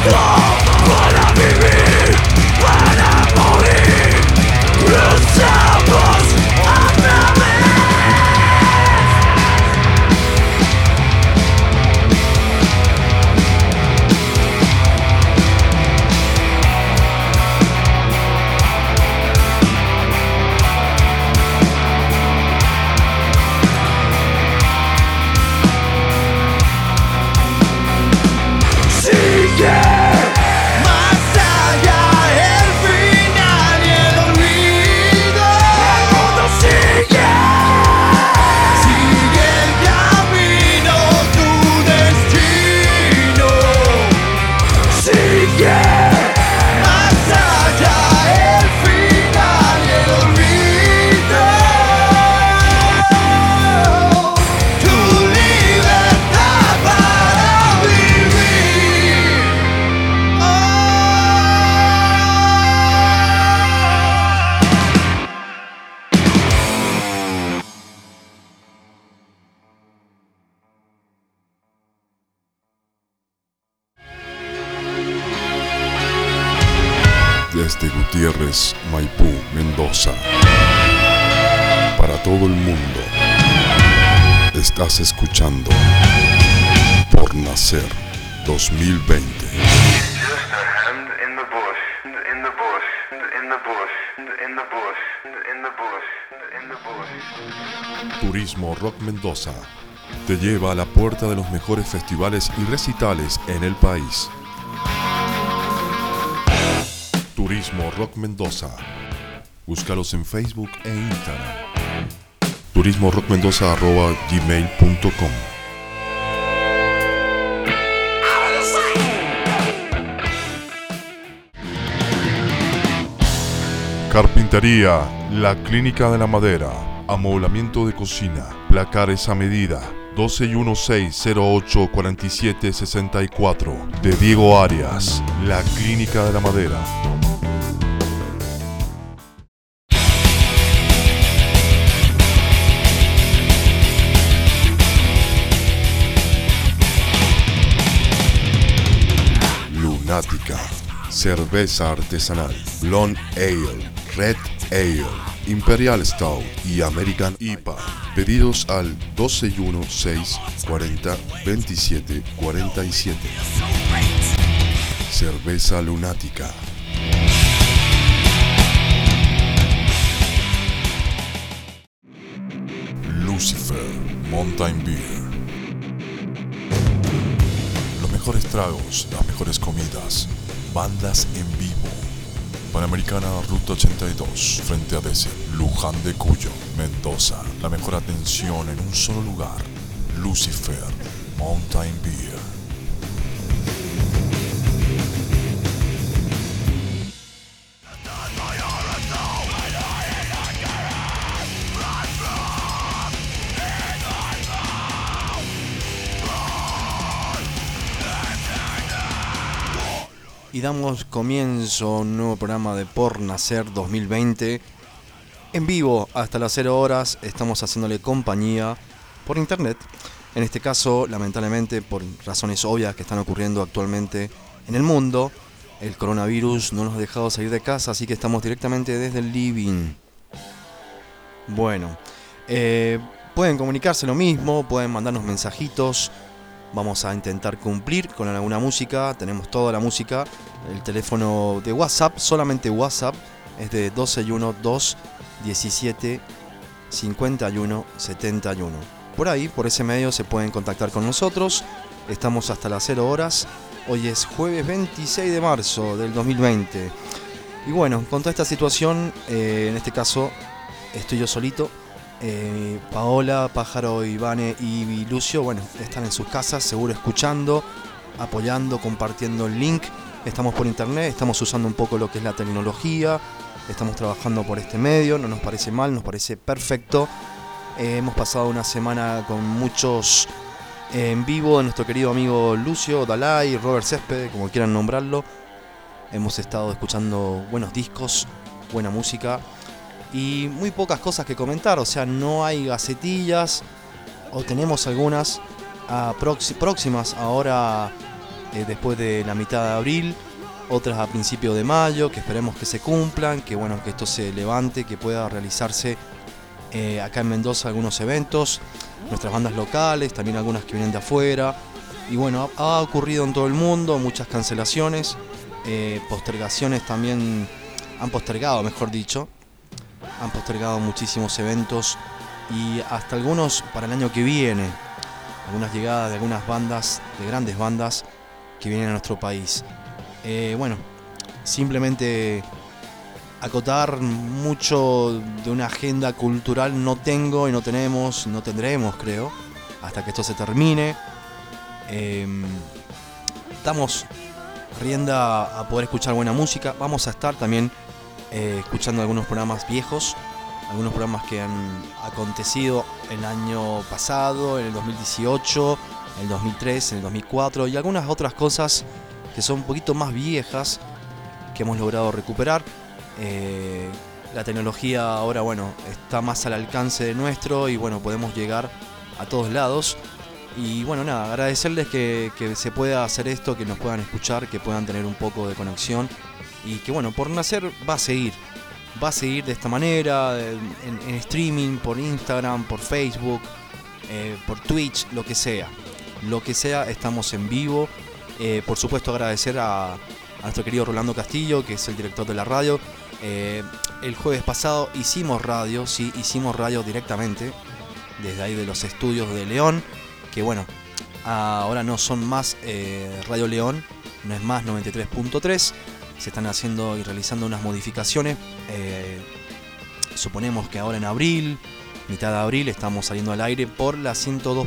Para vivir, para morir, cruzamos otra vez. Sigue. Desde Gutiérrez, Maipú, Mendoza, para todo el mundo, estás escuchando Por Nacer 2020. Turismo Rock Mendoza te lleva a la puerta de los mejores festivales y recitales en el país. Turismo Rock Mendoza. Búscalos en Facebook e Instagram. turismorockmendoza@gmail.com. Carpintería, La Clínica de la Madera. Amoblamiento de cocina, placares a medida. 1216-084764 de Diego Arias, La Clínica de la Madera. Lunática, cerveza artesanal, Blonde Ale, Red Ale, Imperial Stout y American IPA. Pedidos al 1216-402747. Cerveza Lunática. Lucifer Mountain Beer. Los mejores tragos, las mejores comidas, bandas en vivo. Panamericana Ruta 82, frente a DC, Luján de Cuyo, Mendoza. La mejor atención en un solo lugar. Lucifer Mountain Beer. Y damos comienzo a un nuevo programa de Por Nacer 2020. En vivo hasta las 0 horas estamos haciéndole compañía por internet. En este caso, lamentablemente, por razones obvias que están ocurriendo actualmente en el mundo, el coronavirus no nos ha dejado salir de casa, así que estamos directamente desde el living. Bueno, pueden comunicarse lo mismo, pueden mandarnos mensajitos. Vamos a intentar cumplir con alguna música. Tenemos toda la música. El teléfono de WhatsApp, solamente WhatsApp, es de 1212-17-51-71. Por ahí, por ese medio, se pueden contactar con nosotros. Estamos hasta las 0 horas. Hoy es jueves 26 de marzo del 2020. Y bueno, con toda esta situación, en este caso, estoy yo solito. Paola, Pájaro, Ivane y Lucio, bueno, están en sus casas, seguro escuchando, apoyando, compartiendo el link. Estamos por internet, estamos usando un poco lo que es la tecnología, estamos trabajando por este medio, no nos parece mal, nos parece perfecto. Hemos pasado una semana con muchos en vivo de nuestro querido amigo Lucio, Dalai, Robert Césped, como quieran nombrarlo. Hemos estado escuchando buenos discos, buena música. Y muy pocas cosas que comentar, o sea, no hay gacetillas, o tenemos algunas próximas ahora después de la mitad de abril, otras a principios de mayo, que esperemos que se cumplan, que bueno, que esto se levante, que pueda realizarse acá en Mendoza algunos eventos, nuestras bandas locales, también algunas que vienen de afuera. Y bueno, ha ocurrido en todo el mundo muchas cancelaciones, postergaciones también, han postergado muchísimos eventos y hasta algunos para el año que viene, algunas llegadas de algunas bandas, de grandes bandas que vienen a nuestro país. Bueno, simplemente acotar, mucho de una agenda cultural no tengo y no tendremos, creo, hasta que esto se termine. Damos rienda a poder escuchar buena música. Vamos a estar también escuchando algunos programas viejos, algunos programas que han acontecido el año pasado, en el 2018, en el 2003, en el 2004 y algunas otras cosas que son un poquito más viejas que hemos logrado recuperar. La tecnología ahora, bueno, está más al alcance de nuestro y bueno, podemos llegar a todos lados. Y bueno, nada, agradecerles que se pueda hacer esto, que nos puedan escuchar, que puedan tener un poco de conexión y que bueno, por nacer va a seguir de esta manera, en streaming, por Instagram, por Facebook, por Twitch, lo que sea, estamos en vivo. Por supuesto agradecer a nuestro querido Rolando Castillo, que es el director de la radio. El jueves pasado hicimos radio directamente desde ahí de los estudios de León, que bueno, ahora no son más Radio León, no es más 93.3, se están haciendo y realizando unas modificaciones. Suponemos que ahora en abril, mitad de abril, estamos saliendo al aire por la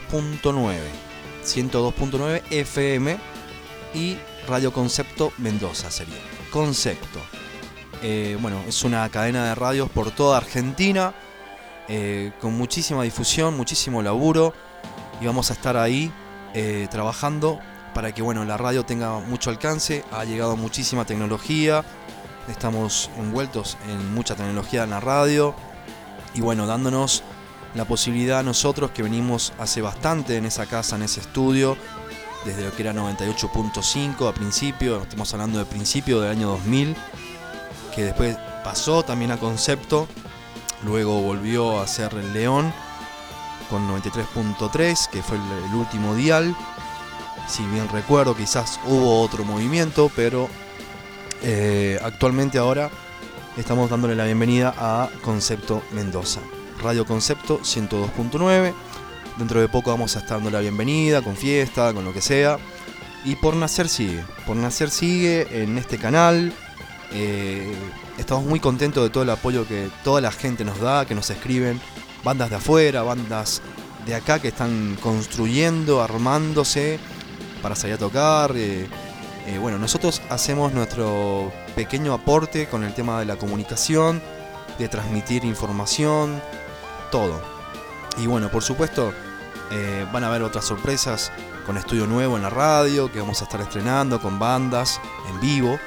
102.9 FM y Radio Concepto Mendoza sería. Concepto. Bueno, es una cadena de radios por toda Argentina, con muchísima difusión, muchísimo laburo, y vamos a estar ahí trabajando para que bueno, la radio tenga mucho alcance. Ha llegado muchísima tecnología, estamos envueltos en mucha tecnología en la radio y bueno, dándonos la posibilidad a nosotros que venimos hace bastante en esa casa, en ese estudio, desde lo que era 98.5 a principio, estamos hablando de principio del año 2000, que después pasó también a Concepto, luego volvió a ser el León con 93.3, que fue el último dial. Si bien recuerdo, quizás hubo otro movimiento, pero actualmente ahora estamos dándole la bienvenida a Concepto Mendoza, Radio Concepto 102.9. Dentro de poco vamos a estar dando la bienvenida, con fiesta, con lo que sea. Y Por Nacer sigue en este canal. Estamos muy contentos de todo el apoyo que toda la gente nos da, que nos escriben. Bandas de afuera, bandas de acá que están construyendo, armándose para salir a tocar. Bueno, nosotros hacemos nuestro pequeño aporte con el tema de la comunicación, de transmitir información, todo. Y bueno, por supuesto, van a haber otras sorpresas con estudio nuevo en la radio que vamos a estar estrenando, con bandas en vivo.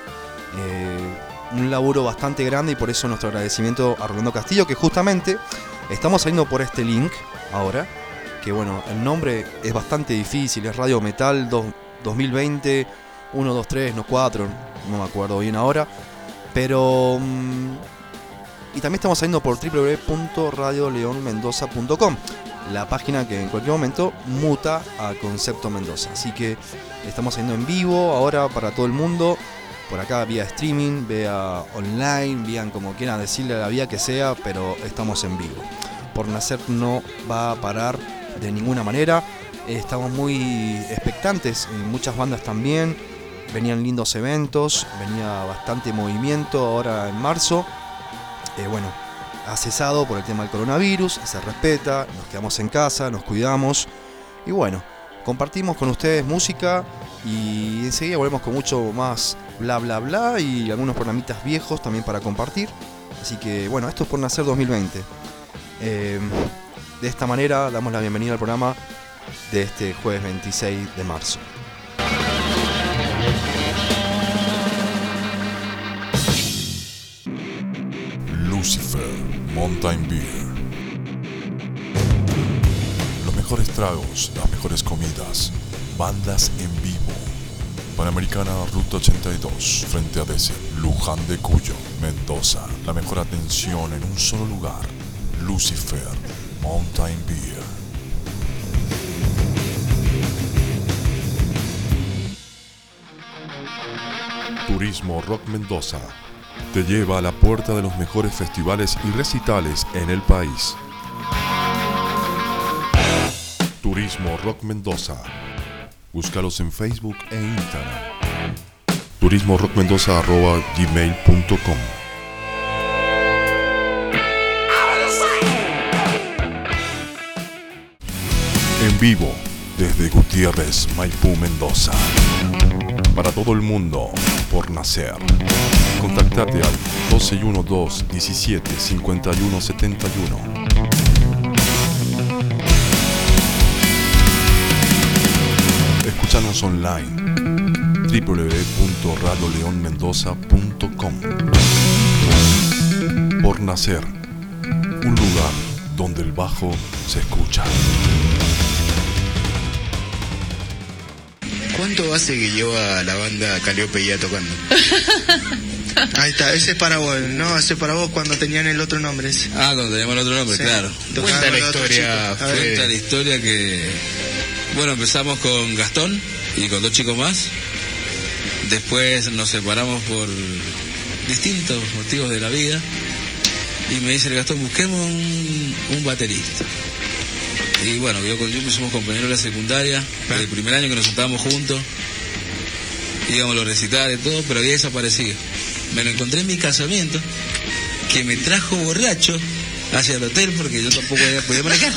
Un laburo bastante grande y por eso nuestro agradecimiento a Rolando Castillo, que justamente estamos saliendo por este link ahora, que bueno, el nombre es bastante difícil, es Radio Metal 2020, 1, 2, 3, no 4, no me acuerdo bien ahora, pero... Y también estamos saliendo por www.radioleonmendoza.com, la página que en cualquier momento muta a Concepto Mendoza. Así que estamos saliendo en vivo ahora para todo el mundo, por acá vía streaming, vía online, vía como quieran decirle, la vía que sea, pero estamos en vivo. Por Nacer no va a parar de ninguna manera. Estamos muy expectantes, muchas bandas también, venían lindos eventos, venía bastante movimiento ahora en marzo. Bueno, ha cesado por el tema del coronavirus, se respeta, nos quedamos en casa, nos cuidamos y bueno, compartimos con ustedes música y enseguida volvemos con mucho más bla bla bla y algunos programitas viejos también para compartir. Así que bueno, esto es Por Nacer 2020. De esta manera damos la bienvenida al programa de este jueves 26 de marzo. Lucifer Mountain Beer. Los mejores tragos, las mejores comidas, bandas en vivo. Panamericana Ruta 82, frente a DC, Luján de Cuyo, Mendoza. La mejor atención en un solo lugar. Lucifer, Mountain Beer. Turismo Rock Mendoza te lleva a la puerta de los mejores festivales y recitales en el país. Turismo Rock Mendoza. Búscalos en Facebook e Instagram. turismorockmendoza@gmail.com. En vivo desde Gutiérrez, Maipú, Mendoza. Para todo el mundo, por nacer. Contactate al 1212-17-5171. Escúchanos online www.radioleonmendoza.com. Por nacer, un lugar donde el bajo se escucha. ¿Cuánto hace que lleva la banda Calliope tocando? Ahí está, ese es para vos, ¿no? Ese es para vos cuando tenían el otro nombre ese. Ah, cuando teníamos el otro nombre, sí. Claro. Cuenta la historia. Cuenta la historia que... Bueno, empezamos con Gastón y con 2 chicos más. Después nos separamos por distintos motivos de la vida. Y me dice el Gastón, busquemos un baterista. Y bueno, yo somos compañeros de la secundaria, el primer año que nos sentábamos juntos, íbamos a los recitales y todo, pero había desaparecido. Me lo encontré en mi casamiento, que me trajo borracho hacia el hotel porque yo tampoco podía manejar.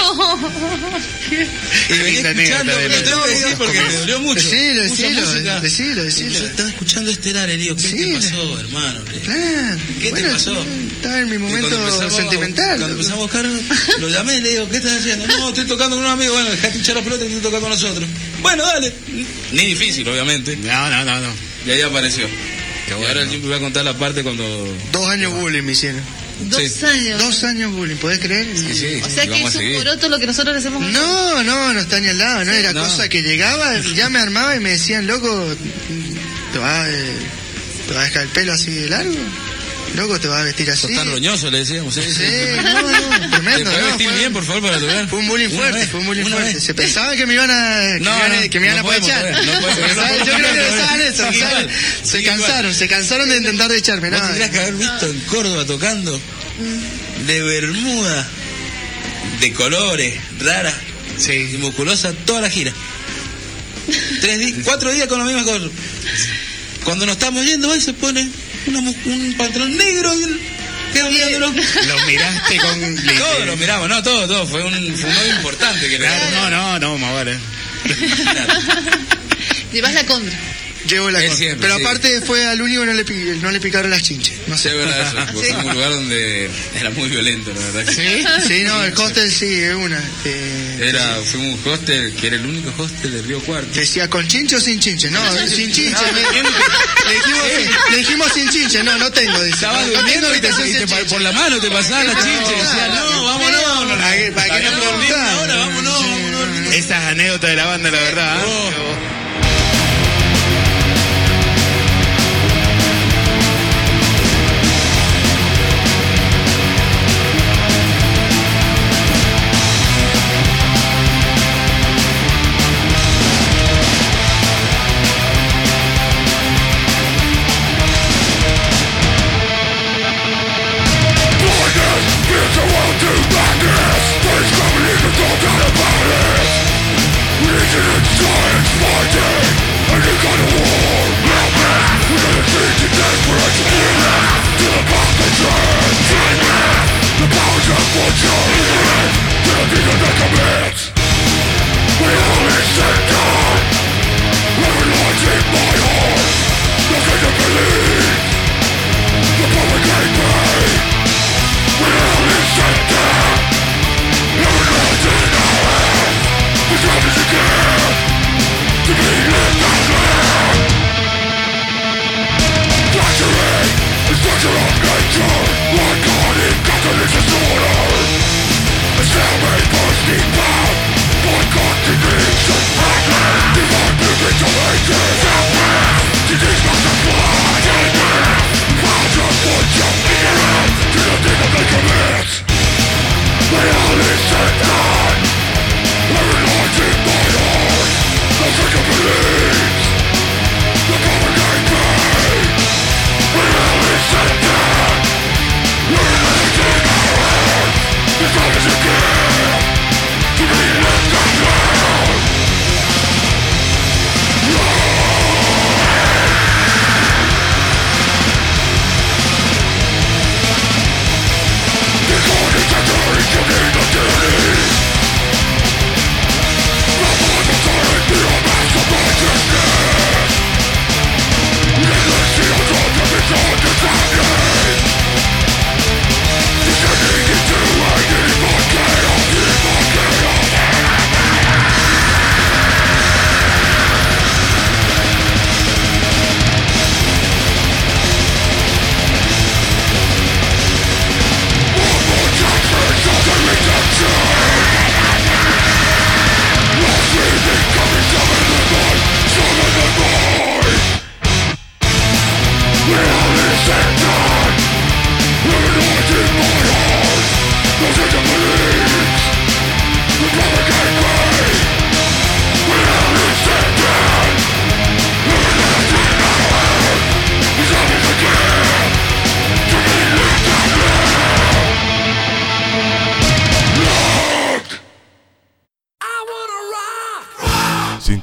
Y venía escuchando, lo tengo que decir porque me dolió mucho. Decilo. Yo estaba escuchando Estelar y digo, ¿qué te pasó, hermano? Claro. ¿Qué te pasó? Estaba en mi momento sentimental. Cuando empezamos a buscar, lo llamé y le digo, ¿qué estás haciendo? No, estoy tocando con un amigo. Bueno, dejate hinchar la pelota y estoy tocando con nosotros. Bueno, dale. Ni difícil, obviamente. No. Y ahí apareció. Qué bueno. Y ahora el Jimmy va a contar la parte cuando... 2 años bullying me hicieron. 2 años. 2 años bullying, ¿podés creer? Sí. O sea que es un poroto lo que nosotros le hacemos. No está ni al lado, ¿no? Era cosa que llegaba, ya me armaba y me decían, loco, ¿te vas a dejar el pelo así de largo? Loco, te vas a vestir así. Sos tan roñoso, le decíamos. Sí, no, tremendo. ¿Te puedes vestir bien, por favor, para tocar? Fue un bullying fuerte. Se pensaba que me iban a aprovechar. No podemos. Yo creo que pensaban eso. Se cansaron de intentar de echarme. ¿Vos tendrías que haber visto en Córdoba tocando? De bermuda, de colores, rara, y musculosa, toda la gira. 4 días con la misma cosa. Cuando nos estamos yendo, ahí se pone un pantalón negro y quedó mirándolo. Lo miraste con... Todos lo miramos, todo. Fue un novio importante que No, más vale. Llevas la contra. Llevo la contra. Siempre, pero sí. aparte fue al único no le picaron las chinches. No sé. Sí, es verdad eso. Fue un lugar donde era muy violento, la verdad. Sí, no, el hostel sí, es una. Fue un hostel que era el único hostel de Río Cuarto. Decía, ¿con chinche o sin chinche? No, sin chinche. Le dijimos sin chinche, no tengo. Estabas durmiendo y por la mano te pasaban las chinches. Decía, no, vámonos. ¿Para qué no preguntar? Ahora, vámonos. Esas anécdotas de la banda, la verdad. Science fights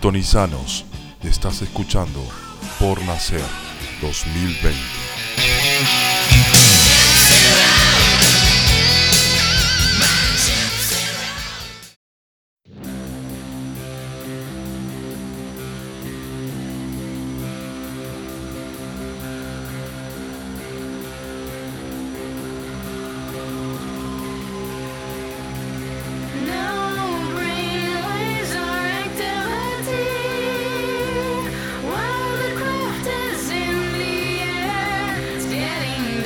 Sintonizanos. Estás escuchando Por Nacer 2020. While the craft is in the air, it's getting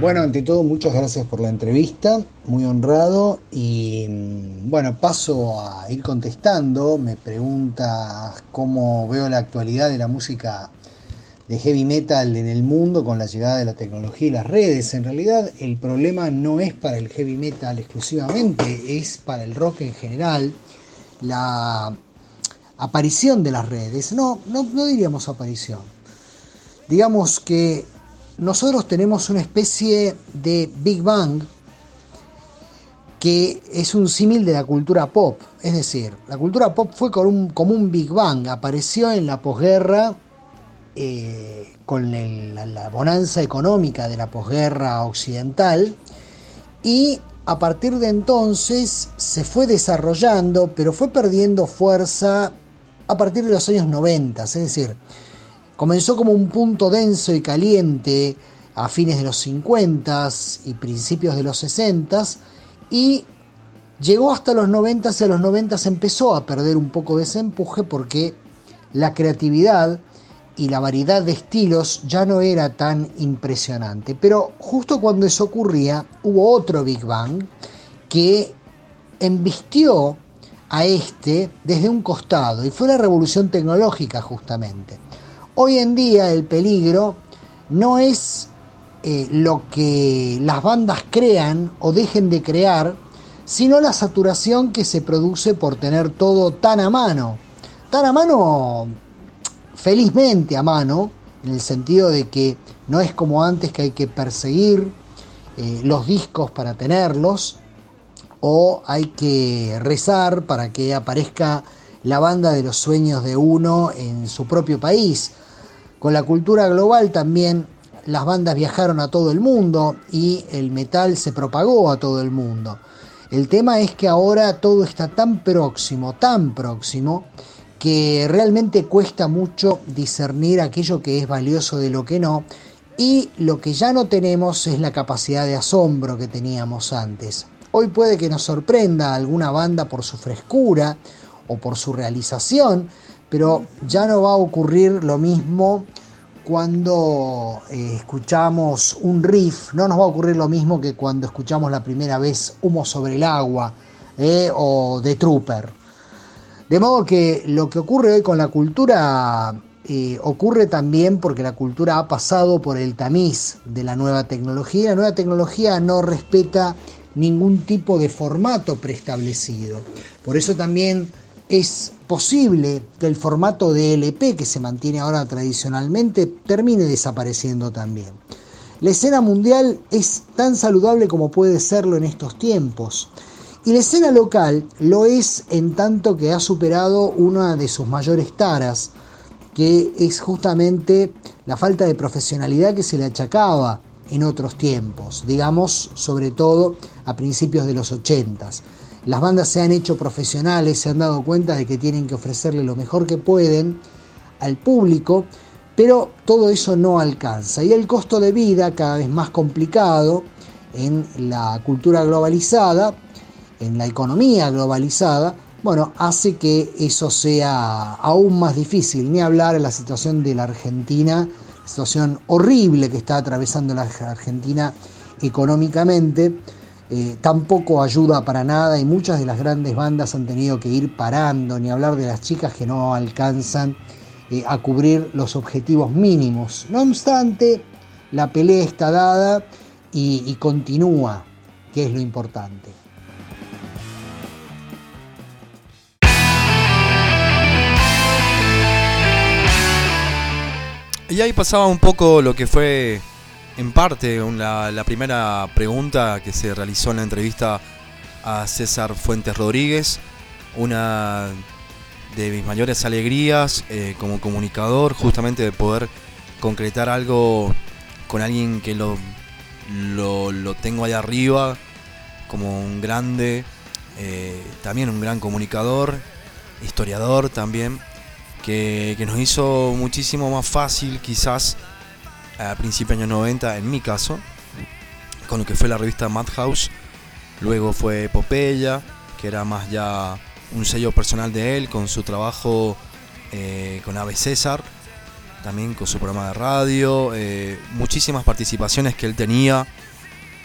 Bueno, ante todo, muchas gracias por la entrevista, muy honrado y bueno, paso a ir contestando. Me preguntas cómo veo la actualidad de la música de heavy metal en el mundo con la llegada de la tecnología y las redes. En realidad el problema no es para el heavy metal exclusivamente, es para el rock en general. La aparición de las redes, no diríamos aparición, digamos que nosotros tenemos una especie de Big Bang que es un símil de la cultura pop. Es decir, la cultura pop fue como un Big Bang, apareció en la posguerra con la bonanza económica de la posguerra occidental y a partir de entonces se fue desarrollando, pero fue perdiendo fuerza a partir de los años 90, es decir, comenzó como un punto denso y caliente a fines de los 50 y principios de los 60 y llegó hasta los 90 y a los 90 empezó a perder un poco de ese empuje porque la creatividad y la variedad de estilos ya no era tan impresionante. Pero justo cuando eso ocurría hubo otro Big Bang que embistió a este desde un costado y fue la revolución tecnológica justamente. Hoy en día el peligro no es lo que las bandas crean o dejen de crear, sino la saturación que se produce por tener todo tan a mano, felizmente a mano, en el sentido de que no es como antes que hay que perseguir los discos para tenerlos, o hay que rezar para que aparezca la banda de los sueños de uno en su propio país. Con la cultura global también las bandas viajaron a todo el mundo y el metal se propagó a todo el mundo. El tema es que ahora todo está tan próximo, que realmente cuesta mucho discernir aquello que es valioso de lo que no, y lo que ya no tenemos es la capacidad de asombro que teníamos antes. Hoy puede que nos sorprenda alguna banda por su frescura o por su realización, pero ya no va a ocurrir lo mismo cuando escuchamos un riff, no nos va a ocurrir lo mismo que cuando escuchamos la primera vez Humo sobre el agua o The Trooper. De modo que lo que ocurre hoy con la cultura ocurre también porque la cultura ha pasado por el tamiz de la nueva tecnología. La nueva tecnología no respeta ningún tipo de formato preestablecido. Por eso también es posible que el formato de LP que se mantiene ahora tradicionalmente termine desapareciendo también. La escena mundial es tan saludable como puede serlo en estos tiempos. Y la escena local lo es en tanto que ha superado una de sus mayores taras, que es justamente la falta de profesionalidad que se le achacaba en otros tiempos, digamos, sobre todo a principios de los 80s. Las bandas se han hecho profesionales, se han dado cuenta de que tienen que ofrecerle lo mejor que pueden al público, pero todo eso no alcanza. Y el costo de vida, cada vez más complicado en la cultura globalizada, en la economía globalizada, bueno, hace que eso sea aún más difícil. Ni hablar de la situación de la Argentina, situación horrible que está atravesando la Argentina económicamente, tampoco ayuda para nada y muchas de las grandes bandas han tenido que ir parando, ni hablar de las chicas que no alcanzan a cubrir los objetivos mínimos. No obstante, la pelea está dada y continúa, que es lo importante. Y ahí pasaba un poco lo que fue, en parte, la primera pregunta que se realizó en la entrevista a César Fuentes Rodríguez. Una de mis mayores alegrías como comunicador, justamente de poder concretar algo con alguien que lo tengo allá arriba, como un grande, también un gran comunicador, historiador también, que nos hizo muchísimo más fácil quizás a principios de los años 90, en mi caso, con lo que fue la revista Madhouse. Luego fue Epopeya, que era más ya un sello personal de él, con su trabajo con Ave César, también con su programa de radio, muchísimas participaciones que él tenía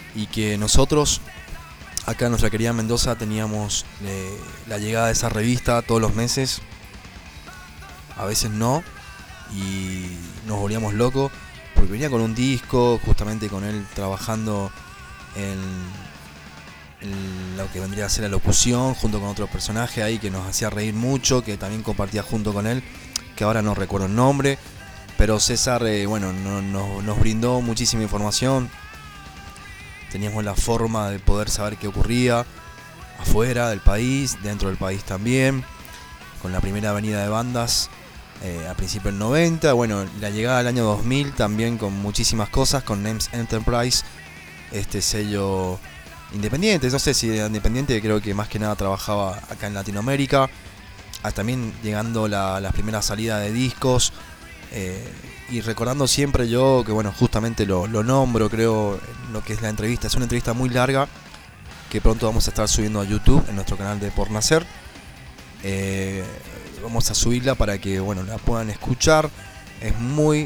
y que nosotros acá en nuestra querida Mendoza teníamos la llegada de esa revista todos los meses, a veces no, y nos volvíamos locos porque venía con un disco, justamente con él trabajando en lo que vendría a ser la locución junto con otro personaje ahí que nos hacía reír mucho, que también compartía junto con él, que ahora no recuerdo el nombre, pero César nos brindó muchísima información. Teníamos la forma de poder saber qué ocurría afuera del país, dentro del país también, con la primera avenida de bandas a principios del 90, bueno, la llegada del año 2000 también con muchísimas cosas, con Names Enterprise, este sello independiente, no sé si era independiente, creo que más que nada trabajaba acá en Latinoamérica, también llegando las primeras salidas de discos, y recordando siempre yo que bueno, justamente lo nombro, creo, en lo que es la entrevista. Es una entrevista muy larga que pronto vamos a estar subiendo a YouTube, en nuestro canal de Por Nacer. Vamos a subirla para que bueno, la puedan escuchar. Es muy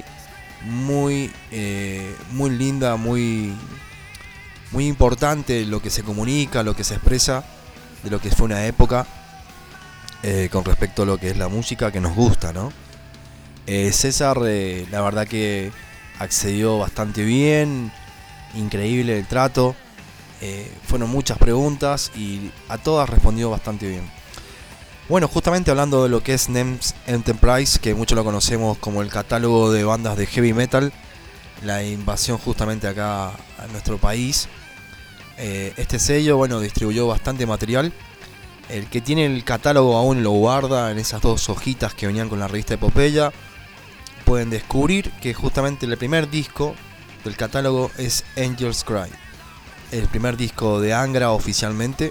linda, muy importante lo que se comunica, lo que se expresa de lo que fue una época, con respecto a lo que es la música que nos gusta, ¿no? César, la verdad que accedió bastante bien, increíble el trato, fueron muchas preguntas y a todas respondió bastante bien. Bueno, justamente hablando de lo que es Names Enterprise, que muchos lo conocemos como el catálogo de bandas de heavy metal, la invasión justamente acá a nuestro país, este sello, bueno, distribuyó bastante material. El que tiene el catálogo aún lo guarda en esas 2 hojitas que venían con la revista Epopeya. Pueden descubrir que justamente el primer disco del catálogo es Angel's Cry, el primer disco de Angra oficialmente.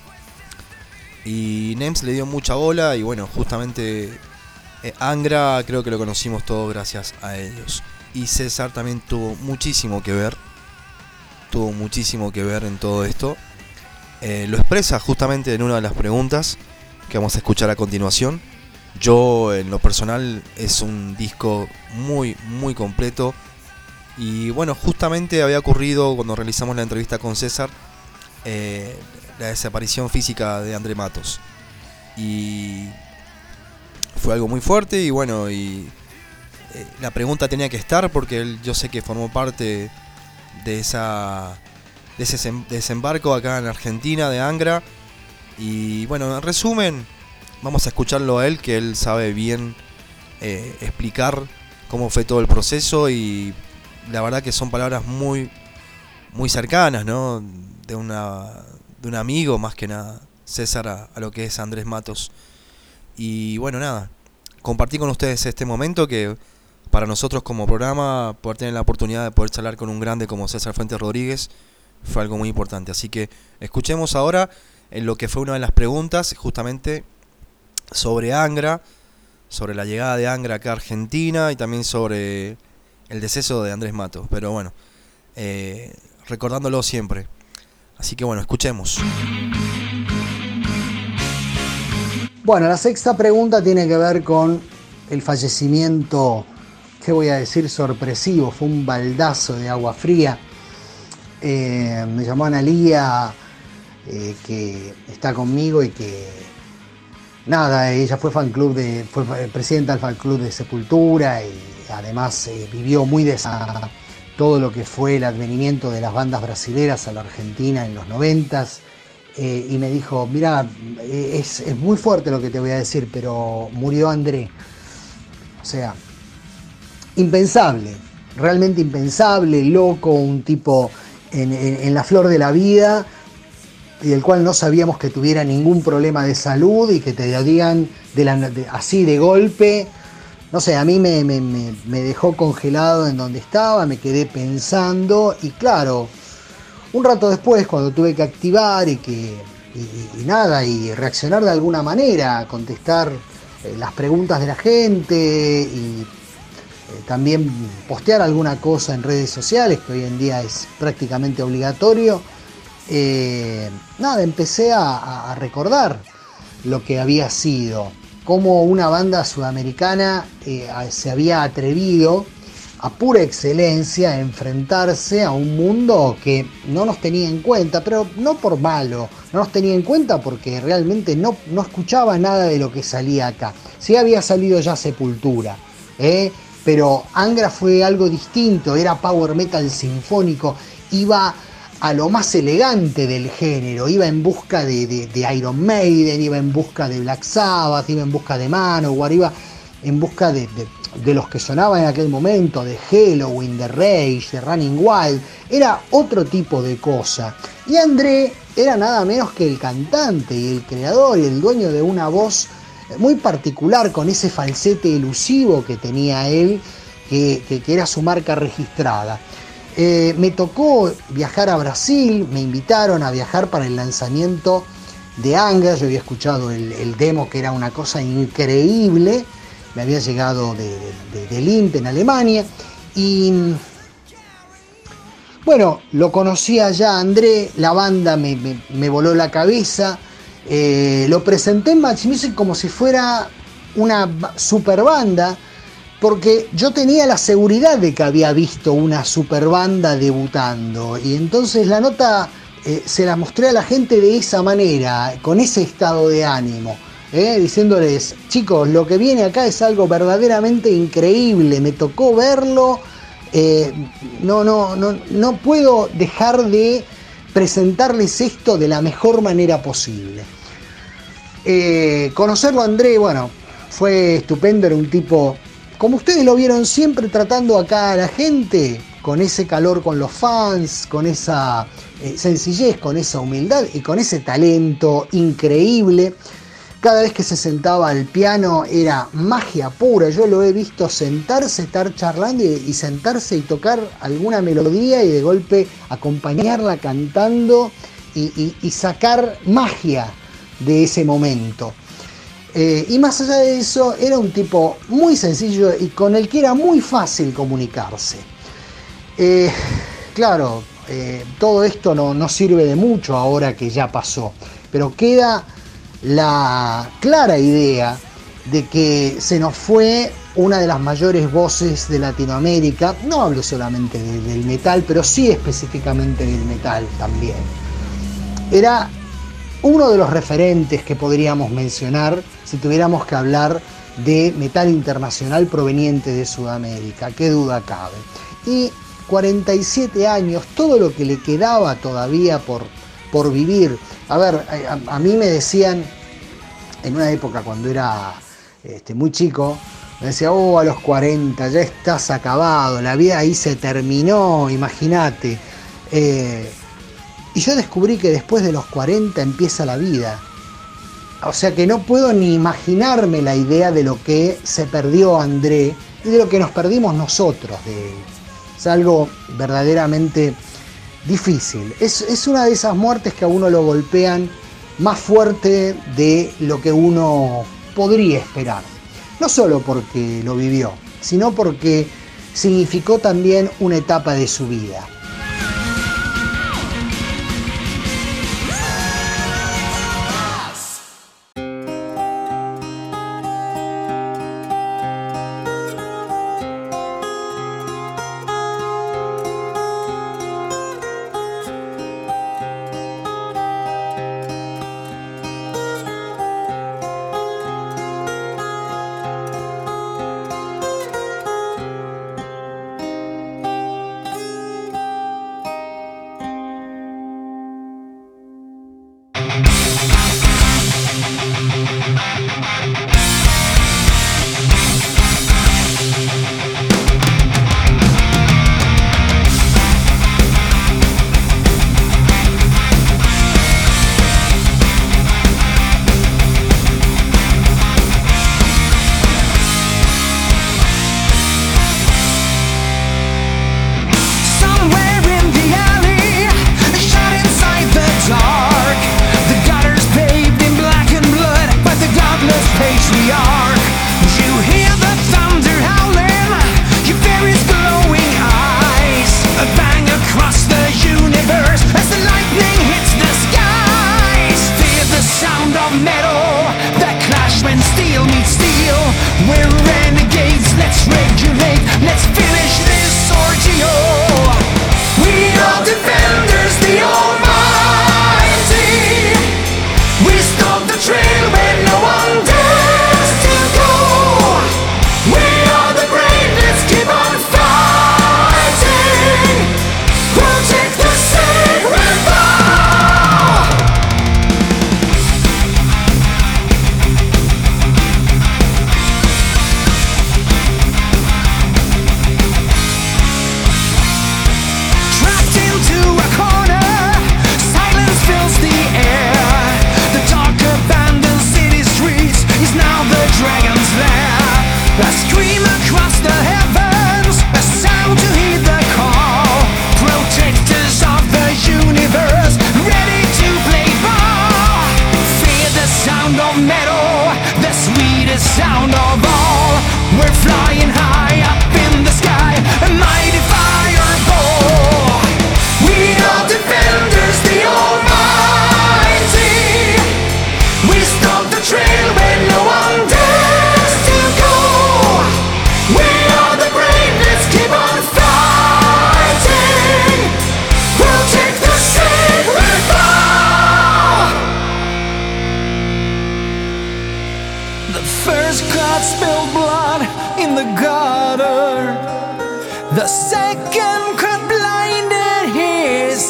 Y Names le dio mucha bola y bueno, justamente Angra creo que lo conocimos todos gracias a ellos. Y César también tuvo muchísimo que ver en todo esto. Lo expresa justamente en una de las preguntas que vamos a escuchar a continuación. Yo, en lo personal, es un disco muy completo. Y bueno, justamente había ocurrido cuando realizamos la entrevista con César, la desaparición física de André Matos. Y fue algo muy fuerte y bueno, la pregunta tenía que estar porque él, yo sé que formó parte de ese desembarco acá en Argentina de Angra. Y bueno, en resumen, vamos a escucharlo a él, que él sabe bien explicar cómo fue todo el proceso, y la verdad que son palabras muy cercanas, ¿no? De un amigo, más que nada, César, a lo que es Andrés Matos. Y bueno, nada, compartí con ustedes este momento que para nosotros como programa, poder tener la oportunidad de poder charlar con un grande como César Fuentes Rodríguez fue algo muy importante. Así que escuchemos ahora en lo que fue una de las preguntas justamente sobre Angra, sobre la llegada de Angra acá a Argentina y también sobre el deceso de Andrés Matos. Pero bueno, recordándolo siempre. Así que bueno, escuchemos. Bueno, la sexta pregunta tiene que ver con el fallecimiento, ¿qué voy a decir? Sorpresivo, fue un baldazo de agua fría. Me llamó Analía, que está conmigo y que nada, ella fue fue presidenta del fan club de Sepultura y además vivió muy de todo lo que fue el advenimiento de las bandas brasileras a la Argentina en los 90s. Y me dijo, mira, es muy fuerte lo que te voy a decir, pero murió André. O sea, impensable, realmente impensable, loco, un tipo en la flor de la vida, y del cual no sabíamos que tuviera ningún problema de salud, y que te lo digan así de golpe. No sé, a mí me dejó congelado en donde estaba, me quedé pensando, y claro, un rato después, cuando tuve que activar y reaccionar de alguna manera, contestar las preguntas de la gente y también postear alguna cosa en redes sociales, que hoy en día es prácticamente obligatorio, empecé a recordar lo que había sido, cómo una banda sudamericana se había atrevido a pura excelencia a enfrentarse a un mundo que no nos tenía en cuenta, pero no por malo, no nos tenía en cuenta porque realmente no escuchaba nada de lo que salía acá. Sí había salido ya Sepultura, pero Angra fue algo distinto, era power metal sinfónico, iba a lo más elegante del género, iba en busca de Iron Maiden, iba en busca de Black Sabbath, iba en busca de Manowar, iba en busca de los que sonaban en aquel momento, de Halloween, de Rage, de Running Wild, era otro tipo de cosa. Y André era nada menos que el cantante y el creador y el dueño de una voz muy particular, con ese falsete elusivo que tenía él, que era su marca registrada. Me tocó viajar a Brasil, me invitaron a viajar para el lanzamiento de Angra. Yo había escuchado el demo, que era una cosa increíble, me había llegado de Lindt en Alemania, y bueno, lo conocía ya André, la banda me voló la cabeza, lo presenté en Match Music como si fuera una super banda, porque yo tenía la seguridad de que había visto una super banda debutando, y entonces la nota se la mostré a la gente de esa manera, con ese estado de ánimo, diciéndoles: chicos, lo que viene acá es algo verdaderamente increíble, me tocó verlo, no puedo dejar de presentarles esto de la mejor manera posible. Conocerlo a André, bueno, fue estupendo, era un tipo, como ustedes lo vieron, siempre tratando acá a la gente, con ese calor con los fans, con esa sencillez, con esa humildad y con ese talento increíble. Cada vez que se sentaba al piano era magia pura. Yo lo he visto sentarse, estar charlando y sentarse y tocar alguna melodía y de golpe acompañarla cantando y sacar magia de ese momento. Y más allá de eso, era un tipo muy sencillo y con el que era muy fácil comunicarse. Claro, todo esto no sirve de mucho ahora que ya pasó, pero queda la clara idea de que se nos fue una de las mayores voces de Latinoamérica. No hablo solamente del metal, pero sí específicamente del metal también. Era uno de los referentes que podríamos mencionar si tuviéramos que hablar de metal internacional proveniente de Sudamérica, qué duda cabe. Y 47 años, todo lo que le quedaba todavía por vivir. A ver, a mí me decían, en una época cuando era muy chico, me decía: a los 40 ya estás acabado, la vida ahí se terminó, imagínate. Y yo descubrí que después de los 40 empieza la vida. O sea que no puedo ni imaginarme la idea de lo que se perdió André y de lo que nos perdimos nosotros de él. Es algo verdaderamente difícil. Es una de esas muertes que a uno lo golpean más fuerte de lo que uno podría esperar. No solo porque lo vivió, sino porque significó también una etapa de su vida.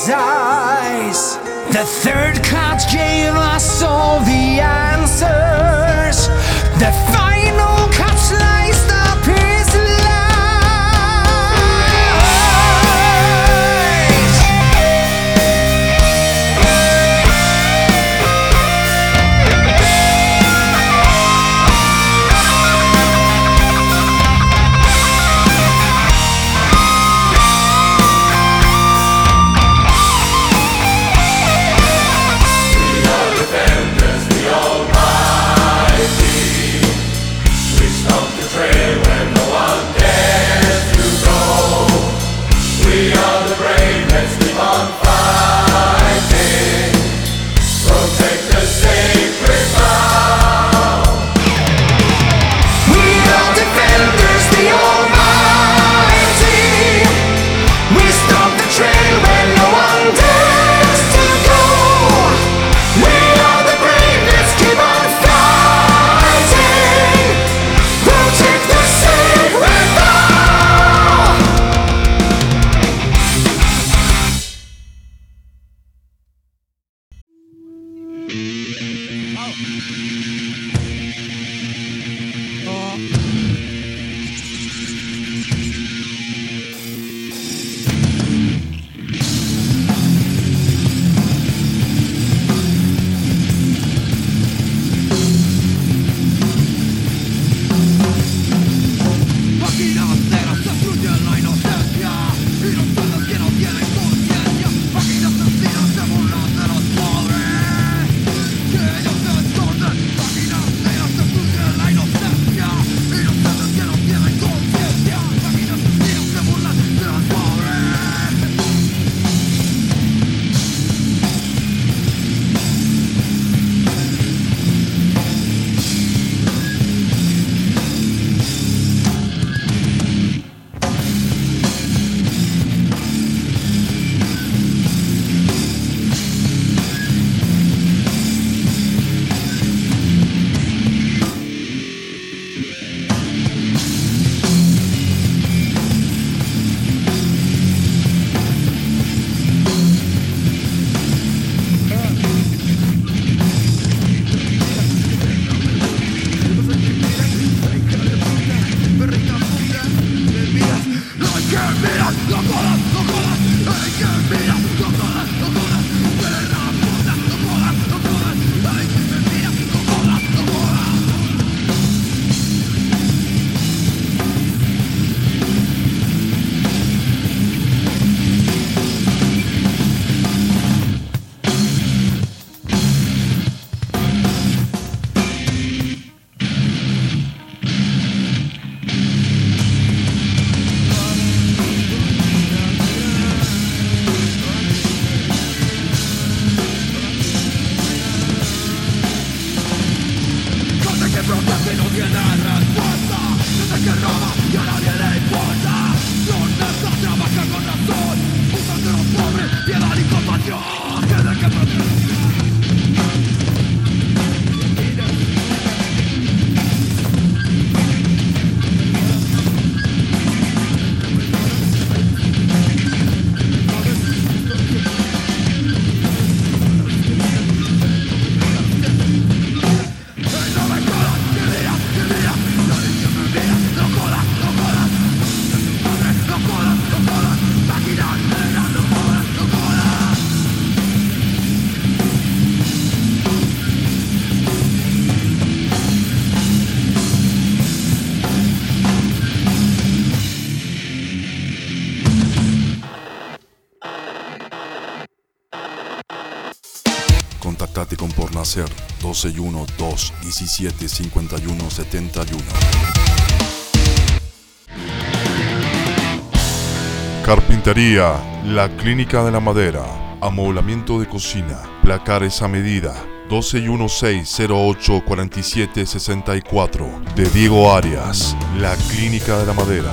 his eyes. The third cut gave us all the answers. The final cut sliced up his life. Contactate con Pornacer 1212-175171. Carpintería, la Clínica de la Madera, amoblamiento de cocina, placares a medida, 1216-084764, de Diego Arias, la Clínica de la Madera.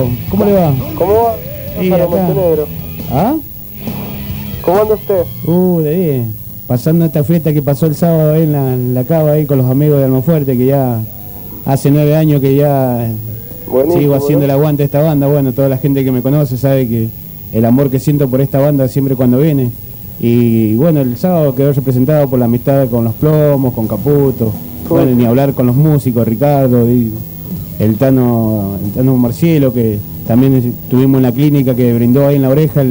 amigo? ¿Cómo le va? ¿Cómo va? Sí, Para acá. Montenegro. ¿Ah? ¿Cómo anda usted? De 10. Pasando esta fiesta que pasó el sábado ahí en la cava ahí con los amigos de Almafuerte, que ya hace 9 años que ya Buenísimo, sigo haciendo el aguante a esta banda. Bueno, toda la gente que me conoce sabe que el amor que siento por esta banda siempre cuando viene. Y bueno, el sábado quedó representado por la amistad con los Plomos, con Caputo. Bueno, ni hablar con los músicos, Ricardo, el Tano Marcielo, que también estuvimos en la clínica que brindó ahí en la oreja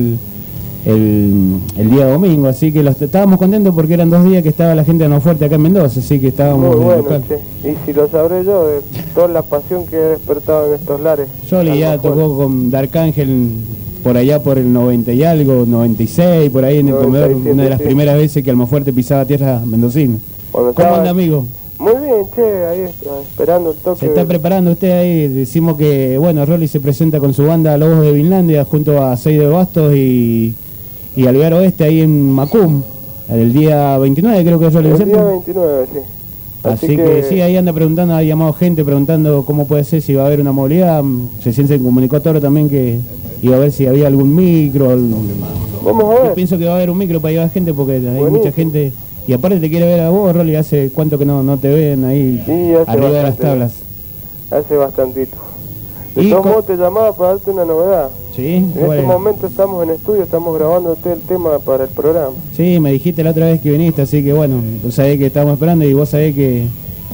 el día domingo, así que estábamos contentos porque eran 2 días que estaba la gente de Almafuerte acá en Mendoza, así que estábamos muy en el bueno, local. che. Y si lo sabré yo, de toda la pasión que he despertado en estos lares. Yoli ya tocó con Darkángel por allá por el 90 y algo, 96, por ahí en el comedor, una de las primeras veces que Almafuerte pisaba tierra mendocina. ¿Cómo anda, amigo? Muy bien, che, ahí esperando el toque. Se está preparando usted ahí, decimos que, bueno, Rolly se presenta con su banda Lobos de Vinlandia junto a 6 de Bastos y Alvear Oeste ahí en Macum, el día 29 creo que es Rolly. El día 29, sí. Así que sí, ahí anda preguntando, ha llamado gente preguntando cómo puede ser, si va a haber una movilidad. Se comunicó Toro también que iba a ver si había algún micro. Vamos a ver. Yo pienso que va a haber un micro para llevar gente porque hay mucha gente. Y aparte te quiere ver a vos, Rolly, hace cuánto que no te ven ahí arriba de las tablas. Hace bastantito. De todos modos te llamaba para darte una novedad. Sí, en este momento estamos en estudio, estamos grabando el tema para el programa. Sí, me dijiste la otra vez que viniste, así que bueno, vos sabés que estábamos esperando y vos sabés que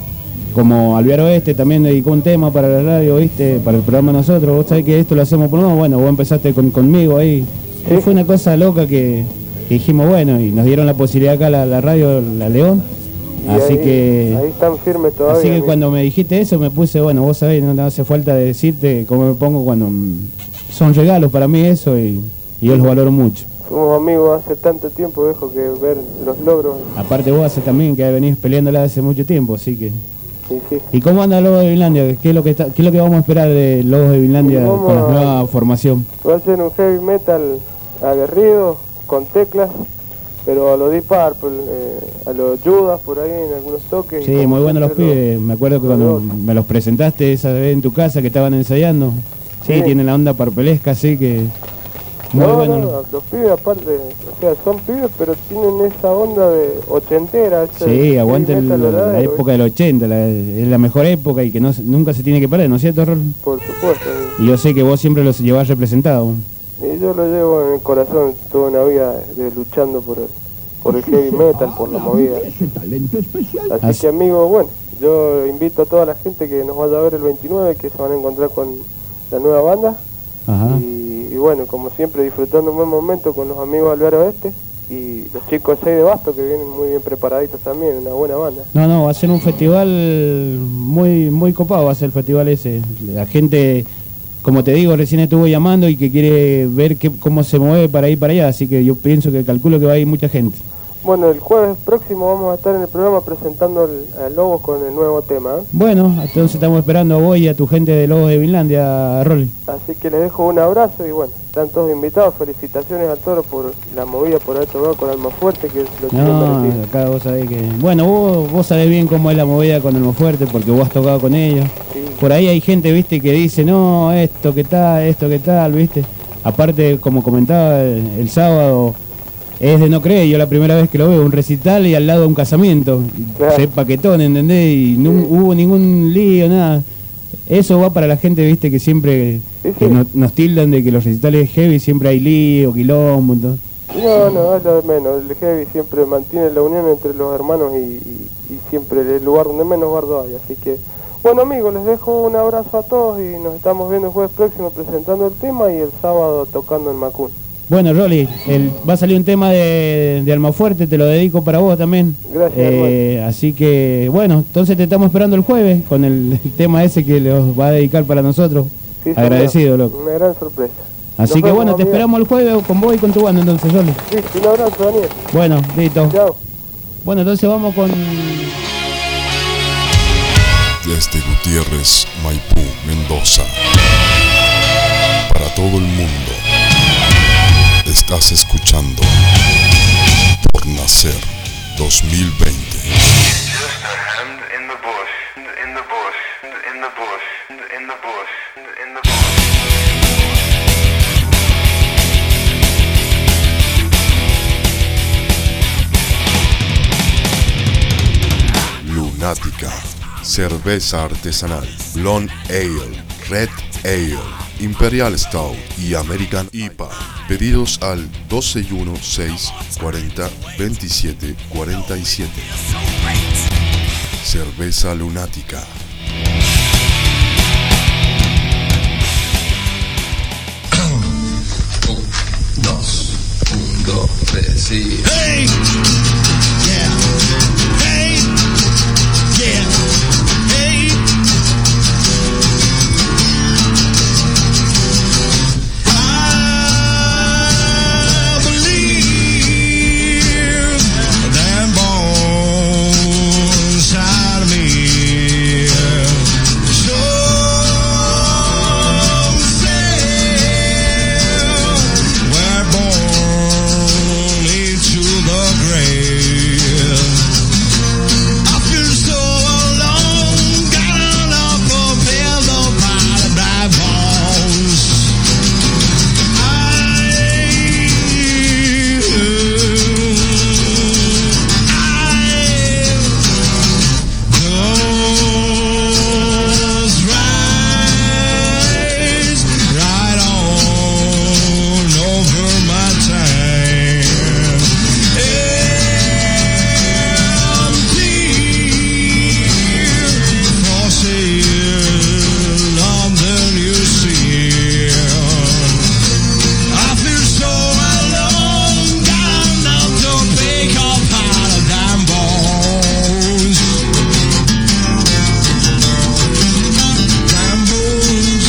como Alvear Oeste también dedicó un tema para la radio, viste, para el programa de nosotros, vos sabés que esto lo hacemos por nosotros, bueno, vos empezaste conmigo ahí. Sí. Fue una cosa loca que dijimos, bueno, y nos dieron la posibilidad acá la radio, la León. Y así que ahí están firmes todavía. Así que cuando me dijiste eso me puse, bueno, vos sabés, no hace falta decirte cómo me pongo cuando son regalos para mí eso y yo los valoro mucho. Somos amigos hace tanto tiempo, viejo, que ver los logros. Aparte vos hace también que venís peleándola hace mucho tiempo, así que. Sí. ¿Y cómo anda Lobos de Vinlandia? ¿Qué es lo que vamos a esperar de Lobos de Vinlandia con la nueva formación? Va a ser un heavy metal aguerrido, con teclas, pero a lo Deep Purple, a los Judas por ahí en algunos toques. Sí, muy buenos los pibes. Me acuerdo que cuando me los presentaste esa vez en tu casa que estaban ensayando. Sí, tienen la onda parpelesca, así que. Muy bueno. Los pibes aparte, o sea, son pibes, pero tienen esa onda de ochentera. Sí, aguanten la época del 80, es la mejor época y que nunca se tiene que perder, ¿no es cierto, Rol? Por supuesto. Y yo sé que vos siempre los llevás representados. Y yo lo llevo en el corazón toda una vida luchando por el heavy metal, por la movida. Así que, amigos, bueno, yo invito a toda la gente que nos vaya a ver el 29, que se van a encontrar con la nueva banda. Ajá. Y bueno, como siempre, disfrutando un buen momento con los amigos de Alvear Oeste y los chicos de 6 de Bastos, que vienen muy bien preparaditos también, una buena banda. No, va a ser un festival muy muy copado, va a ser el festival ese. La gente, como te digo, recién estuvo llamando y que quiere ver cómo se mueve para ir para allá, así que yo pienso que calculo que va a ir mucha gente. Bueno, el jueves próximo vamos a estar en el programa presentando a Lobos con el nuevo tema. Bueno, entonces estamos esperando a vos y a tu gente de Lobos de Vinlandia, Rolly. Así que les dejo un abrazo y bueno, están todos invitados. Felicitaciones a Toro por la movida, por haber tocado con Almafuerte, que lo tienen merecido. Acá vos sabés que... Bueno, vos sabés bien cómo es la movida con Almafuerte porque vos has tocado con ellos. Sí. Por ahí hay gente, viste, que dice, no, esto que tal, viste. Aparte, como comentaba el sábado... Es de no creer, yo la primera vez que lo veo, un recital y al lado un casamiento. Claro. Paquetón, ¿entendés? Y no hubo ningún lío, nada. Eso va para la gente, viste, que siempre que nos tildan de que los recitales heavy siempre hay lío, quilombo, entonces. No, es lo de menos. El heavy siempre mantiene la unión entre los hermanos y siempre es el lugar donde menos bardo hay. Así que, bueno, amigos, les dejo un abrazo a todos y nos estamos viendo el jueves próximo presentando el tema y el sábado tocando en Macún. Bueno, Rolly, va a salir un tema de Almafuerte, te lo dedico para vos también. Gracias. Así que, bueno, entonces te estamos esperando el jueves con el tema ese que los va a dedicar para nosotros. Sí, agradecido, loco. Una gran sorpresa. Así que bueno, te esperamos el jueves con vos y con tu banda entonces, Rolly. Sí, un abrazo, Daniel. Bueno, listo. Chao. Bueno, entonces vamos con... Desde Gutiérrez, Maipú, Mendoza. Para todo el mundo. Estás escuchando Por Nacer 2020. Lunática, cerveza artesanal, Blonde Ale, Red Ale, Imperial Stout y American IPA. Pedidos al 261-640-2747. Cerveza Lunática. Un, dos, tres y... ¡Hey! Yeah. Hey! Yeah. Hey! I believe that bones inside of me. Some say we're born into the grave. I feel so alone, got enough for pillow by the black bones. Those rise right on over my time. Empty for sale on the new scene. I feel so alone, got enough to pick up out of damn bones. Damn bones.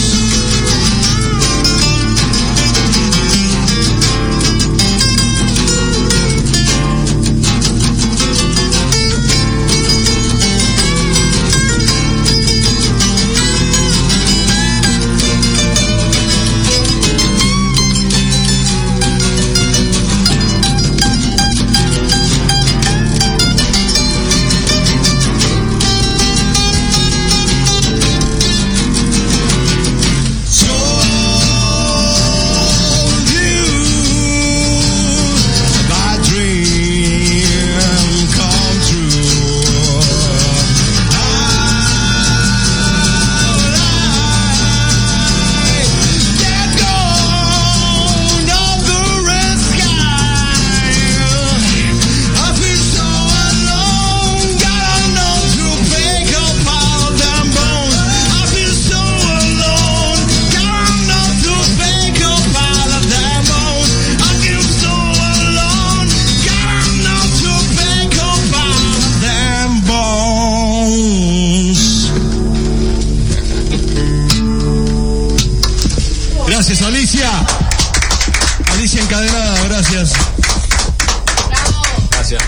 Gracias, Alicia. Alicia encadenada, gracias. Gracias.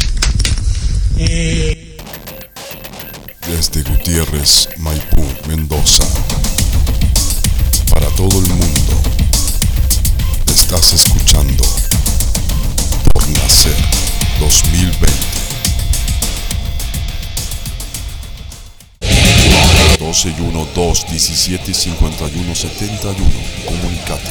Desde Gutiérrez, Maipú, Mendoza. Para todo el mundo. Estás escuchando Por Nacer 2020. 12-1-2-17-51-71. Comunicate.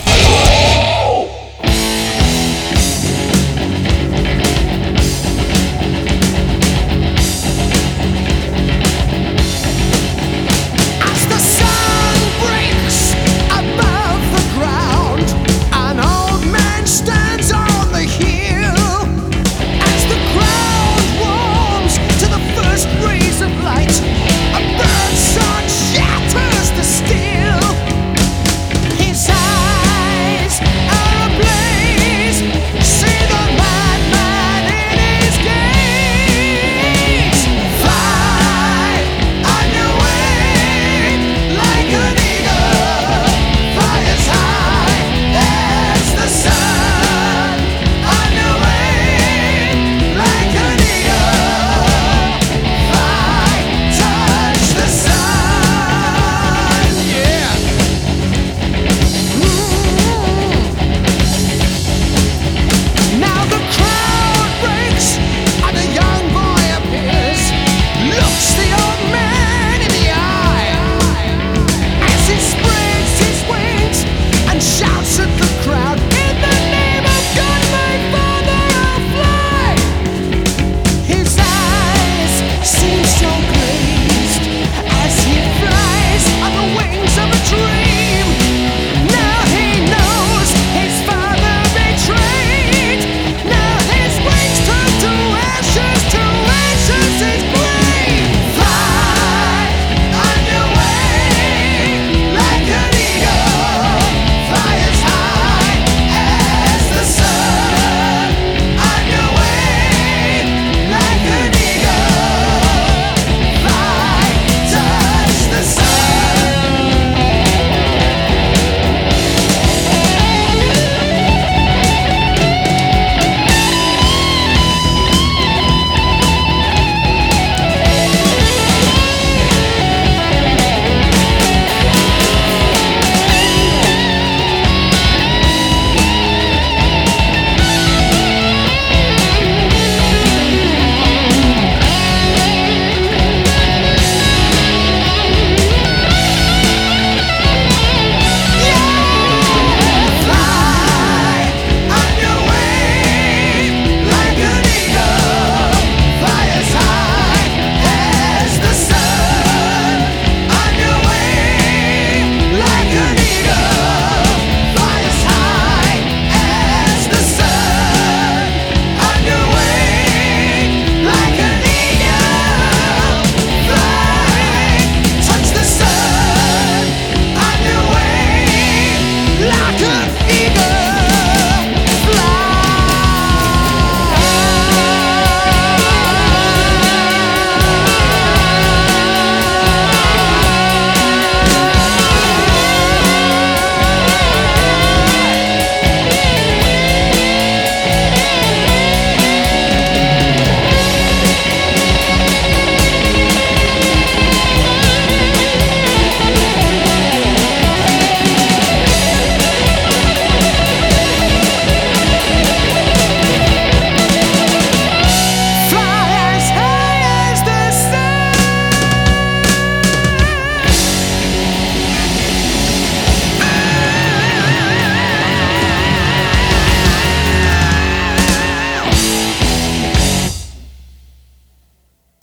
As the sun breaks above the ground, an old man stands on the hill. As the ground warms to the first rays of light, a bird's song shatters the still. His eyes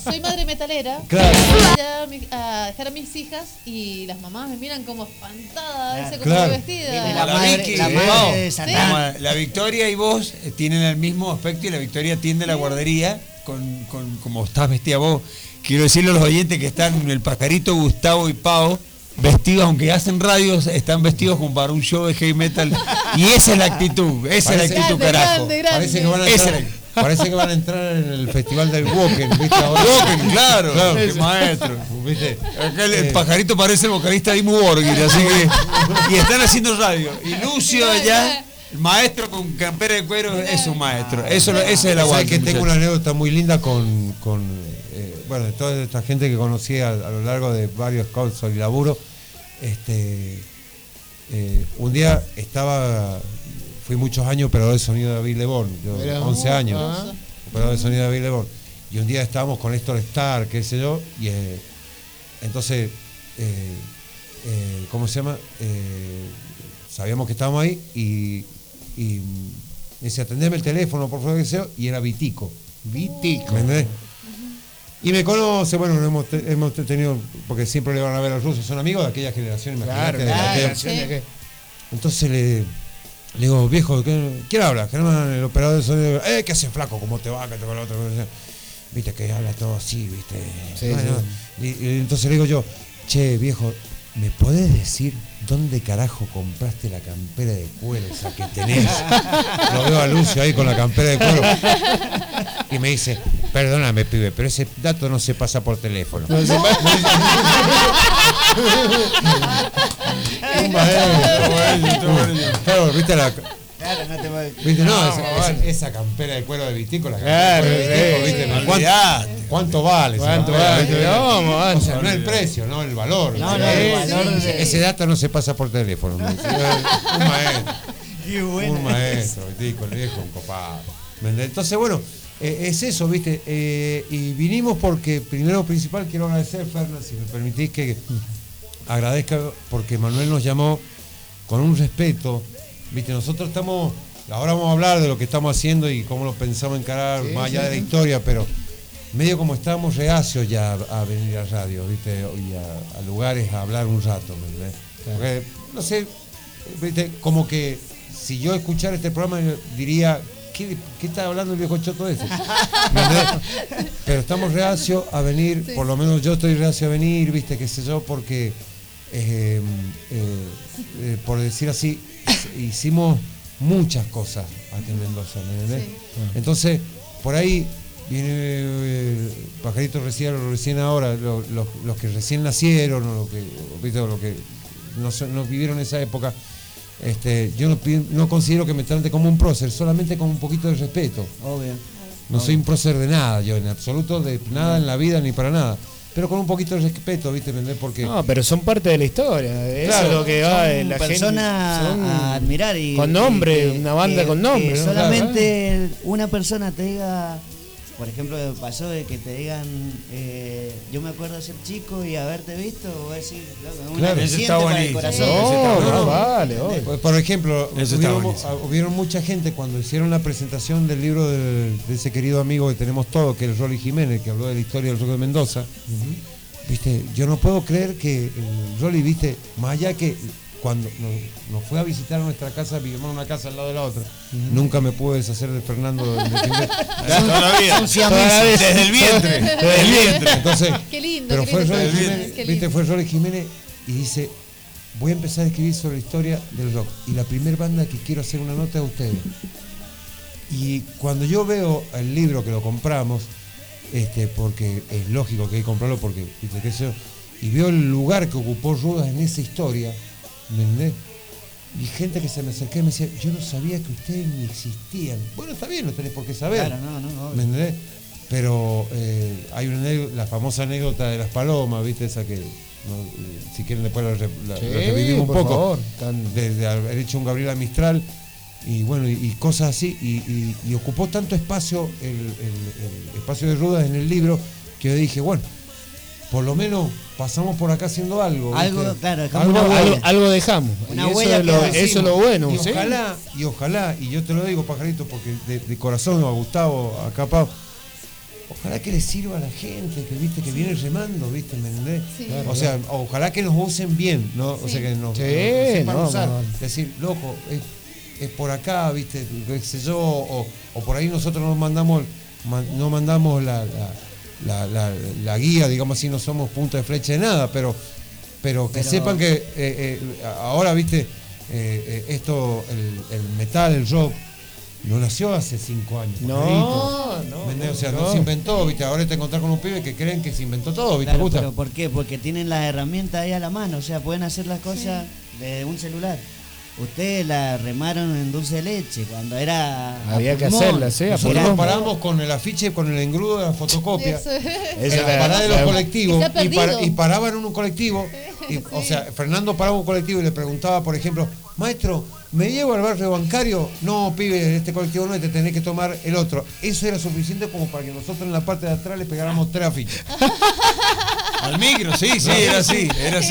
soy madre metalera. Claro. Voy a dejar a mis hijas y las mamás me miran como espantadas, dice, como Claro. vestida. La Victoria y vos tienen el mismo aspecto y la Victoria atiende la guardería con como estás vestida vos. Quiero decirle a los oyentes que están el Pajarito, Gustavo y Pau vestidos, aunque hacen radios, están vestidos como para un show de heavy metal. Y esa es la actitud, carajo. Parece que van a entrar en el festival del Woken, ¿viste? Ahora. Woken, claro, qué maestro. ¿Viste? Acá el Pajarito parece el vocalista de Dimmu Borgir, así que. Y están haciendo radio. Y Lucio allá, el maestro con campera de cuero, es un maestro. Ese es el aguante. Que tengo una anécdota muy linda con bueno, de toda esta gente que conocí a lo largo de varios cursos y laburo. Un día fui muchos años operador de sonido de David Lebón, 11 años, operador de sonido de David Lebón, y un día estábamos con Héctor Starr, qué sé yo, y entonces, ¿cómo se llama? Sabíamos que estábamos ahí y me dice, atendeme el teléfono, por favor, qué sé yo, y era Vitico. ¿Me entendés? Y me conoce, bueno, hemos tenido, porque siempre le van a ver a los rusos, son amigos de aquella generación, imagínate. Entonces le digo, viejo, ¿quién habla? Germán, el operador de sonido. ¿Qué hace, flaco? ¿Cómo te va? ¿Qué te va el otro? Viste que habla todo así, viste. Sí, bueno, sí. Y entonces le digo yo, che, viejo, ¿me podés decir dónde carajo compraste la campera de cuero esa que tenés? Lo veo a Lucio ahí con la campera de cuero. Y me dice, perdóname, pibe, pero ese dato no se pasa por teléfono. No se pasa. Un maestro. Claro, viste la... Claro, no te va... ¿Viste? No, esa campera de cuero de Vitico, la campera de Vitico, ¿viste? ¿Cuánto vale? ¿Cuánto vale? O sea, no el precio, no el valor. No, el valor ese dato no se pasa por teléfono. Un maestro. Qué bueno. Un maestro, Vitico, el viejo, un copado. Entonces, bueno, es eso, ¿viste? Y vinimos porque, primero principal, quiero agradecer, Fernan, si me permitís que agradezca, porque Manuel nos llamó con un respeto. Viste, nosotros estamos, ahora vamos a hablar de lo que estamos haciendo y cómo lo pensamos encarar más allá de la historia, pero medio como estábamos reacios ya a venir a radio, viste, y a lugares a hablar un rato, ¿verdad? Porque, no sé, viste, como que si yo escuchara este programa diría, ¿qué está hablando el viejo choto ese? ¿Verdad? Pero estamos reacios a venir, por lo menos yo estoy reacio a venir, viste, qué sé yo, porque por decir así, hicimos muchas cosas aquí en Mendoza, ¿me sí. Entonces, por ahí viene Pajarito recién ahora, los que recién nacieron, o lo que no vivieron esa época, yo no considero que me trate como un prócer, solamente con un poquito de respeto. Obvio. No soy un prócer de nada, yo en absoluto, de nada en la vida ni para nada. Pero con un poquito de respeto, ¿viste? Porque... No, pero son parte de la historia. Eso claro, es lo que va la persona gente. A admirar. Y, con nombre, una banda con nombre. ¿no? Solamente una persona te diga, por ejemplo, pasó de que te digan, yo me acuerdo de ser chico y haberte visto, o decir, claro, eso está para el corazón. Vale. Por ejemplo, hubieron mucha gente cuando hicieron la presentación del libro de ese querido amigo que tenemos todos, que es el Rolly Jiménez, que habló de la historia del rock de Mendoza. Viste, yo no puedo creer que el Rolly, viste, más allá que cuando nos fue a visitar a nuestra casa, vivimos en una casa al lado de la otra, nunca me pude deshacer de Fernando todavía, desde el vientre. Entonces, qué lindo, pero qué fue lindo. Rolly Jiménez, viste, fue Rolly Jiménez y dice, voy a empezar a escribir sobre la historia del rock y la primer banda que quiero hacer una nota es ustedes. Y cuando yo veo el libro que lo compramos, porque es lógico que hay que comprarlo porque, viste, qué sé yo, y veo el lugar que ocupó Rudas en esa historia, ¿me entendés? Y gente que se me acercaba y me decía, yo no sabía que ustedes ni existían. Bueno, está bien, no tenés por qué saber. Claro, no, ¿me entendés? Pero hay la famosa anécdota de las palomas, ¿viste? Esa que, si quieren después la revivimos un poco. De haber hecho un Gabriela Mistral. Y bueno, y cosas así, y ocupó tanto espacio el espacio de Rudas en el libro, que yo dije, bueno, por lo menos pasamos por acá haciendo algo. Algo, claro, algo dejamos. Una huella eso es lo bueno. Y ojalá, y yo te lo digo, Pajarito, porque de corazón a Gustavo, a Capao, ojalá que les sirva a la gente que viste que viene remando, viste, ¿me entendés? Sí. O sea, ojalá que nos usen bien, ¿no? O sea, que nos sepan usar. Decir, loco, es por acá, viste, qué sé yo, o por ahí nosotros no mandamos la guía, digamos así, no somos punto de flecha de nada, pero que sepan que ahora, viste, esto, el metal, el rock, no nació hace 5 años. No. O sea, no se inventó, viste. Ahora te encontrás con un pibe que creen que se inventó todo, viste. Claro, pero ¿por qué? Porque tienen las herramientas ahí a la mano, o sea, pueden hacer las cosas de un celular. Ustedes la remaron en dulce de leche cuando era. Había que hacerla, sí. Nosotros nos paramos con el afiche, con el engrudo de la fotocopia. En la parada de los colectivos. Y paraban en un colectivo. O sea, Fernando paraba un colectivo y le preguntaba, por ejemplo, maestro, ¿me llevo al barrio bancario? No, pibe, este colectivo no, te tenés que tomar el otro. Eso era suficiente como para que nosotros en la parte de atrás le pegáramos 3 afiches. Al micro, sí, era así.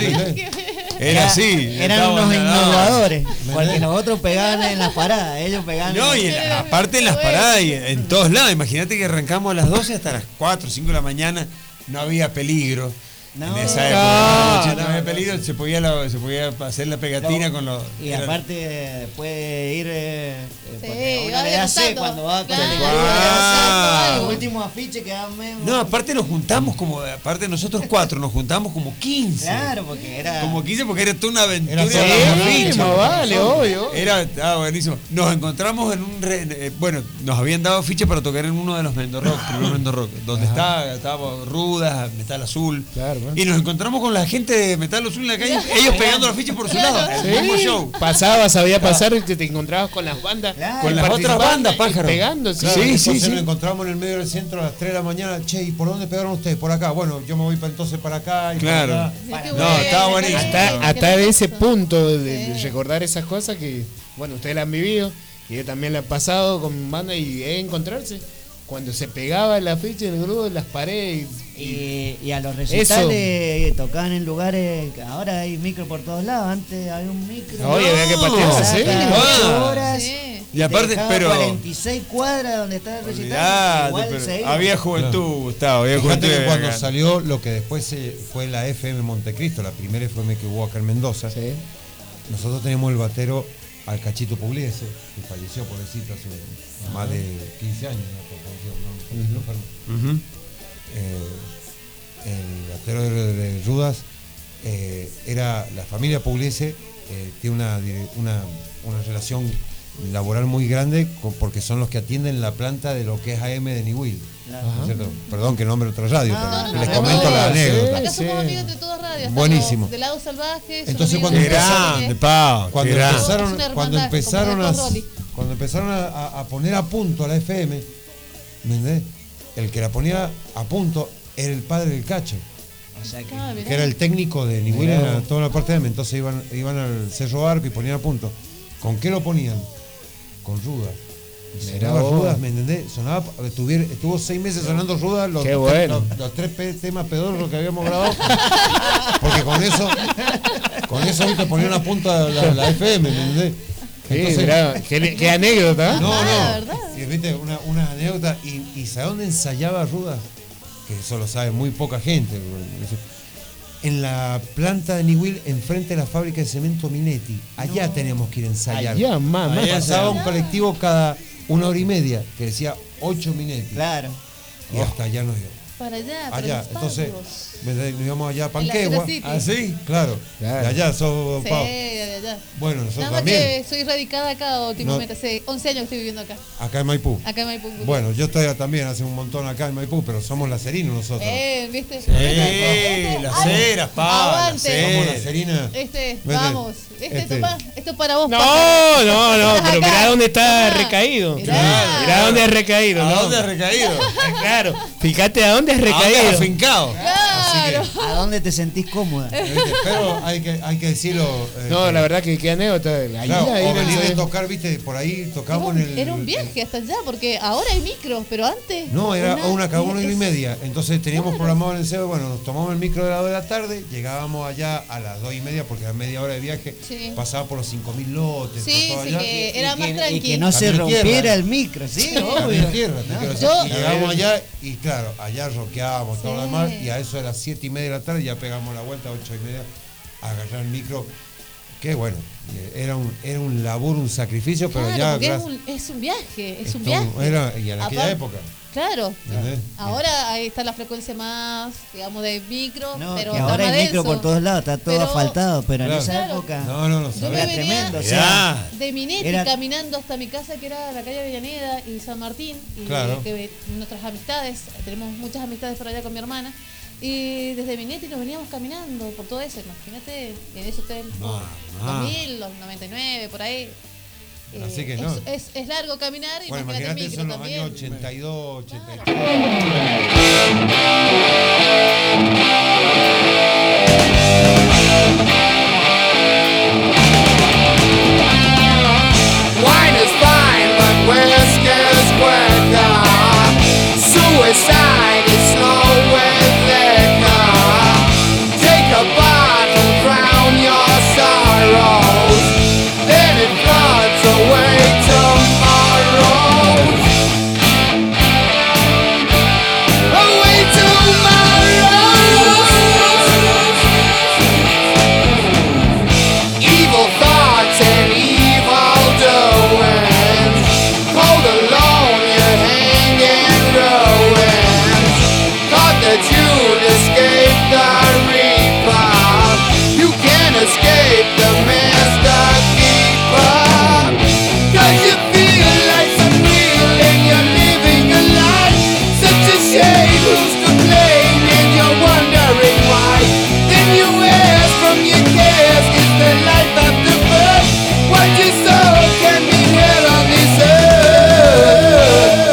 Era así. Eran unos innovadores. Porque los otros pegaban en las paradas, ellos pegaban. No, y aparte en las paradas y en todos lados. Imagínate que arrancamos a las 12 hasta las 4, 5 de la mañana. No había peligro. En esa época no había peligro, se podía hacer la pegatina con los. Y aparte puede ir Sí, uno le da C cuando va con el último afiche que dan menos. No, aparte nos juntamos aparte nosotros 4, nos juntamos como 15. Claro, porque era. Como 15 porque era toda una aventura. Obvio. Era buenísimo. Nos encontramos en un bueno, nos habían dado ficha para tocar en uno de los Mendo Rock, primer Mendo Rock, donde estaba Rudas, Metal Azul. Claro. Y nos encontramos con la gente de Metal Azul en la calle, ellos pegando la ficha por su lado. El mismo show. Sabía pasar y te encontrabas con las bandas, con las otras bandas, pájaro. Pegando, sí. Nos encontramos en el medio del centro a las 3 de la mañana. Che, ¿y por dónde pegaron ustedes? Por acá. Bueno, yo me voy entonces para acá. Y claro. Para allá. No, estaba buenísimo. Hasta de ese punto de recordar esas cosas que, bueno, ustedes la han vivido y yo también la he pasado con bandas y encontrarse. Cuando se pegaba el afiche en el grupo de las paredes. Y a los recitales tocaban en lugares. Ahora hay micro por todos lados. Antes había un micro. Oye, había que patear, horas. Y aparte, pero 46 cuadras donde está el recital. Había juventud, Gustavo. Fíjate que cuando salió lo que después fue la FM Montecristo, la primera FM que hubo acá en Mendoza, nosotros teníamos el batero al Cachito Pugliese, que falleció, pobrecito, hace más de 15 años. El batero de Rudas era la familia Pugliese, tiene una relación laboral muy grande porque son los que atienden la planta de lo que es AM de Niwil. Perdón que nombre otra radio, pero les comento la anécdota. Acá somos amigos de todas radios. Buenísimo. De Lado Salvaje. Entonces cuando empezaron a poner a punto a la FM, ¿me entendés? El que la ponía a punto era el padre del Cacho, que era el técnico de Niwil en toda la parte de M. Entonces iban al Cerro Arco y ponían a punto. ¿Con qué lo ponían? Con Rudas. Sonaba Rudas, ¿me entendés? Estuvo 6 meses sonando Rudas, los 3 temas pedorros que habíamos grabado. Porque con eso ¿viste? Ponían a punto la FM, ¿me entendés? Entonces, qué anécdota. No. Y, ¿viste? Una anécdota. ¿Y ¿sabes dónde ensayaba Rudas? Que eso lo sabe muy poca gente. En la planta de Niwil, enfrente de la fábrica de cemento Minetti. Allá teníamos que ir a ensayar. Allá pasaba un colectivo cada 1 hora y media que decía 8 Minetti. Claro. Y hasta allá nos dio. Para allá, allá. Entonces, nos íbamos allá a Panquegua. ¿Ah, sí? Claro. De allá, sí, de allá. Bueno, nosotros nada más también. Que soy radicada acá últimamente, hace 11 años que estoy viviendo acá. Acá en Maipú. Acá en Maipú. Bueno, yo estoy también hace un montón acá en Maipú, pero somos lacerinos nosotros. ¿Viste? Sí, las ceras, aguante. Somos lacerinas. Vamos. Esto para vos. No, pero mirá dónde está recaído. Mirá dónde has recaído. ¿A dónde has recaído? Claro, fíjate a dónde has recaído. Afincado. Claro. ¿A dónde te sentís cómoda? Pero hay que decirlo. No, la verdad que qué anécdota. Claro, o venir de tocar, viste, por ahí tocamos en el. Era un viaje hasta allá, porque ahora hay micros, pero antes. No, era cada 1 es- y media. Entonces teníamos programado en el CEO, bueno, nos tomamos el micro de las 2 de la tarde, llegábamos allá a las 2 y media, porque era media hora de viaje, Sí. pasaba por los 5.000 lotes. Sí, por todo sí, allá. que era más Y tranquilo. que no se Camino tierra. rompiera el micro, sí, Camino obvio. tierra, te quiero decir. Yo- Y llegamos allá y claro, allá rockeábamos todo lo Sí. demás y a eso de las 7 y media de la tarde ya pegamos la vuelta, 8 y media, a agarrar el micro. Que bueno, era un laburo, un sacrificio, pero Claro, ya porque gracias- es un viaje, es un esto viaje. era- y en aquella Aparte- época. Claro. ¿Entendés? Ahora ahí está la frecuencia más, digamos, de micro, No, pero que está ahora más hay micro denso. por todos lados, está todo Pero- asfaltado, pero en Claro. esa Claro. época No, Yo me era venía tremendo. O sea, de Minetti era- caminando hasta mi casa, que era la calle Avellaneda y San Martín, y Claro. que nuestras amistades, tenemos muchas amistades por allá con mi hermana, y desde Minetti nos veníamos caminando por todo eso, imagínate, en esos tiempos, Mamá. 2000, los 99, por ahí. Así que no. Es largo caminar, Bueno, imagínate el imagínate eso micro en los también. años 82, 83. Wine is fine, but whiskey's quicker. Suicide is slow with liquor. Take a bottle, drown your sorrows. Then it floods away tomorrow. Away tomorrow. Evil thoughts and evil doings. Cold alone, you're hanging ruins. Thought that you'd escape the reaper. You can't escape the master keeper. 'Cause you feel like some feeling you're living a life. Such a shame, who's to blame? And you're wondering why. Then you ask from your cares, is there life after birth? What you sow can be held on this earth.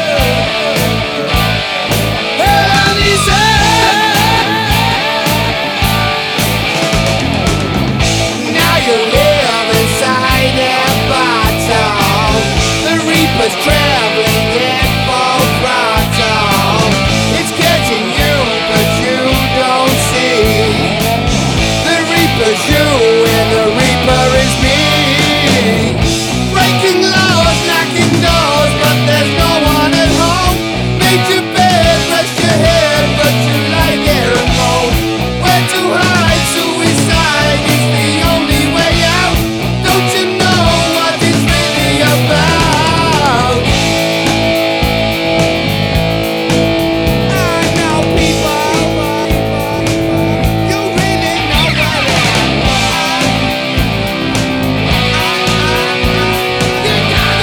Held on this earth. Now you live inside a bottle. The reaper's traveling in full throttle. It's catching you, but you don't see. The reaper's you and the reaper is me. Breaking laws, knocking doors, but there's no one at home. Make your bed, rest your head, but you lie there and moan. Where to hide? Suicide is the only way out. Don't you know what it's really about? I know people, you really know what it is. You got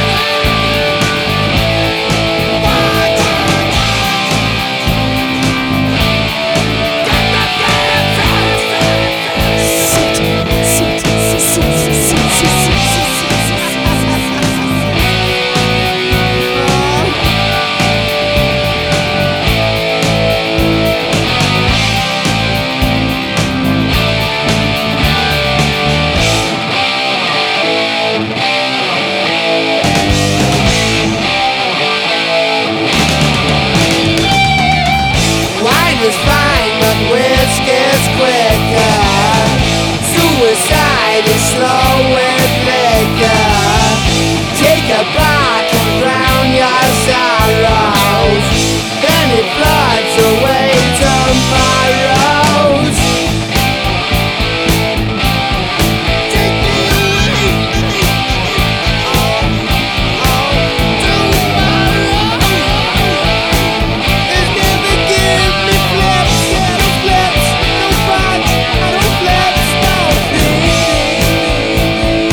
Wine is fine, but whiskey's quicker. Suicide is slow with liquor. Take a bottle, drown your sorrows. Then it floods away tomorrows. Take me away. There's never give me flips, shadow flips, no punch, no flips, no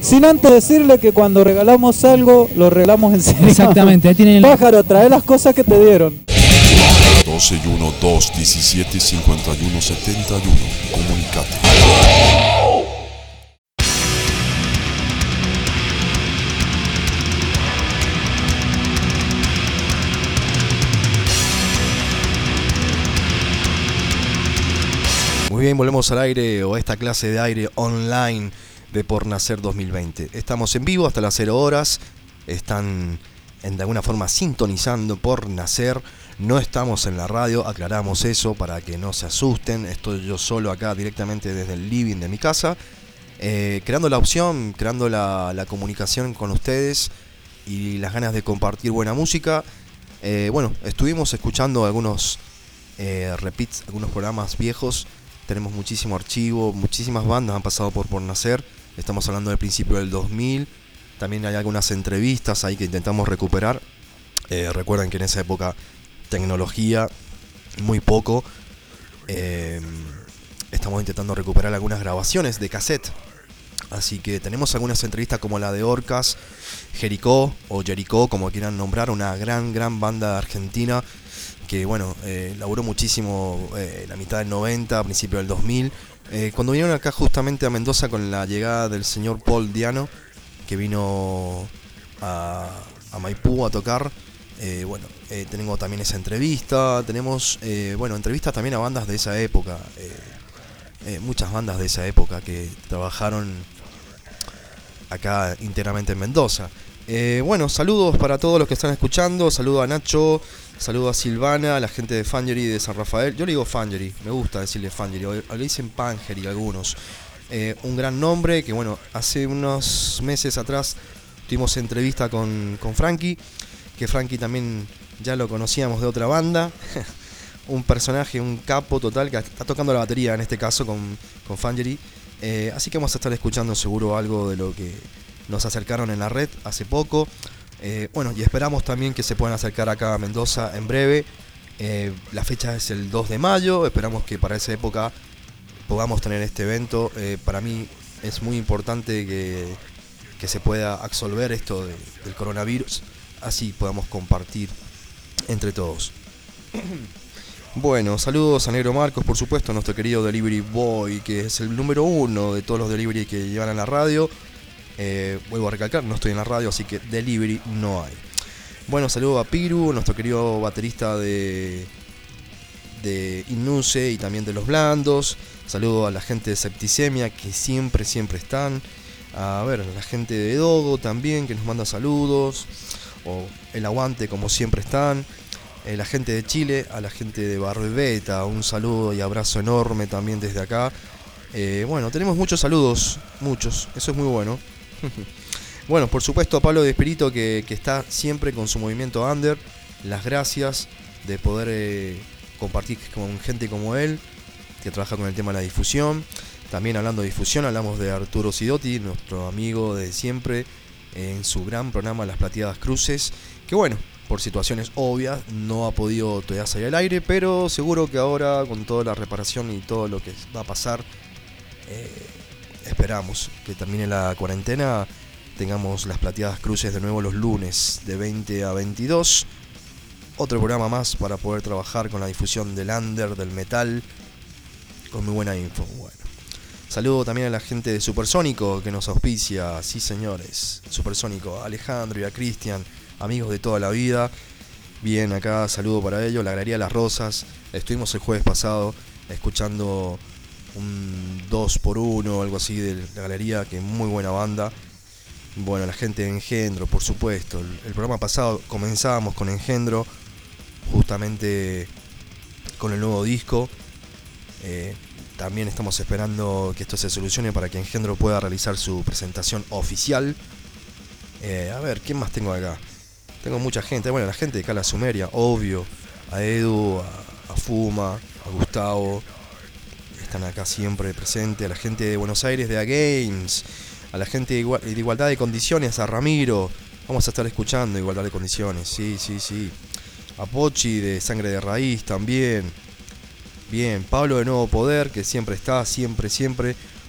Sin antes decirle que cuando regalamos algo, lo regalamos en serio. Exactamente, ahí tienen el... Pájaro, trae las cosas que te dieron. 12 y 1, 2, 17, 51, 71. Comunicate. Muy bien, volvemos al aire o esta clase de aire online de Por Nacer 2020. Estamos en vivo hasta las 0 horas. Están de alguna forma sintonizando Por Nacer. No estamos en la radio, aclaramos eso para que no se asusten. Estoy yo solo acá directamente desde el living de mi casa, creando la opción, creando la comunicación con ustedes y las ganas de compartir buena música. Bueno, estuvimos escuchando algunos repeats, algunos programas viejos. Tenemos muchísimo archivo, muchísimas bandas han pasado por Nacer. Estamos hablando del principio del 2000. También hay algunas entrevistas ahí que intentamos recuperar. Recuerden que en esa época tecnología muy poco. Estamos intentando recuperar algunas grabaciones de cassette. Así que tenemos algunas entrevistas como la de Orcas, Jericó o Jericó, como quieran nombrar, una gran banda argentina que bueno, laburó muchísimo la mitad del 90, a principio del 2000. Cuando vinieron acá justamente a Mendoza con la llegada del señor Paul Diano, que vino a Maipú a tocar. Bueno, tengo también esa entrevista. Tenemos, bueno, entrevistas también a bandas de esa época. Muchas bandas de esa época que trabajaron acá íntegramente en Mendoza. Bueno, saludos para todos los que están escuchando. Saludo a Nacho, saludo a Silvana, a la gente de Fangery de San Rafael. Yo le digo Fangery, me gusta decirle Fangery, o le dicen Pangery algunos. Un gran nombre que bueno, hace unos meses atrás tuvimos entrevista con Frankie, que Frankie también ya lo conocíamos de otra banda. Un personaje, un capo total, que está tocando la batería en este caso con Fangery. Así que vamos a estar escuchando seguro algo de lo que nos acercaron en la red hace poco. Bueno, y esperamos también que se puedan acercar acá a Mendoza en breve. La fecha es el 2 de mayo. Esperamos que para esa época podamos tener este evento. Para mí es muy importante que se pueda absolver esto del coronavirus. Así podamos compartir entre todos. Bueno, saludos a Negro Marcos, por supuesto, nuestro querido Delivery Boy, que es el número 1 de todos los delivery que llevan a la radio. Vuelvo a recalcar, no estoy en la radio, así que delivery no hay. Bueno, saludo a Piru, nuestro querido baterista de Innuce y también de Los Blandos. Saludo a la gente de Septicemia, que siempre están. A ver, la gente de Dogo también, que nos manda saludos. O El Aguante, como siempre están. La gente de Chile, a la gente de Barbeta, un saludo y abrazo enorme también desde acá. Bueno, tenemos muchos saludos, muchos, eso es muy bueno. Bueno, por supuesto a Pablo de Espirito, que está siempre con su movimiento under. Las gracias de poder compartir con gente como él, que trabaja con el tema de la difusión. También hablando de difusión, hablamos de Arturo Sidotti, nuestro amigo de siempre, en su gran programa Las Plateadas Cruces, que bueno, por situaciones obvias no ha podido todavía salir al aire, pero seguro que ahora con toda la reparación y todo lo que va a pasar, esperamos que termine la cuarentena, tengamos Las Plateadas Cruces de nuevo los lunes de 20 a 22. Otro programa más para poder trabajar con la difusión del under, del metal, con muy buena info. Bueno, saludo también a la gente de Supersónico que nos auspicia, sí señores, Supersónico, a Alejandro y a Cristian, amigos de toda la vida. Bien, acá saludo para ellos, la Galería Las Rosas. Estuvimos el jueves pasado escuchando un 2x1 o algo así de la Galería, que muy buena banda. Bueno, la gente de Engendro, por supuesto. El programa pasado comenzábamos con Engendro, justamente con el nuevo disco. También estamos esperando que esto se solucione para que Engendro pueda realizar su presentación oficial. A ver, ¿quién más tengo acá? Tengo mucha gente. Bueno, la gente de Cala Sumeria, obvio. A Edu, a Fuma, a Gustavo. Están acá siempre presentes. A la gente de Buenos Aires, de A Games. A la gente de Igualdad de Condiciones, a Ramiro. Vamos a estar escuchando Igualdad de Condiciones. Sí. A Pochi de Sangre de Raíz también. Bien, Pablo de Nuevo Poder, que siempre está, siempre.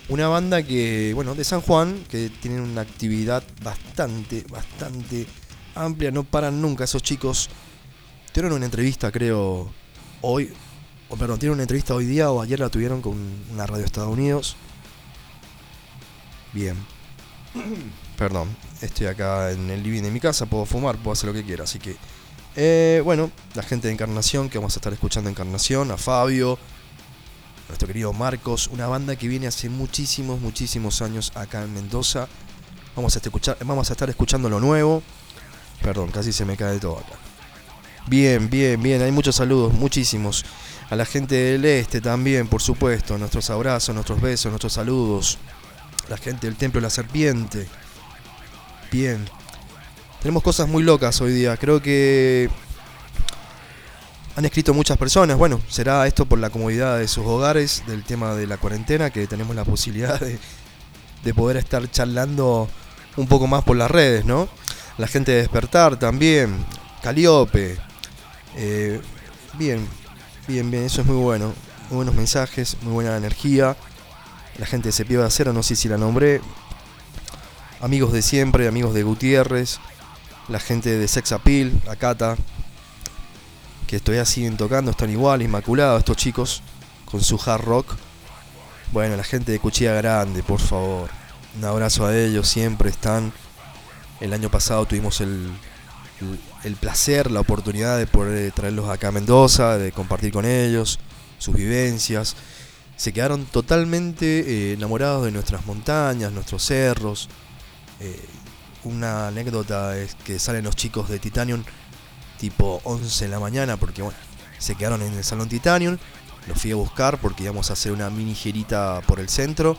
Una banda que, bueno, de San Juan, que tienen una actividad bastante amplia, no paran nunca esos chicos. Tuvieron una entrevista, creo, tienen una entrevista hoy día o ayer la tuvieron con una radio de Estados Unidos. Bien. Perdón, estoy acá en el living de mi casa, puedo fumar, puedo hacer lo que quiera, así que... bueno, la gente de Encarnación, que vamos a estar escuchando Encarnación, a Fabio, nuestro querido Marcos, una banda que viene hace muchísimos años acá en Mendoza. Vamos a estar escuchando lo nuevo. Perdón, casi se me cae todo acá. Bien, hay muchos saludos, muchísimos. A la gente del este también, por supuesto, nuestros abrazos, nuestros besos, nuestros saludos. La gente del Templo de la Serpiente. Bien. Tenemos cosas muy locas hoy día, creo que han escrito muchas personas. Bueno, será esto por la comodidad de sus hogares, del tema de la cuarentena, que tenemos la posibilidad de poder estar charlando un poco más por las redes, ¿no? La gente de Despertar también, Caliope. Bien, eso es muy bueno. Muy buenos mensajes, muy buena energía. La gente de Cepillo de Acero, no sé si la nombré. Amigos de siempre, amigos de Gutiérrez. La gente de Sex Appeal, Acata, que todavía siguen tocando, están igual, inmaculados estos chicos, con su hard rock. Bueno, la gente de Cuchilla Grande, por favor, un abrazo a ellos, siempre están. El año pasado tuvimos el placer, la oportunidad de poder traerlos acá a Mendoza, de compartir con ellos sus vivencias. Se quedaron totalmente enamorados de nuestras montañas, nuestros cerros. Una anécdota es que salen los chicos de Titanium tipo 11 de la mañana, porque bueno, se quedaron en el Salón Titanium. Los fui a buscar porque íbamos a hacer una mini girita por el centro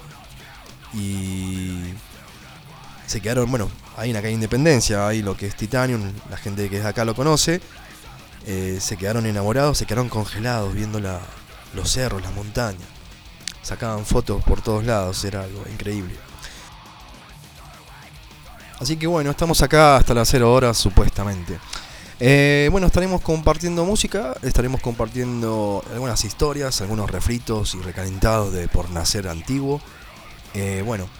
y se quedaron, bueno, ahí en la calle Independencia, ahí lo que es Titanium, la gente que es de acá lo conoce. Se quedaron enamorados, se quedaron congelados viendo los cerros, las montañas. Sacaban fotos por todos lados, era algo increíble. Así que bueno, estamos acá hasta las 0 horas supuestamente. Bueno, estaremos compartiendo música, estaremos compartiendo algunas historias, algunos refritos y recalentados de Por Nacer Antiguo. Bueno,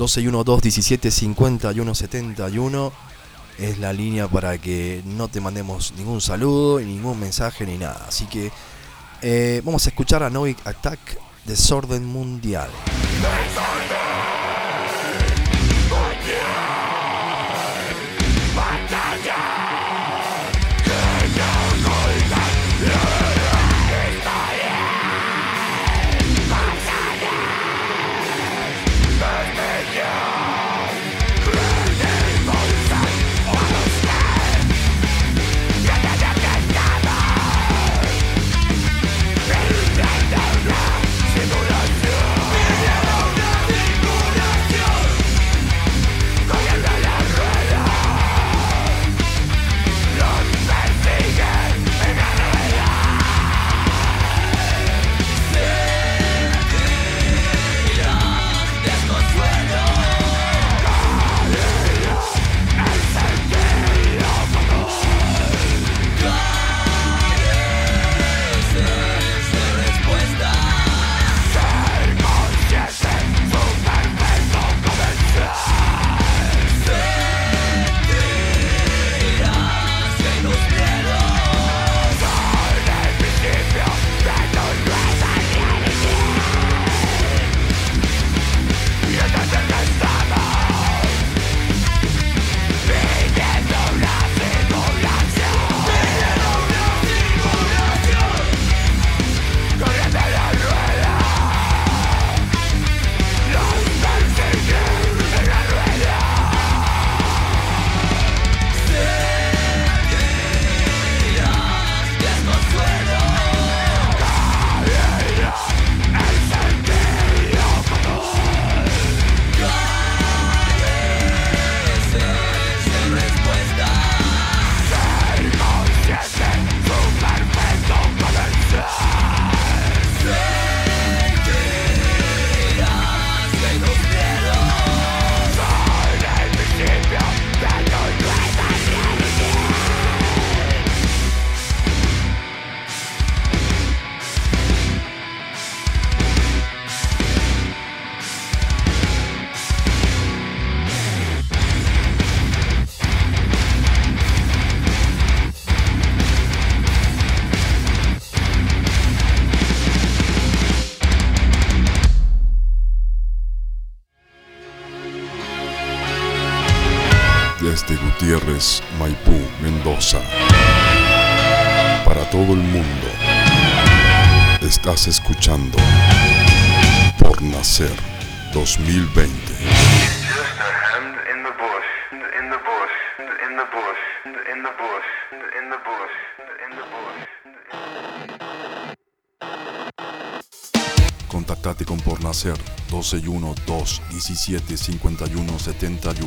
1212-1751-71 es la línea para que no te mandemos ningún saludo, ni ningún mensaje, ni nada. Así que vamos a escuchar a Novic Attack, Desorden Mundial. Simulación. Gutiérrez, Maipú, Mendoza. Para todo el mundo. Estás escuchando Por Nacer 2020. Contactate con Por Nacer 121-217-5171.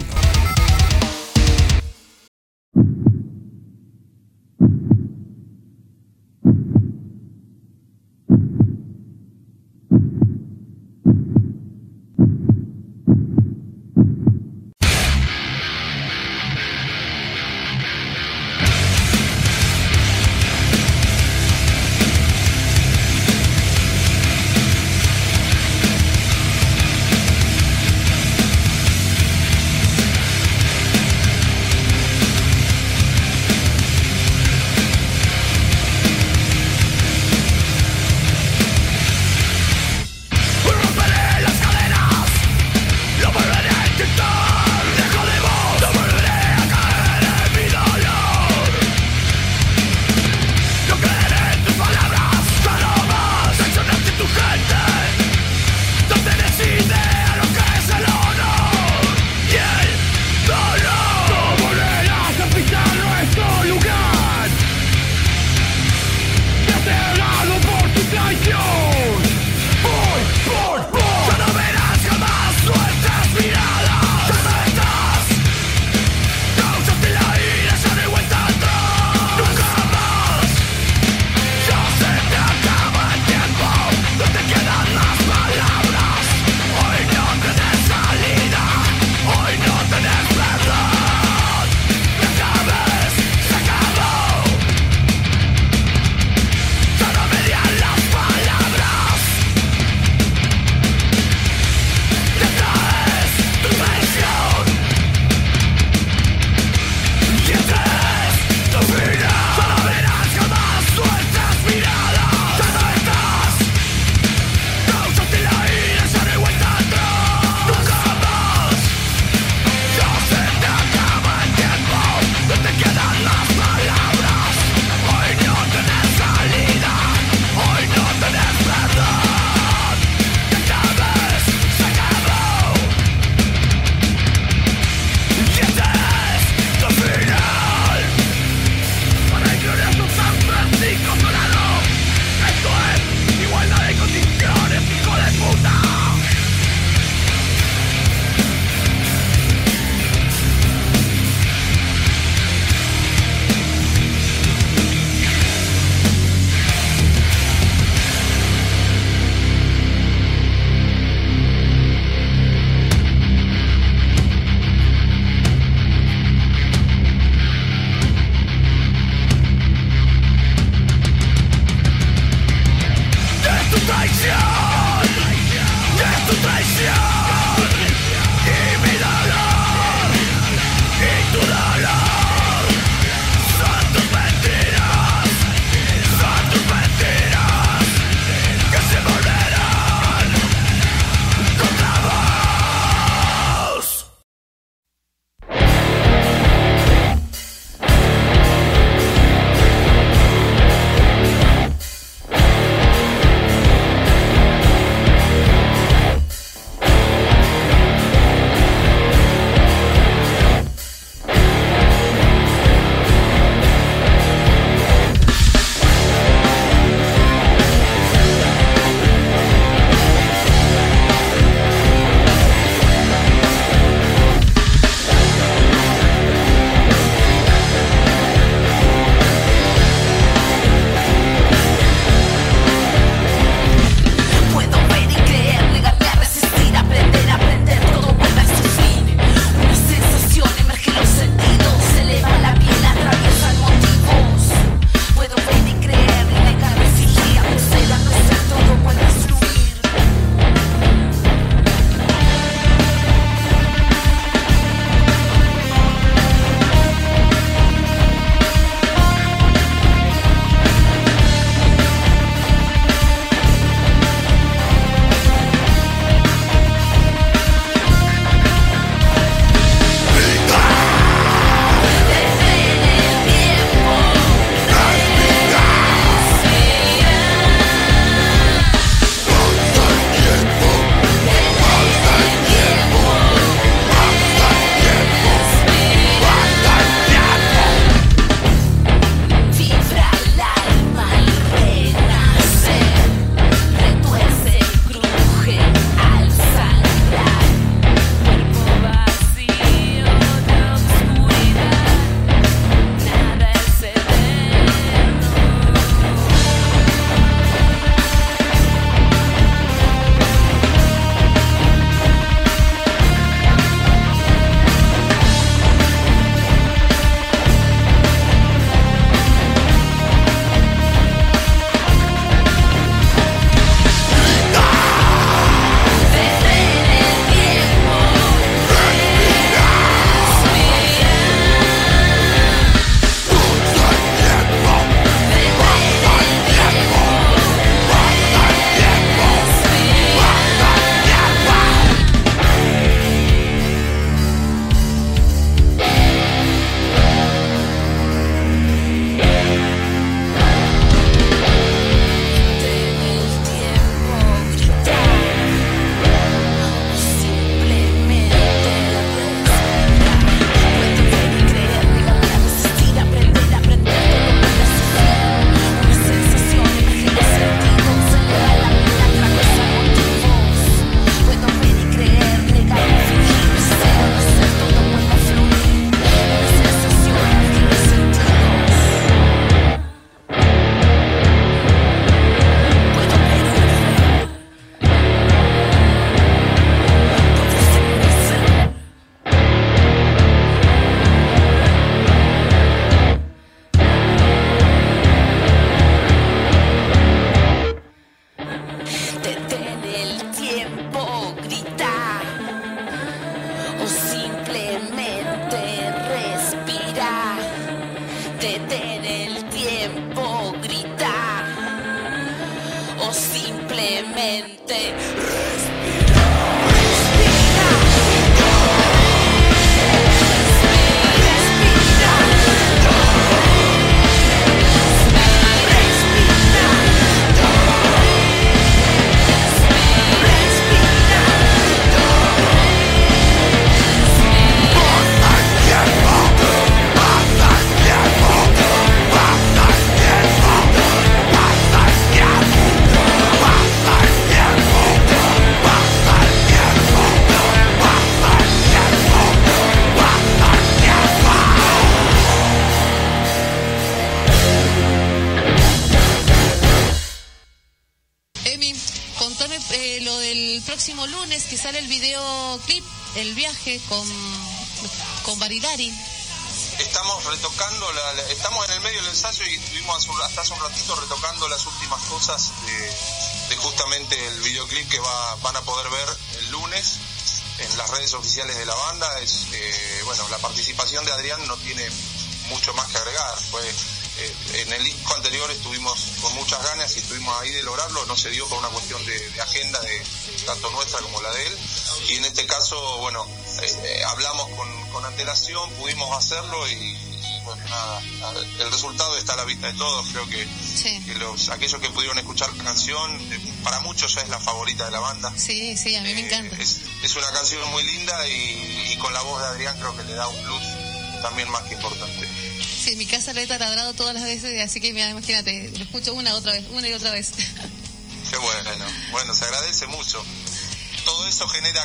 lo del próximo lunes que sale el videoclip, el viaje con Barilari. Estamos retocando, estamos en el medio del ensayo y estuvimos hasta hace un ratito retocando las últimas cosas de justamente el videoclip que van a poder ver el lunes en las redes oficiales de la banda. Bueno, la participación de Adrián no tiene mucho más que agregar. En el disco anterior estuvimos con muchas ganas y estuvimos ahí de lograrlo, no se dio por una cuestión de agenda, tanto nuestra como la de él, y en este caso, bueno, hablamos con antelación, pudimos hacerlo y bueno, nada, el resultado está a la vista de todos. Creo que aquellos que pudieron escuchar la canción, para muchos ya es la favorita de la banda. Sí, a mí me encanta. Es una canción muy linda y con la voz de Adrián creo que le da un plus también más que importante. Sí, en mi casa le he taladrado todas las veces, así que mira, imagínate, lo escucho una y otra vez. Qué bueno, se agradece mucho. Todo eso genera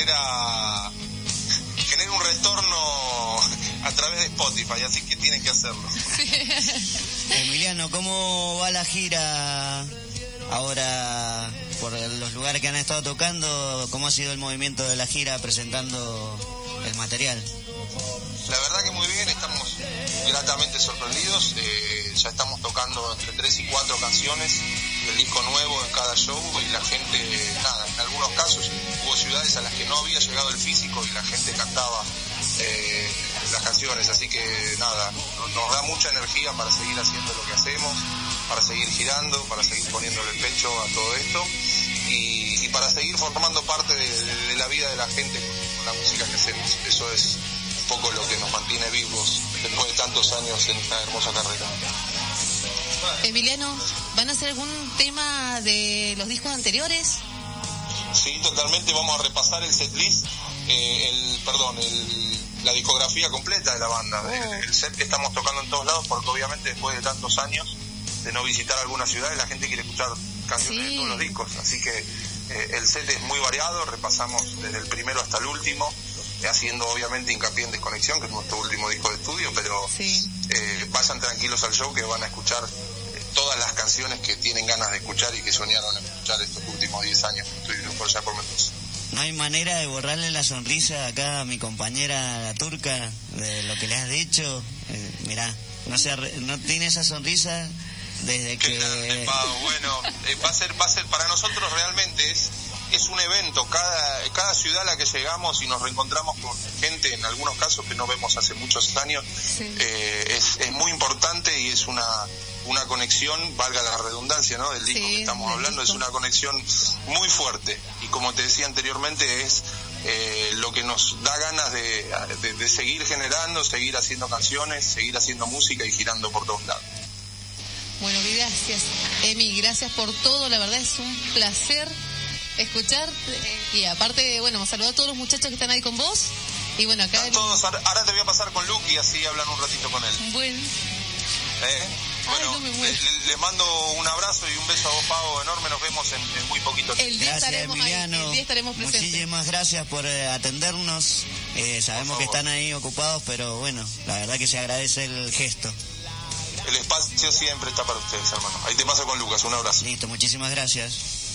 un retorno a través de Spotify, así que tienen que hacerlo. Sí. Emiliano, ¿cómo va la gira ahora por los lugares que han estado tocando? ¿Cómo ha sido el movimiento de la gira presentando el material? La verdad que muy bien, estamos gratamente sorprendidos. Ya estamos tocando entre 3 y 4 canciones del disco nuevo en cada show y la gente, nada, en algunos casos hubo ciudades a las que no había llegado el físico y la gente cantaba las canciones, así que nada, nos da mucha energía para seguir haciendo lo que hacemos, para seguir girando, para seguir poniéndole el pecho a todo esto y para seguir formando parte de la vida de la gente con la música que hacemos. Eso es un poco lo que nos mantiene vivos después de tantos años en esta hermosa carrera. Emiliano, ¿van a hacer algún tema de los discos anteriores? Sí, totalmente, vamos a repasar el setlist, la discografía completa de la banda, el set que estamos tocando en todos lados, porque obviamente después de tantos años de no visitar algunas ciudades, la gente quiere escuchar canciones de todos los discos, así que el set es muy variado, repasamos desde el primero hasta el último, haciendo obviamente hincapié en Desconexión, que es nuestro último disco de estudio, pero vayan tranquilos al show que van a escuchar todas las canciones que tienen ganas de escuchar y que soñaron escuchar estos últimos 10 años que estuvieron por allá por Mendoza. No hay manera de borrarle la sonrisa acá a mi compañera la turca de lo que le has dicho. Mirá, no tiene esa sonrisa desde que... Grande, Pau. Bueno, va a ser para nosotros realmente es un evento. Cada ciudad a la que llegamos y nos reencontramos con gente, en algunos casos que no vemos hace muchos años, es muy importante y es una conexión, valga la redundancia, ¿no? Del disco que estamos hablando, es una conexión muy fuerte y como te decía anteriormente es lo que nos da ganas de seguir generando, seguir haciendo canciones, seguir haciendo música y girando por todos lados. Bueno, gracias Emi, gracias por todo, la verdad es un placer escuchar y aparte, bueno, saludar a todos los muchachos que están ahí con vos y bueno, acá... Todos, ahora te voy a pasar con Luke y así hablan un ratito con él. Bueno. Bueno, les mando un abrazo y un beso a vos, Pau, enorme. Nos vemos en muy poquito tiempo. Gracias, Emiliano. El día estaremos presentes. Muchísimas gracias por atendernos. Sabemos que están ahí ocupados, pero bueno, la verdad que se agradece el gesto. El espacio siempre está para ustedes, hermano. Ahí te paso con Lucas. Un abrazo. Listo, muchísimas gracias.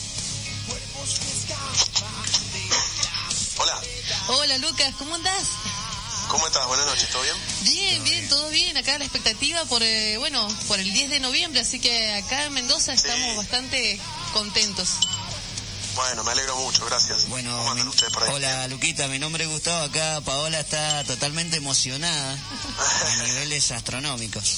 Hola. Hola, Lucas, ¿cómo andás? ¿Cómo estás? Buenas noches, ¿todo bien? Bien, todo bien. Acá la expectativa por el 10 de noviembre, así que acá en Mendoza estamos bastante contentos. Bueno, me alegro mucho, gracias. Bueno, hola Luquita, mi nombre es Gustavo, acá Paola está totalmente emocionada a niveles astronómicos.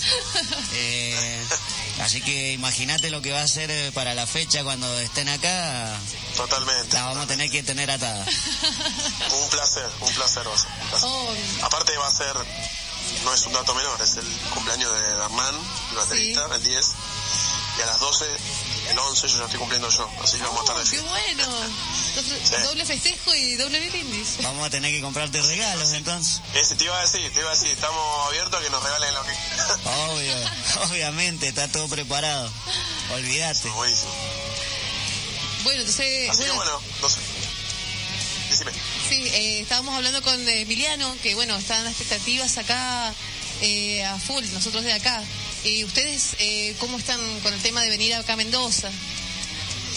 Así que imagínate lo que va a ser para la fecha cuando estén acá. Totalmente. La vamos a tener que tener atada. Un placer, Rosa. Aparte va a ser, no es un dato menor, es el cumpleaños de Hernán, el baterista, el 10, y a las 12... El 11 yo ya estoy cumpliendo yo, así que vamos a estar de fiesta. ¡Qué bueno! Entonces, doble festejo y doble brindis. Vamos a tener que comprarte regalos entonces. Te iba a decir, estamos abiertos a que nos regalen lo que quieran. Obviamente, está todo preparado. Olvídate. Buenísimo. Bueno, entonces... Así que bueno, no sé. Decime. Sí, estábamos hablando con Emiliano, que bueno, están las expectativas acá a full, nosotros de acá. ¿Y ustedes cómo están con el tema de venir acá a Mendoza?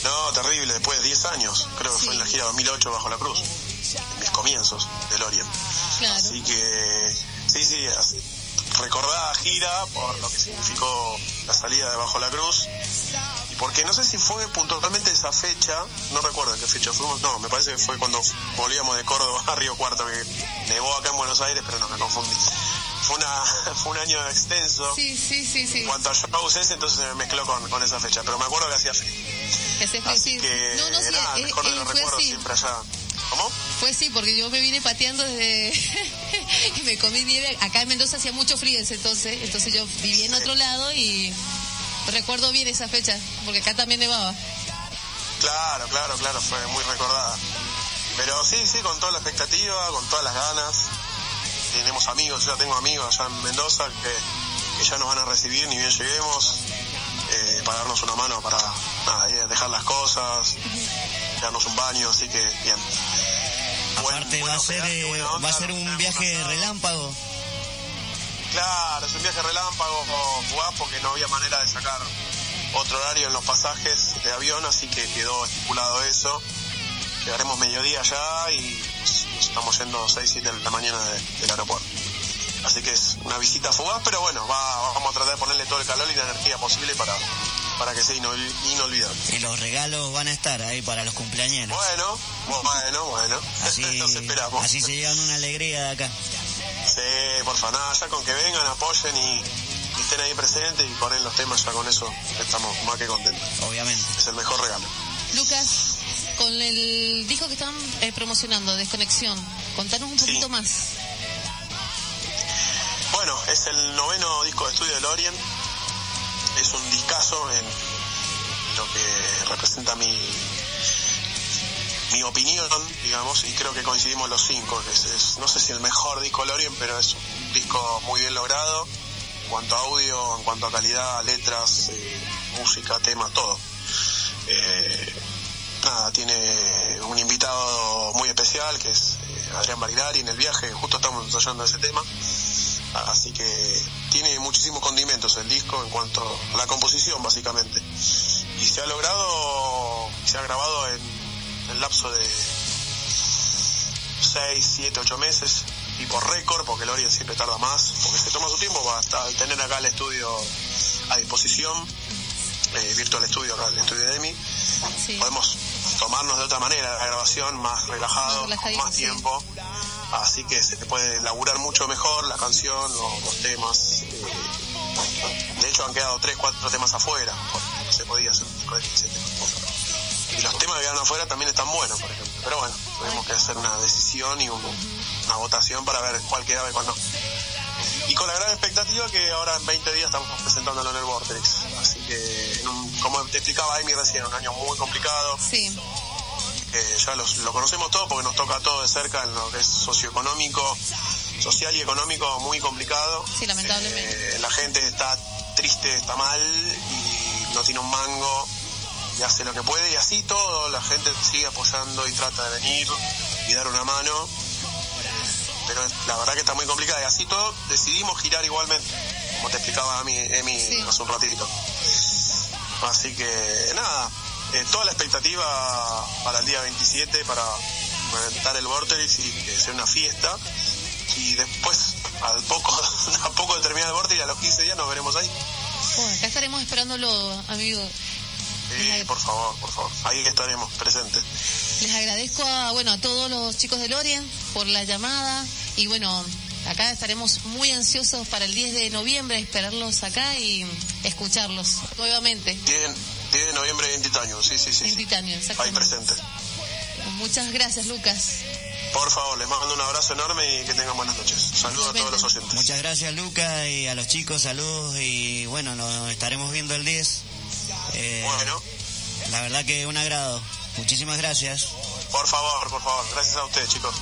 No, terrible, después de 10 años, creo que fue en la gira 2008 Bajo la Cruz, en mis comienzos de Lorien. Claro. Así que, sí, recordada gira por lo que significó la salida de Bajo la Cruz, y porque no sé si fue puntualmente esa fecha, no recuerdo en qué fecha fuimos, no, me parece que fue cuando volvíamos de Córdoba a Río Cuarto, que nevó acá en Buenos Aires, pero no me confundí. Fue un año extenso. Sí. En cuanto a shows ese, entonces se me mezcló con esa fecha, pero me acuerdo que hacía frío. Así que, nada, mejor de los recuerdos así. siempre allá. ¿Cómo? Fue sí, porque yo me vine pateando desde... y me comí nieve. Acá en Mendoza hacía mucho frío ese entonces yo vivía en otro lado y recuerdo bien esa fecha, porque acá también nevaba. Claro, fue muy recordada. Pero sí, con toda la expectativa, con todas las ganas. Tenemos amigos, yo ya tengo amigos allá en Mendoza que ya nos van a recibir ni bien lleguemos, para darnos una mano para dejar las cosas, darnos un baño, así que bien. Aparte va a ser un viaje relámpago. Claro, es un viaje relámpago, fugaz, porque no había manera de sacar otro horario en los pasajes de avión, así que quedó estipulado eso. Llegaremos mediodía allá y nos estamos yendo 6-7 de la mañana del aeropuerto. Así que es una visita fugaz, pero bueno, vamos a tratar de ponerle todo el calor y la energía posible para que sea inolvidable. Y los regalos van a estar ahí para los cumpleañeros. Bueno. Así, nos esperamos. Así se llevan una alegría de acá. Sí, por favor, nada, ya con que vengan, apoyen y estén ahí presentes y ponen los temas, ya con eso estamos más que contentos. Obviamente. Es el mejor regalo. Lucas, con el disco que están promocionando, Desconexión, contanos un poquito más. Bueno, es el 9º disco de estudio de Lorien. Es un discazo en lo que representa mi opinión, digamos, y creo que coincidimos los 5. No sé si el mejor disco de Lorien, pero es un disco muy bien logrado en cuanto a audio, en cuanto a calidad, letras, música, temas, todo. Tiene un invitado muy especial que es Adrián Barilari en el viaje, justo estamos ensayando ese tema. Así que tiene muchísimos condimentos el disco en cuanto a la composición, básicamente. Y se ha grabado en el lapso de 6, 7, 8 meses, tipo récord, porque Lorien siempre tarda más, porque se toma su tiempo para tener acá el estudio a disposición, Virtual Studio, acá el estudio de EMI. Sí. Podemos tomarnos de otra manera la grabación, más relajado, más tiempo. Así que se puede laburar mucho mejor la canción, los temas. De hecho han quedado 3, 4 temas afuera, porque no se podía hacer un disco de 15 temas. Y los temas que quedan afuera también están buenos, por ejemplo. Pero bueno, tuvimos que hacer una decisión y una votación para ver cuál quedaba y cuál no. Y con la gran expectativa que ahora en 20 días estamos presentándolo en el Vortex. Así que, como te explicaba Amy recién, un año muy complicado. Sí. Ya lo conocemos todos porque nos toca todo de cerca en lo que es socioeconómico, social y económico, muy complicado. Sí, lamentablemente. La gente está triste, está mal y no tiene un mango y hace lo que puede, y así todo, la gente sigue apoyando y trata de venir y dar una mano, pero la verdad que está muy complicada, y así todo decidimos girar igualmente, como te explicaba a mí, Emi, hace un ratito. Así que nada, toda la expectativa para el día 27 para dar el Vortex y que sea una fiesta, y después a poco de terminar el Vortex, a los 15 días nos veremos ahí. Acá estaremos esperándolo, amigo. Sí, por favor, ahí estaremos presentes. Les agradezco a todos los chicos de Lorien por la llamada, y acá estaremos muy ansiosos para el 10 de noviembre, esperarlos acá y escucharlos nuevamente. 10 de noviembre en Titanio, sí. En Titanio, exactamente. Ahí presente. Muchas gracias, Lucas. Por favor, les mando un abrazo enorme y que tengan buenas noches. Saludos a todos los oyentes. Muchas gracias, Lucas, y a los chicos, saludos, y nos estaremos viendo el 10. La verdad que un agrado. Muchísimas gracias. Por favor. Gracias a ustedes, chicos.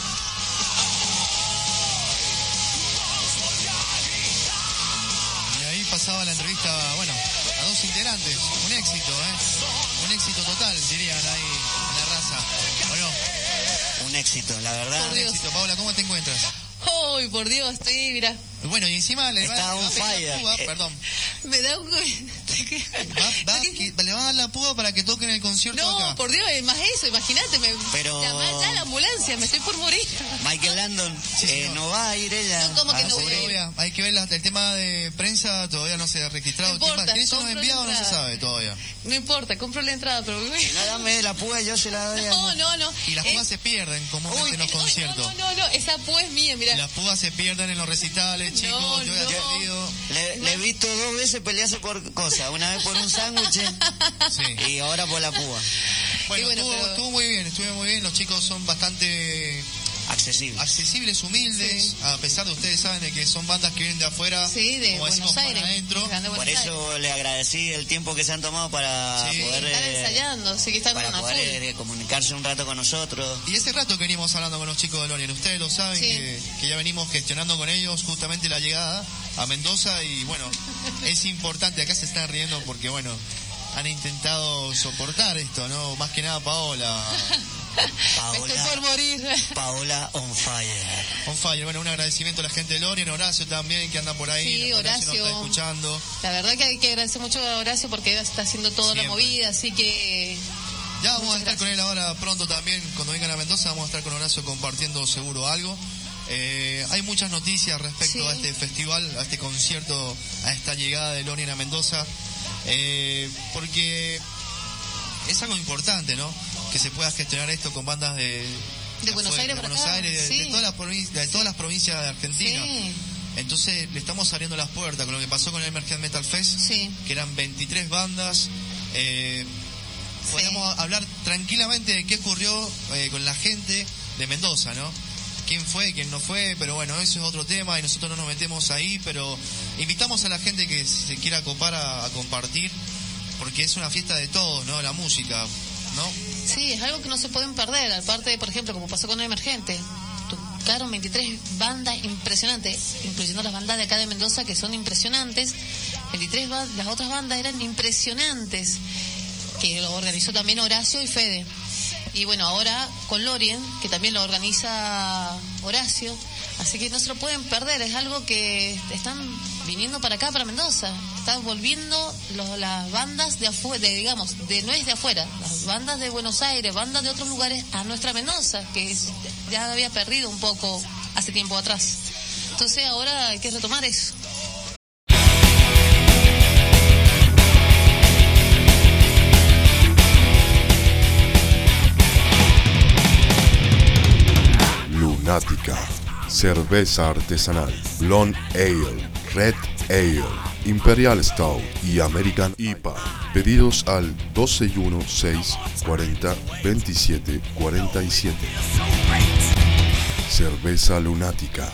Y ahí pasaba la entrevista, a 2 integrantes. Un éxito, un éxito total, dirían ahí en la raza. Un éxito, la verdad. Un éxito. Paola, ¿cómo te encuentras? ¡Ay, por Dios! Estoy, mira. Y encima le está un fire. Perdón. Me da un... Le van a dar la púa para que toquen el concierto No, acá. por Dios, es más eso, imagínate, Pero- llamá ya a la ambulancia, me estoy por morir. Michael Landon, no va a ir ella. No, ¿cómo que no voy a ir? Todavía hay que ver el tema de prensa, todavía no se ha registrado. No importa, ¿Quiénes son los compro enviados? la No se entrada. sabe todavía. No importa, compro la entrada, pero... No, dame la púa, yo se la doy. No. Y las púas se pierden comúnmente en los conciertos. No, esa púa es mía, mira. Las púas se pierden en los recitales, chicos. Yo he atendido. Le he visto 2 veces pelearse por cosas. Una vez por un sándwich y ahora por la púa. Bueno, estuvo muy bien, estuvo muy bien. Los chicos son bastante accesibles, humildes, a pesar de ustedes saben de que son bandas que vienen de afuera, Sí, de como decimos, Buenos Aires. para adentro. Por eso le agradecí el tiempo que se han tomado para poder, Están ensayando, sí que están para con a poder full. comunicarse un rato con nosotros. Y ese rato que venimos hablando con los chicos de Lorien, ustedes lo saben, Sí. que ya venimos gestionando con ellos justamente la llegada a Mendoza y bueno, es importante, acá se están riendo porque bueno, han intentado soportar esto, ¿no? Más que nada Paola. Estoy por morir. Paola on fire. On fire, bueno, un agradecimiento a la gente de Lorien, Horacio también, que anda por ahí. Sí, Horacio nos Horacio. está escuchando. La verdad que hay que agradecer mucho a Horacio porque está haciendo toda la Siempre. movida, así que... Ya vamos a estar con él ahora pronto también, cuando vengan a Mendoza vamos a estar con Horacio compartiendo seguro algo. Hay muchas noticias respecto a este festival, a este concierto, a esta llegada de Lorien a Mendoza, porque es algo importante, ¿no? Que se pueda gestionar esto con bandas de Buenos afuera, Aires de para Buenos acá, Aires, de sí. todas las provincias de Argentina. Sí. Entonces le estamos abriendo las puertas con lo que pasó con el Emergent Metal Fest, que eran 23 bandas. Podemos hablar tranquilamente de qué ocurrió con la gente de Mendoza, ¿no? Quién fue, quién no fue, pero bueno, eso es otro tema y nosotros no nos metemos ahí, pero invitamos a la gente que se quiera copar a compartir, porque es una fiesta de todos, ¿no? La música, ¿no? Sí, es algo que no se pueden perder, aparte, por ejemplo, como pasó con el Emergente. Tocaron 23 bandas impresionantes, incluyendo las bandas de acá de Mendoza que son impresionantes. 23 las otras bandas eran impresionantes, que lo organizó también Horacio y Fede. Y bueno, ahora con Lorien, que también lo organiza Horacio, así que no se lo pueden perder, es algo que están viniendo para acá, para Mendoza. Están volviendo las bandas de afuera, digamos, no es de afuera, las bandas de Buenos Aires, bandas de otros lugares a nuestra Mendoza, que ya había perdido un poco hace tiempo atrás. Entonces ahora hay que retomar eso. Lunática, cerveza artesanal, Blonde Ale, Red Ale, Imperial Stout y American IPA. Pedidos al 1216-402747. Cerveza Lunática.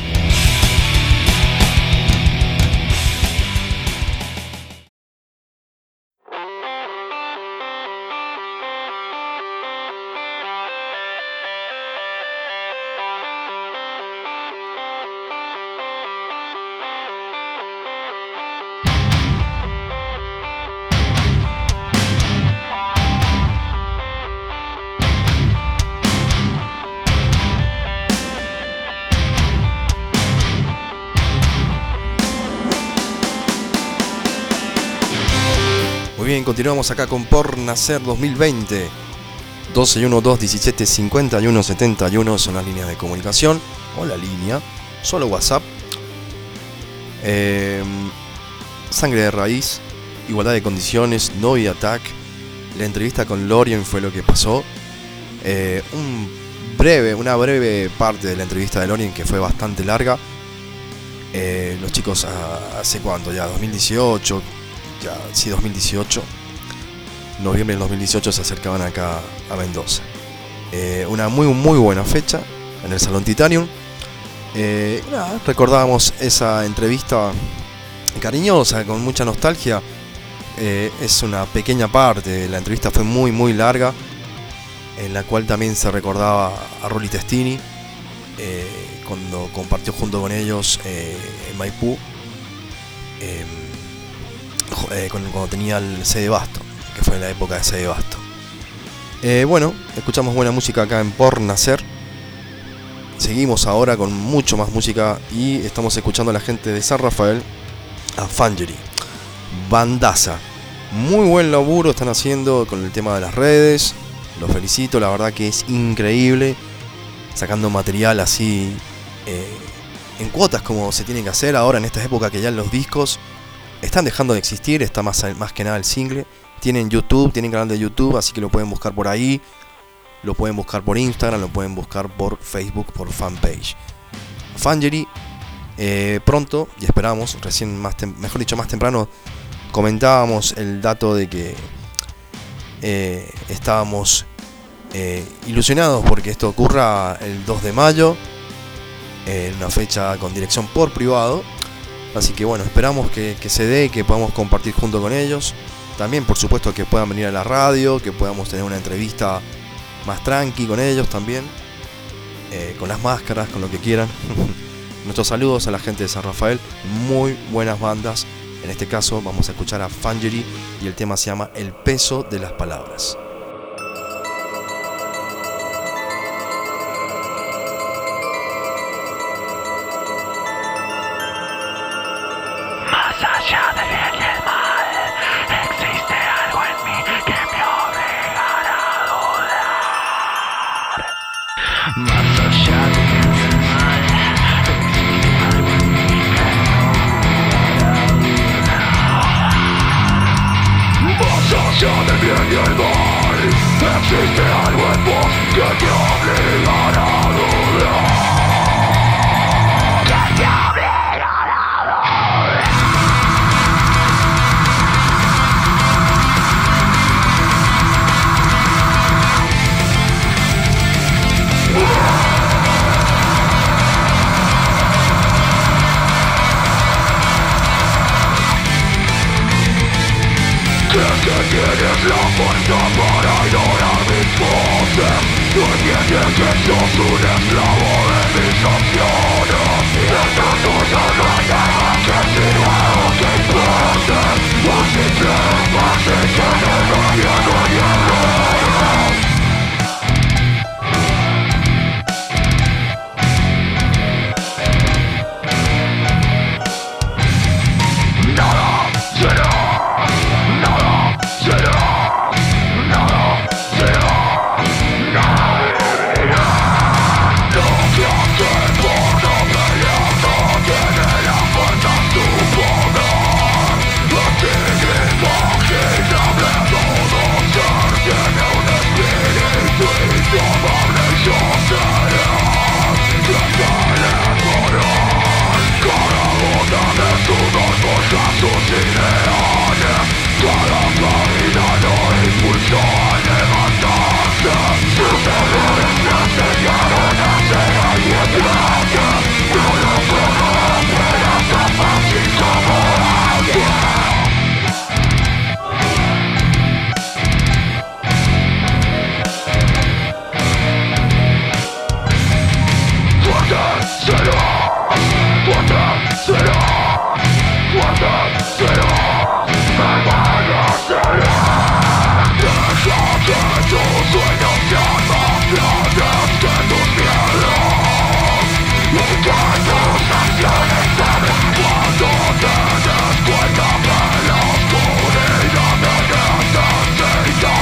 Muy bien, continuamos acá con Por Nacer 2020. 1212175171 son las líneas de comunicación o la línea, solo WhatsApp. Sangre de raíz, igualdad de condiciones, No Attack. La entrevista con Lorien fue lo que pasó. Una breve parte de la entrevista de Lorien que fue bastante larga. Los chicos hace cuánto ya, 2018. Ya, sí, 2018, noviembre del 2018 se acercaban acá a Mendoza. Una muy buena fecha en el Salón Titanium. Recordábamos esa entrevista cariñosa, con mucha nostalgia. Es una pequeña parte, la entrevista fue muy larga, en la cual también se recordaba a Ruli Testini, cuando compartió junto con ellos en Maipú. Cuando tenía el CD Basto, que fue en la época de CD Basto. Bueno, escuchamos buena música acá en Por Nacer. Seguimos ahora con mucho más música y estamos escuchando a la gente de San Rafael, a Fangery. bandaza. Muy buen laburo están haciendo con el tema de las redes. Los felicito, la verdad que es increíble. Sacando material así en cuotas como se tiene que hacer ahora en esta época que ya los discos están dejando de existir. Está más que nada el single. Tienen YouTube, tienen canal de YouTube, así que lo pueden buscar por ahí. Lo pueden buscar por Instagram, lo pueden buscar por Facebook, por fanpage. Fangery, pronto, y esperamos, recién más temprano, comentábamos el dato de que estábamos ilusionados porque esto ocurra el 2 de mayo, en una fecha con dirección por privado. Así que bueno, esperamos que se dé y que podamos compartir junto con ellos. También, por supuesto, que puedan venir a la radio, que podamos tener una entrevista más tranqui con ellos también, con las máscaras, con lo que quieran. Nuestros saludos a la gente de San Rafael, muy buenas bandas. En este caso vamos a escuchar a Fangery y el tema se llama El peso de las palabras. Más allá del bien y el mal, existe algo en mí que me obliga a dudar. Más allá del bien y el mal, existe algo en mí que me obliga a dudar. Más allá del bien y el mal, existe algo en vos que te obligará a dudar. Que te obligará a dudar. Tienes la fuerza para ignorar mis voces. No entiendes que sos un esclavo de mis acciones. Estas cosas no hay nada que sirva o que importe. Así que no gobierno y errores. Nada será. Sus ideales, cada caída lo impulsó a levantarse. Sus errores me enseñaron a ser alguien grande. No lo puedo operar tan fácil como alguien. Fuerte será, fuerte será. Fuerte será, me será. Deja que tus sueños sean más grandes que tus miedos. Y que tus acciones saben cuando te des cuenta que la oscuridad te necesita.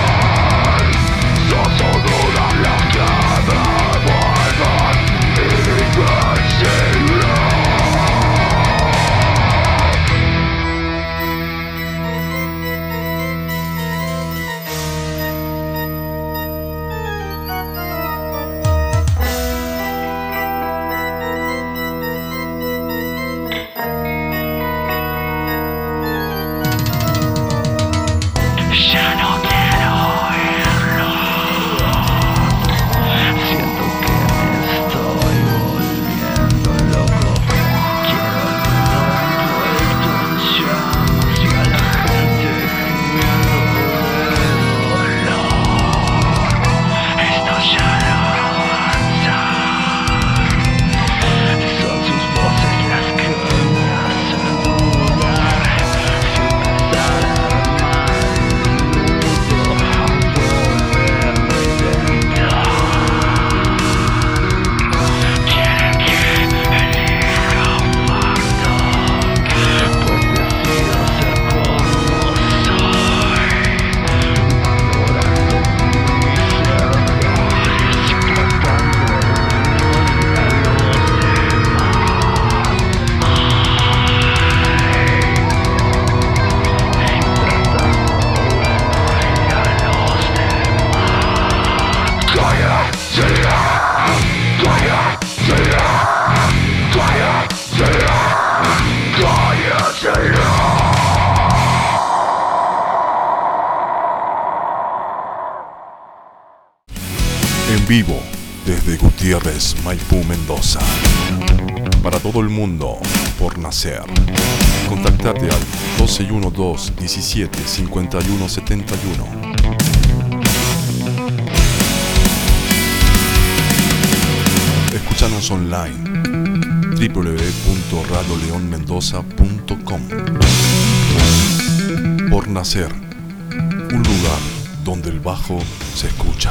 Sos dudas las que me vuelvan vivo desde Gutiérrez, Maipú, Mendoza. Para todo el mundo, por nacer. Contactate al 1212-17-5171. Escúchanos online www.radioleonmendoza.com. Por nacer, un lugar donde el bajo se escucha.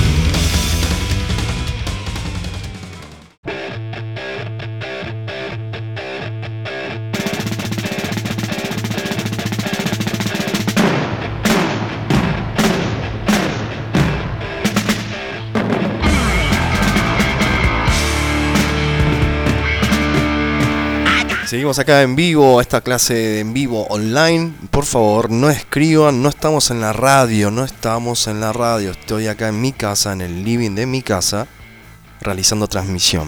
Seguimos acá en vivo, esta clase de en vivo online. Por favor, no escriban, no estamos en la radio, Estoy acá en mi casa, en el living de mi casa, realizando transmisión.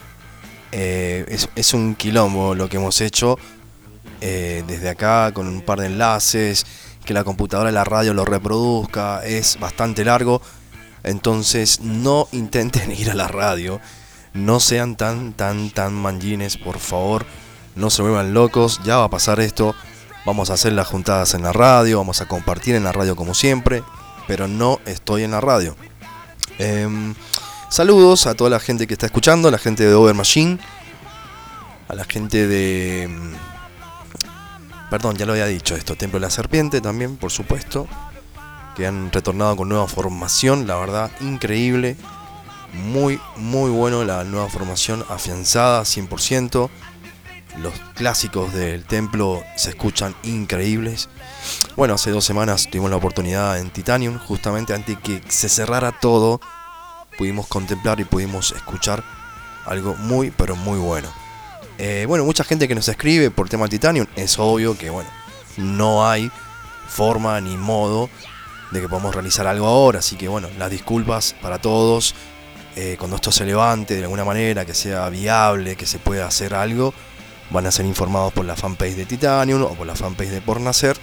Es un quilombo lo que hemos hecho desde acá, con un par de enlaces, que la computadora de la radio lo reproduzca, es bastante largo. Entonces no intenten ir a la radio, no sean tan manjines, por favor. No se vuelvan locos, ya va a pasar esto. Vamos a hacer las juntadas en la radio, vamos a compartir en la radio como siempre, pero no estoy en la radio. Saludos a toda la gente que está escuchando, a la gente de Over Machine, a la gente de... Perdón, ya lo había dicho esto, Templo de la Serpiente también, por supuesto, que han retornado con nueva formación, la verdad, increíble. Muy bueno la nueva formación, afianzada 100%. Los clásicos del Templo se escuchan increíbles. Bueno, hace 2 semanas tuvimos la oportunidad en Titanium, justamente antes que se cerrara todo, pudimos contemplar y pudimos escuchar algo muy, pero muy bueno. Bueno, mucha gente que nos escribe por tema Titanium, es obvio que, bueno, no hay forma ni modo de que podamos realizar algo ahora, así que, bueno, las disculpas para todos. Cuando esto se levante de alguna manera, que sea viable, que se pueda hacer algo, van a ser informados por la fanpage de Titanium o por la fanpage de Por Nacer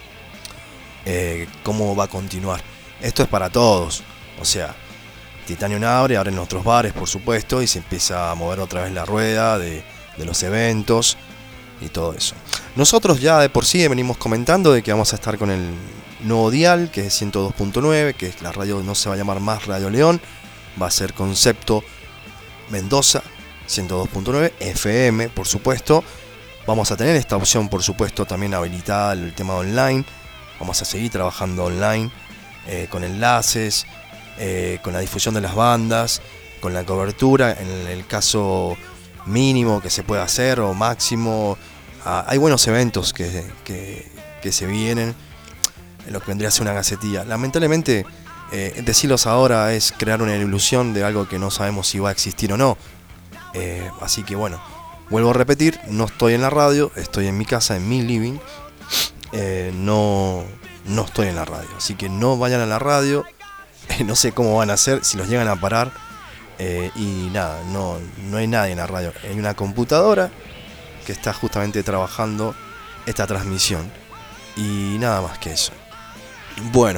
cómo va a continuar. Esto es para todos, o sea, Titanium abre en otros bares, por supuesto, y se empieza a mover otra vez la rueda de los eventos y todo eso. Nosotros ya de por sí venimos comentando de que vamos a estar con el nuevo dial, que es 102.9, que la radio no se va a llamar más Radio León, va a ser Concepto Mendoza 102.9 FM, por supuesto. Vamos a tener esta opción, por supuesto, también habilitada el tema online. Vamos a seguir trabajando online, con enlaces, con la difusión de las bandas, con la cobertura, en el caso mínimo que se pueda hacer o máximo. Hay buenos eventos que se vienen, en lo que vendría a ser una gacetilla. Lamentablemente, decirlos ahora es crear una ilusión de algo que no sabemos si va a existir o no. Así que bueno, vuelvo a repetir, no estoy en la radio, estoy en mi casa, en mi living. No estoy en la radio, así que no vayan a la radio. No sé cómo van a hacer, si los llegan a parar. Y nada, no hay nadie en la radio. Hay una computadora que está justamente trabajando esta transmisión. Y nada más que eso. Bueno,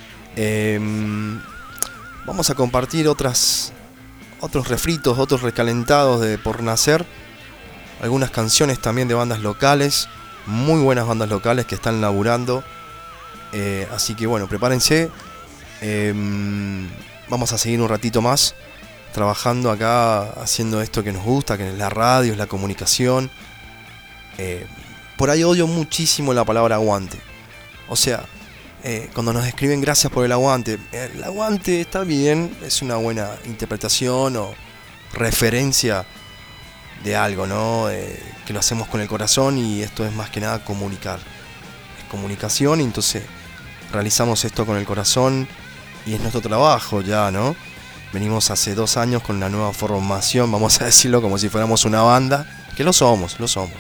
vamos a compartir otros refritos, otros recalentados de Por Nacer. Algunas canciones también de bandas locales, muy buenas bandas locales que están laburando. Así que bueno, prepárense. Vamos a seguir un ratito más trabajando acá, haciendo esto que nos gusta, que es la radio, es la comunicación. Por ahí odio muchísimo la palabra aguante. O sea, cuando nos escriben gracias por el aguante está bien, es una buena interpretación o referencia de algo, ¿no? Que lo hacemos con el corazón, y esto es más que nada comunicar. Es comunicación, y entonces realizamos esto con el corazón y es nuestro trabajo ya, ¿no? Venimos hace 2 años con la nueva formación, vamos a decirlo como si fuéramos una banda, que lo somos.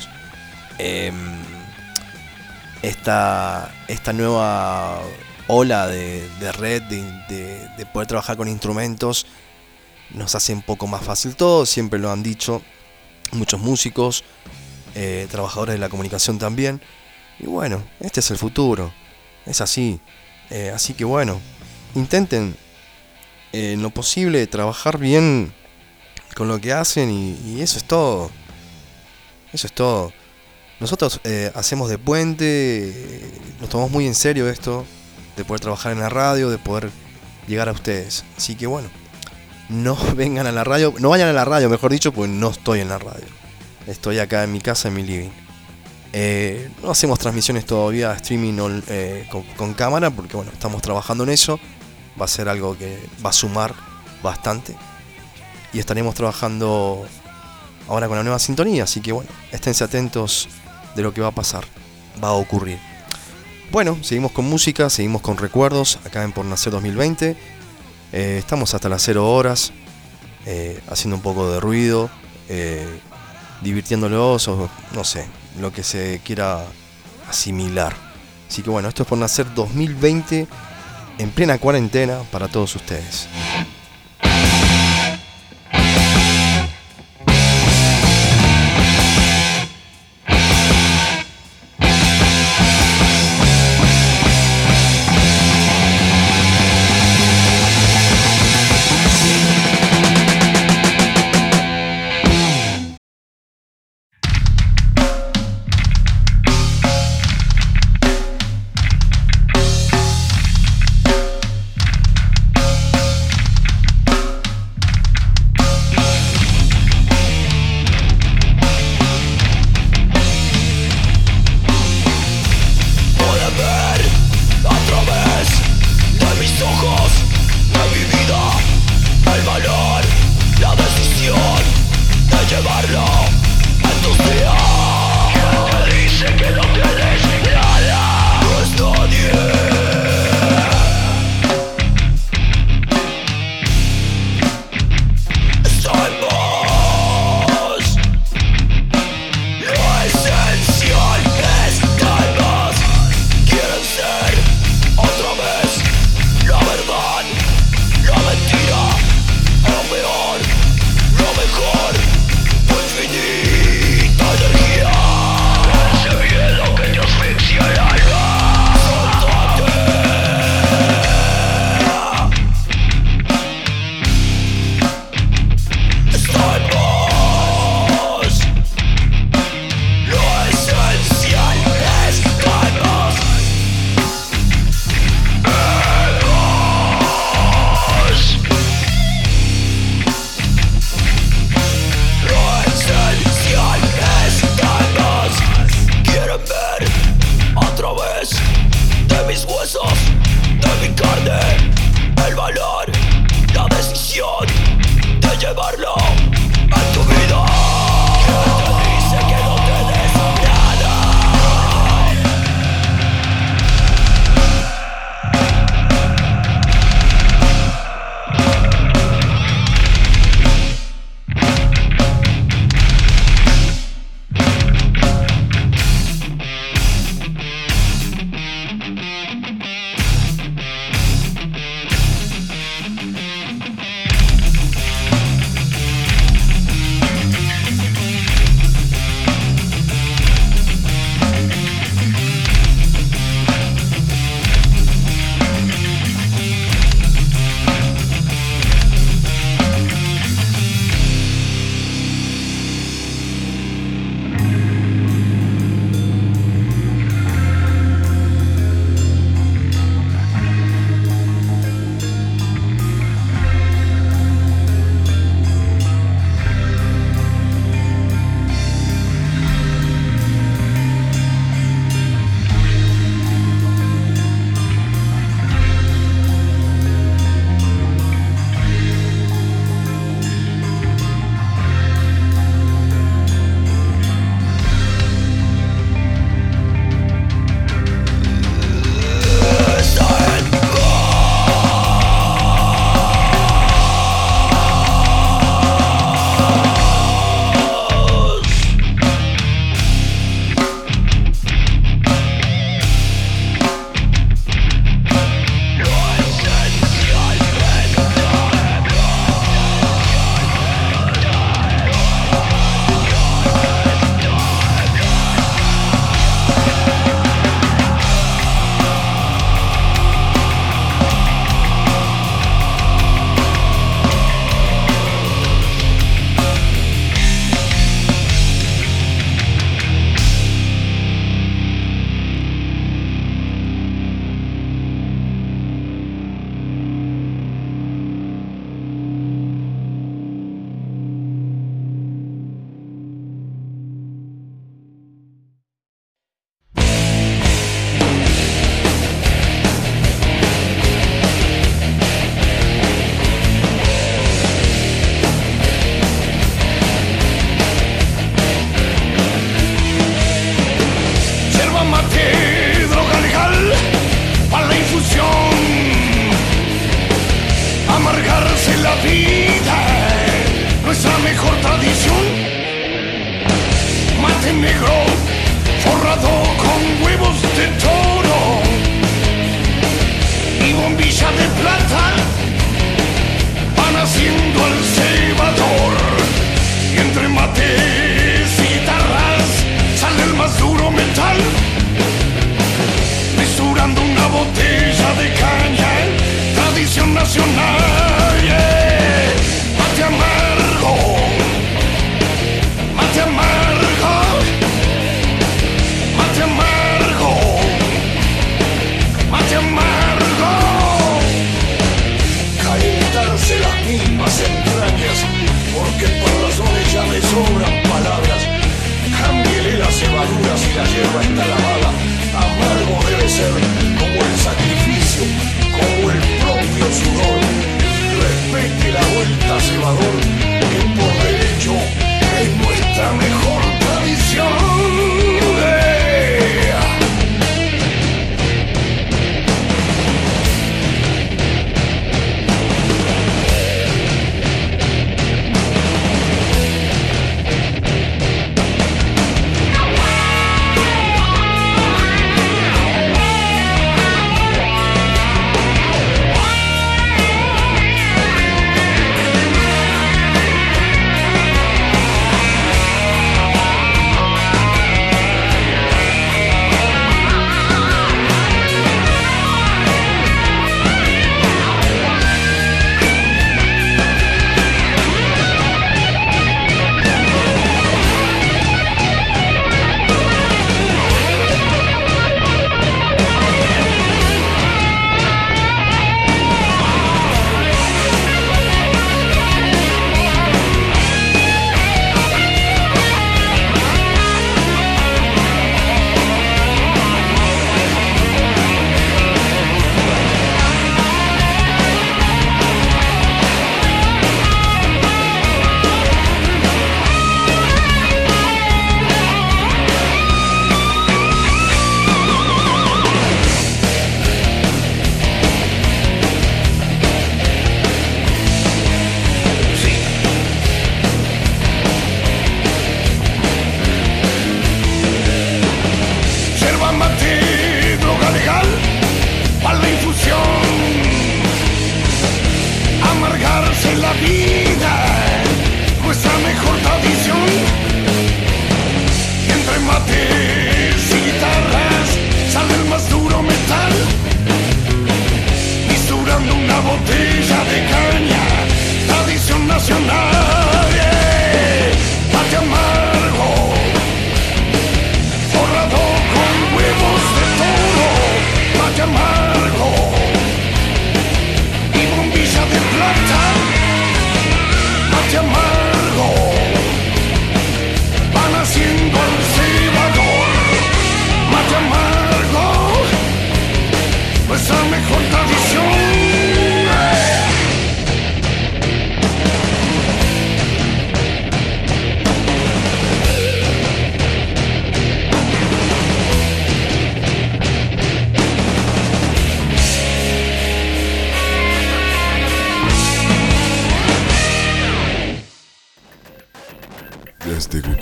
Esta nueva ola de red, de poder trabajar con instrumentos, nos hace un poco más fácil todo, siempre lo han dicho muchos músicos, trabajadores de la comunicación también. Y bueno, este es el futuro, es así. Así que bueno, intenten en lo posible trabajar bien con lo que hacen y eso es todo. Eso es todo. Nosotros hacemos de puente, nos tomamos muy en serio esto, de poder trabajar en la radio, de poder llegar a ustedes. Así que bueno, no vengan a la radio, no vayan a la radio, mejor dicho, pues no estoy en la radio. Estoy acá en mi casa, en mi living. No hacemos transmisiones todavía streaming con cámara, porque bueno, estamos trabajando en eso. Va a ser algo que va a sumar bastante. Y estaremos trabajando ahora con la nueva sintonía, así que bueno, esténse atentos de lo que va a pasar, va a ocurrir. Bueno, seguimos con música, seguimos con recuerdos, acá en Por Nacer 2020. Estamos hasta las 0 horas, haciendo un poco de ruido, divirtiéndolos, o no sé, lo que se quiera asimilar. Así que bueno, esto es Por Nacer 2020, en plena cuarentena para todos ustedes.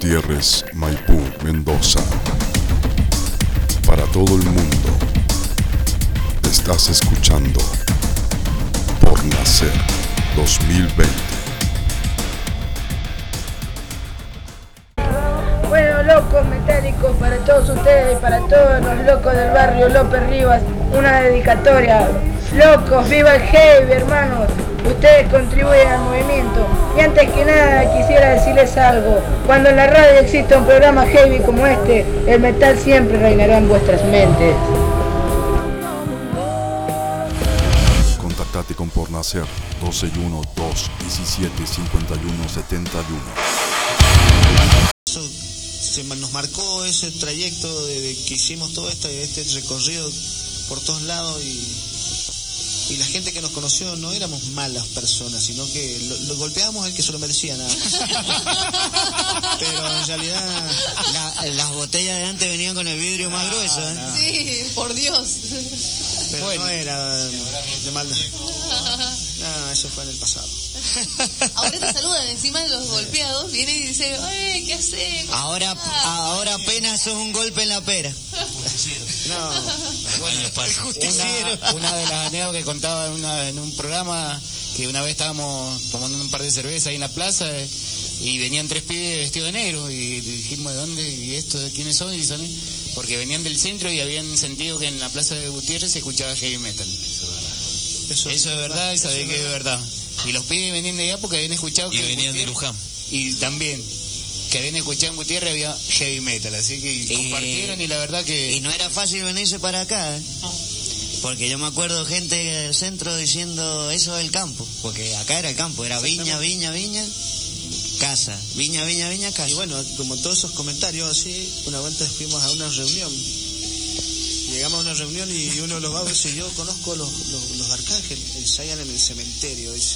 Gutiérrez, Maipú, Mendoza. Para todo el mundo, estás escuchando Por Nacer 2020. Bueno, locos metálicos, para todos ustedes y para todos los locos del barrio López Rivas, una dedicatoria. Locos, viva el heavy, hermanos. Ustedes contribuyen al movimiento. Y antes que nada quisiera decirles algo. Cuando en la radio exista un programa heavy como este, el metal siempre reinará en vuestras mentes. Contactate con Por Nacer 261-217-5171. Nos marcó ese trayecto de que hicimos todo este recorrido por todos lados y la gente que nos conoció no éramos malas personas, sino que lo golpeábamos al que se lo merecía, nada. Pero en realidad las botellas de antes venían con el vidrio más grueso, ¿eh? Sí, por Dios. Pero bueno, no era de maldad. No, eso fue en el pasado. Ahora te saludan encima de los golpeados, viene y dice, ¡ay, qué haces! Ahora apenas sos un golpe en la pera. No, bueno, una de las anécdotas que contaba en un programa, que una vez estábamos tomando un par de cervezas ahí en la plaza y venían 3 pibes vestidos de negro y dijimos, ¿de dónde? ¿Y esto de quiénes son? Y son, porque venían del centro y habían sentido que en la plaza de Gutiérrez se escuchaba heavy metal. Eso es verdad, y sabía que es verdad. Y los pibes venían de allá porque habían escuchado que venían de Luján. Y también que habían escuchado en Gutiérrez había heavy metal, así que compartieron y la verdad que... Y no era fácil venirse para acá, ¿eh? Porque yo me acuerdo gente del centro diciendo eso del campo, porque acá era el campo, era viña, casa, viña, casa. Y bueno, como todos esos comentarios así, una vuelta fuimos a una reunión. Llegamos a una reunión y uno de los vagos dice, yo conozco los Arcángeles, ensayan en el cementerio, dice.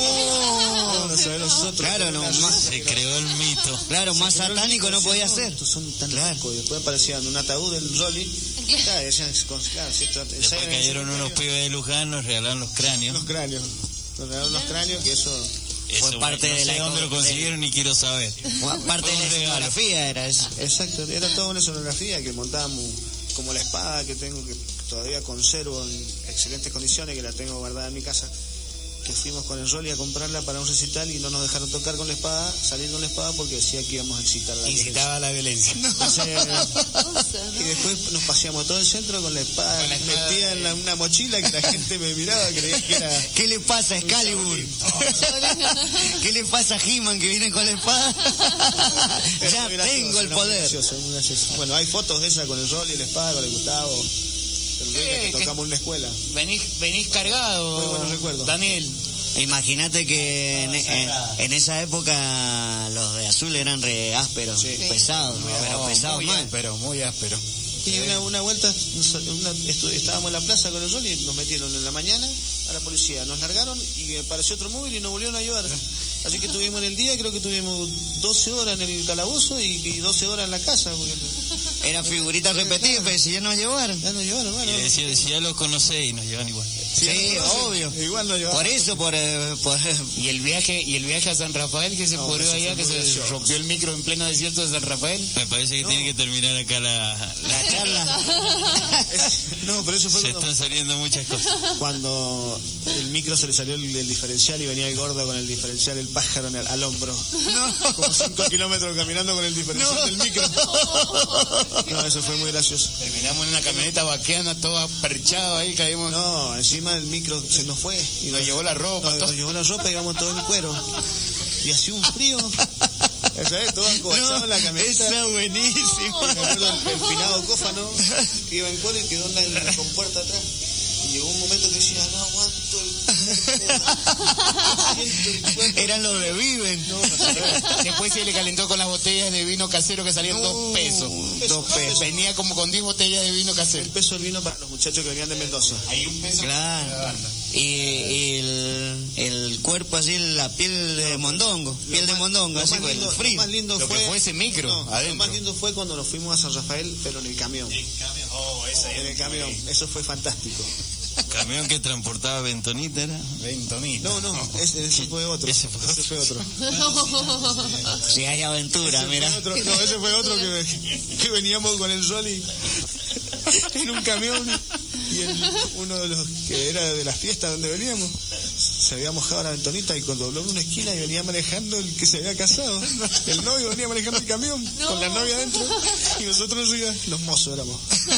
No sabemos nosotros. Claro, se creó el mito. Claro, más satánico no podía ser. Estos son tan locos. Y después aparecían un ataúd del Rolly. Claro, decían, después cayeron unos pibes de Luján, nos regalaron los cráneos. Nos regalaron los cráneos, que eso fue parte no de sé dónde lo consiguieron ni quiero saber. Parte de la escenografía era eso. Exacto, era toda una escenografía que montábamos, como la espada que tengo, que todavía conservo en excelentes condiciones, que la tengo guardada en mi casa, que fuimos con el Rolly a comprarla para un recital y no nos dejaron tocar con la espada, salir con la espada porque decía que íbamos a excitar la Incitaba la violencia. Entonces, y después nos paseamos todo el centro con la espada metida en una mochila, que la gente me miraba, creía que era... ¿Qué le pasa a Excalibur? ¿Qué le pasa a He-Man que viene con la espada? Ya tengo el poder. Muy gracioso. Bueno, hay fotos de esa con el Rolly, la espada, con el Gustavo. Que tocamos en una escuela. Venís cargado, muy buenos recuerdos. Daniel. Imagínate que en esa época los de azul eran re ásperos, pesados, pero pesados muy mal. Muy áspero. Y una vuelta estábamos en la plaza con el Rolly y nos metieron en la mañana a la policía, nos largaron y apareció otro móvil y nos volvieron a llevar. Así que tuvimos en el día, creo que tuvimos 12 horas en el calabozo y 12 horas en la casa. Porque... Era figurita repetida, pero si ya nos llevaron. Ya nos llevaron, bueno. Y decía, si ya los conocéis y nos llevan igual. Sí, obvio. Igual nos llevaron. Por eso, Y el viaje a San Rafael que se pudrió allá, que se rompió el micro en pleno desierto de San Rafael. Me parece que tiene que terminar acá la charla. No, pero eso fue se están saliendo muchas cosas. Cuando el micro se le salió el diferencial y venía el gordo con el diferencial, el pájaro al hombro. No. Como 5 kilómetros caminando con el diferencial del micro. No, eso fue muy gracioso. Terminamos en una camioneta vaqueana, todo aperchado ahí, caímos. No, encima el micro se nos fue. Y nos llevó la ropa. Nos llevó la ropa y íbamos todos en cuero. Y hacía un frío. ¿Sabes? Todo acobachado en la camioneta. Esa buenísimo. El finado Cófano iba en cuero y quedó en la compuerta atrás. Y llegó un momento que decía, no aguanto el cuerpo. Eran los de Viven. No, después se le calentó con las botellas de vino casero que salían 2 pesos. 2 pesos. Venía como con 10 botellas de vino casero. 1 peso el vino para los muchachos que venían de Mendoza. Hay 1 peso. Claro. Y el cuerpo así, la piel de mondongo. Piel de mondongo, así fue el frío. Lo más lindo fue ese micro. Lo más lindo fue cuando nos fuimos a San Rafael, pero en el camión. En el camión. En el camión. Eso fue fantástico. Camión que transportaba bentonita, ¿era? Bentonita. No, ese fue otro. Ese fue otro. Si hay aventura, Ese mira. fue otro. No, ese fue otro que veníamos con el Rolly en un camión y uno de los que era de las fiestas donde veníamos se había mojado la bentonita y cuando dobló en una esquina y venía manejando el que se había casado. El novio venía manejando el camión con la novia adentro y nosotros los mozos éramos.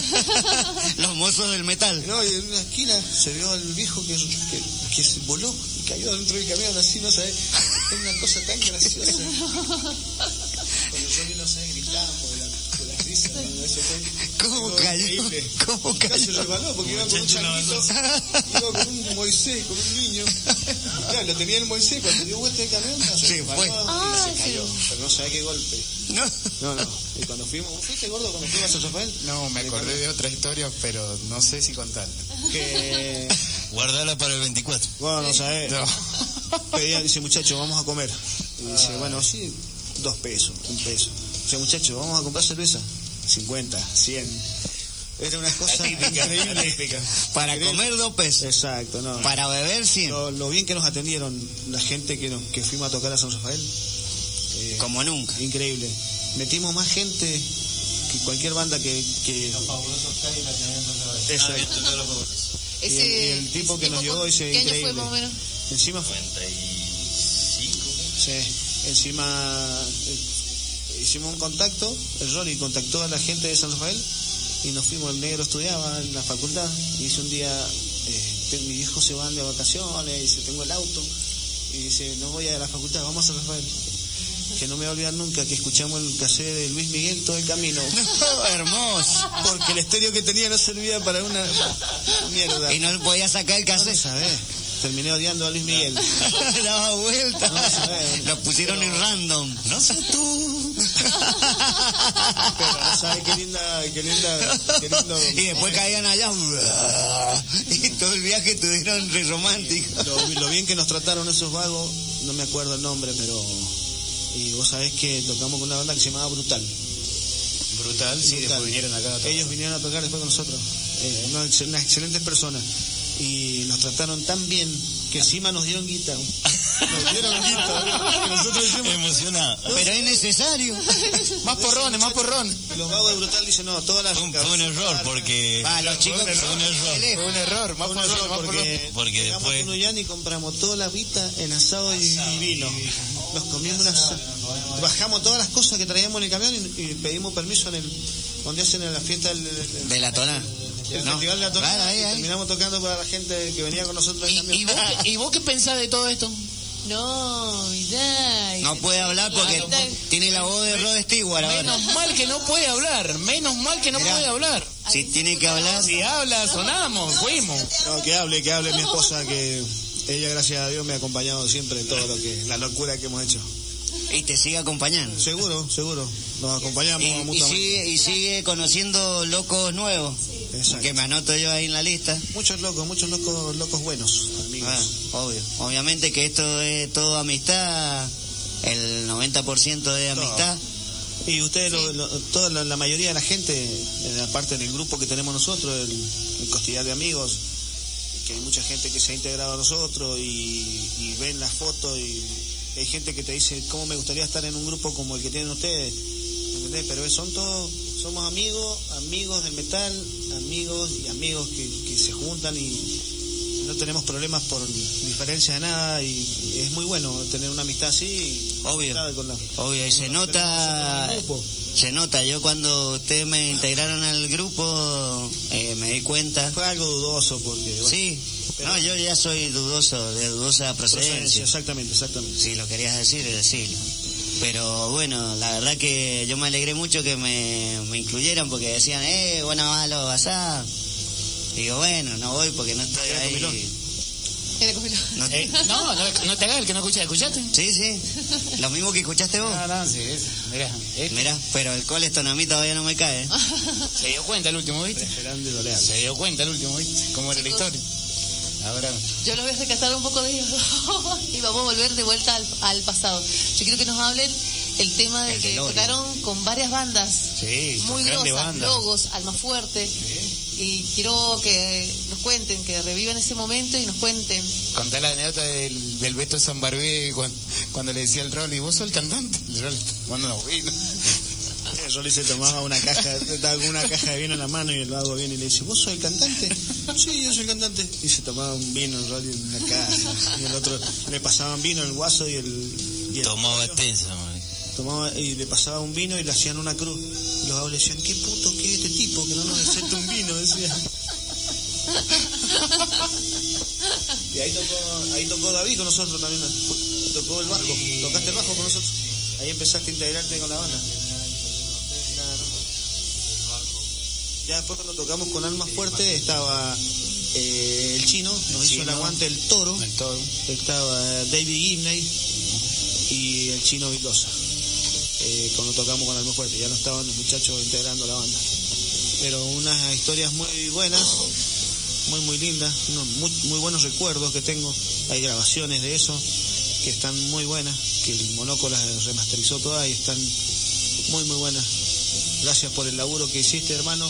Los mozos del metal. No, y en una esquina se vio al viejo que se voló y cayó dentro del camión así, no sabes. Es una cosa tan graciosa. Cuando yo no sé, gritábamos de la risa. Eso fue ¿Cómo cayó? Increíble. ¿Cómo cayó? Casi resbaló porque iba con un changuito, iba con un Moisés, con un niño. Y claro, lo tenía el Moisés, cuando dio vuelta el camión, se fue. Y se cayó. Pero no sabía qué golpe. No. Y cuando fuimos, ¿fuiste gordo cuando fuimos a San Rafael? No, me acordé de otra historia, pero no sé si contarla. Que... Guardala para el 24. Bueno, no sabés. Pedía, dice, muchacho, vamos a comer. Y dice, bueno, sí, 2 pesos, 1 peso. Dice, muchacho, vamos a comprar cerveza. 50, 100. Era una cosa increíble. Para comer 2 pesos. Exacto, no. Para beber 100. Lo bien que nos atendieron la gente que fuimos a tocar a San Rafael. Como nunca. Increíble. Metimos más gente que cualquier banda que... Los fabulosos Cadillacs la que habían tocado. Exacto. Y el tipo que nos llevó dice, ¿Qué increíble. año fue más o menos? Encima fue... 95. Sí, encima hicimos un contacto, el Rolly contactó a la gente de San Rafael y nos fuimos, el negro estudiaba en la facultad y dice un día, mi viejo se van de vacaciones, dice, tengo el auto y dice, no voy a la facultad, vamos a San Rafael. Que no me voy a olvidar nunca que escuchamos el cassette de Luis Miguel todo el camino. Hermoso. Porque el estéreo que tenía no servía para una mierda. Y no podía sacar el cassette. No sabés. Terminé odiando a Luis Miguel. Daba vuelta. No sabés. Lo pusieron en random. No sé tú. Pero no sabes qué lindo. Y después caían allá. Y todo el viaje tuvieron re romántico. Lo bien que nos trataron esos vagos, no me acuerdo el nombre, pero... Y vos sabés que tocamos con una banda que se llamaba Brutal. Brutal, sí, después vinieron acá. Ellos vinieron a tocar después con nosotros. Unas excelentes personas. Y nos trataron tan bien que encima nos dieron guita. Nos dieron guita. Nosotros decimos, emocionado. Pero es necesario. Más porrones. Y los vagos de Brutal dicen, no, todas las... Fue un error porque... los chicos... Fue un error, más porque después... Llegamos a Unoyán y compramos toda la vita en asado y vino. Nos comimos bajamos todas las cosas que traíamos en el camión y pedimos permiso donde hacen la fiesta de la Toná. El festival de la Toná. Claro, ahí. Terminamos tocando para la gente que venía con nosotros en el camión. ¿Y vos qué pensás de todo esto? No, mirá. No puede hablar porque tiene la voz de Rod Stewart ahora. Menos mal que no puede hablar. Si tiene que hablar. Si habla, sonamos, fuimos. No, que hable mi esposa, que ella, gracias a Dios, me ha acompañado siempre en todo la locura que hemos hecho. Y te sigue acompañando. Seguro. Nos acompañamos mutuamente. Y sigue conociendo locos nuevos. Exacto. Que me anoto yo ahí en la lista. Muchos locos buenos, amigos. Obvio. Obviamente que esto es todo amistad, el 90% de amistad. Y ustedes, toda la mayoría de la gente, aparte del grupo que tenemos nosotros, el costillar de amigos, que hay mucha gente que se ha integrado a nosotros y ven las fotos y hay gente que te dice, ¿cómo me gustaría estar en un grupo como el que tienen ustedes? ¿Entendés? Pero somos amigos del metal, amigos que se juntan y no tenemos problemas por diferencia de nada y es muy bueno tener una amistad así. Obvio, y se nota, yo cuando ustedes me integraron al grupo me di cuenta. Fue algo dudoso porque... Bueno, sí, pero yo ya soy de dudosa procedencia. Exactamente. Si lo querías decir, decirlo. Pero bueno, la verdad que yo me alegré mucho que me incluyeran porque decían, bueno, malo, vas a... Digo, bueno, no voy porque no estoy ahí. No te hagas el que no ¿escuchaste? Sí, lo mismo que escuchaste vos. Sí, mirá, pero el Coleston a mí todavía no me cae. Se dio cuenta el último, ¿viste? Cómo era la historia. Ahora... Yo lo voy a rescatar un poco de ellos y vamos a volver de vuelta al pasado. Yo quiero que nos hablen el tema de que tocaron con varias bandas muy grosas, Logos, Almafuerte, y quiero que nos cuenten, que revivan ese momento y nos cuenten. Conté la anécdota del Beto San Barbé cuando le decía al Rolly, ¿vos sos el cantante? El Rolly, cuando nos vino. El Rolly se tomaba una caja, estaba con una caja de vino en la mano y lo hago bien y le dice, ¿vos sos el cantante? Sí, yo soy el cantante. Y se tomaba un vino el Rolly en la caja. Y el otro le pasaban vino, el guaso y el Tomaba tensa, tomaba y le pasaba un vino y le hacían una cruz. Y los le decían, ¿qué puto que es este tipo que no nos acepta un vino? Decía. Y ahí tocó David con nosotros también. Tocó el bajo. Tocaste el bajo con nosotros. Ahí empezaste a integrarte con la banda. Ya después cuando tocamos con Alma Fuerte estaba el Chino, nos hizo el aguante el Toro. Estaba David Gimney y el Chino Vildosa. Cuando tocamos con Alma Fuerte, ya no estaban los muchachos integrando la banda. Pero unas historias muy buenas, muy lindas, muy buenos recuerdos que tengo. Hay grabaciones de eso que están muy buenas, que el Monoco las remasterizó todas y están muy buenas. Gracias por el laburo que hiciste, hermano.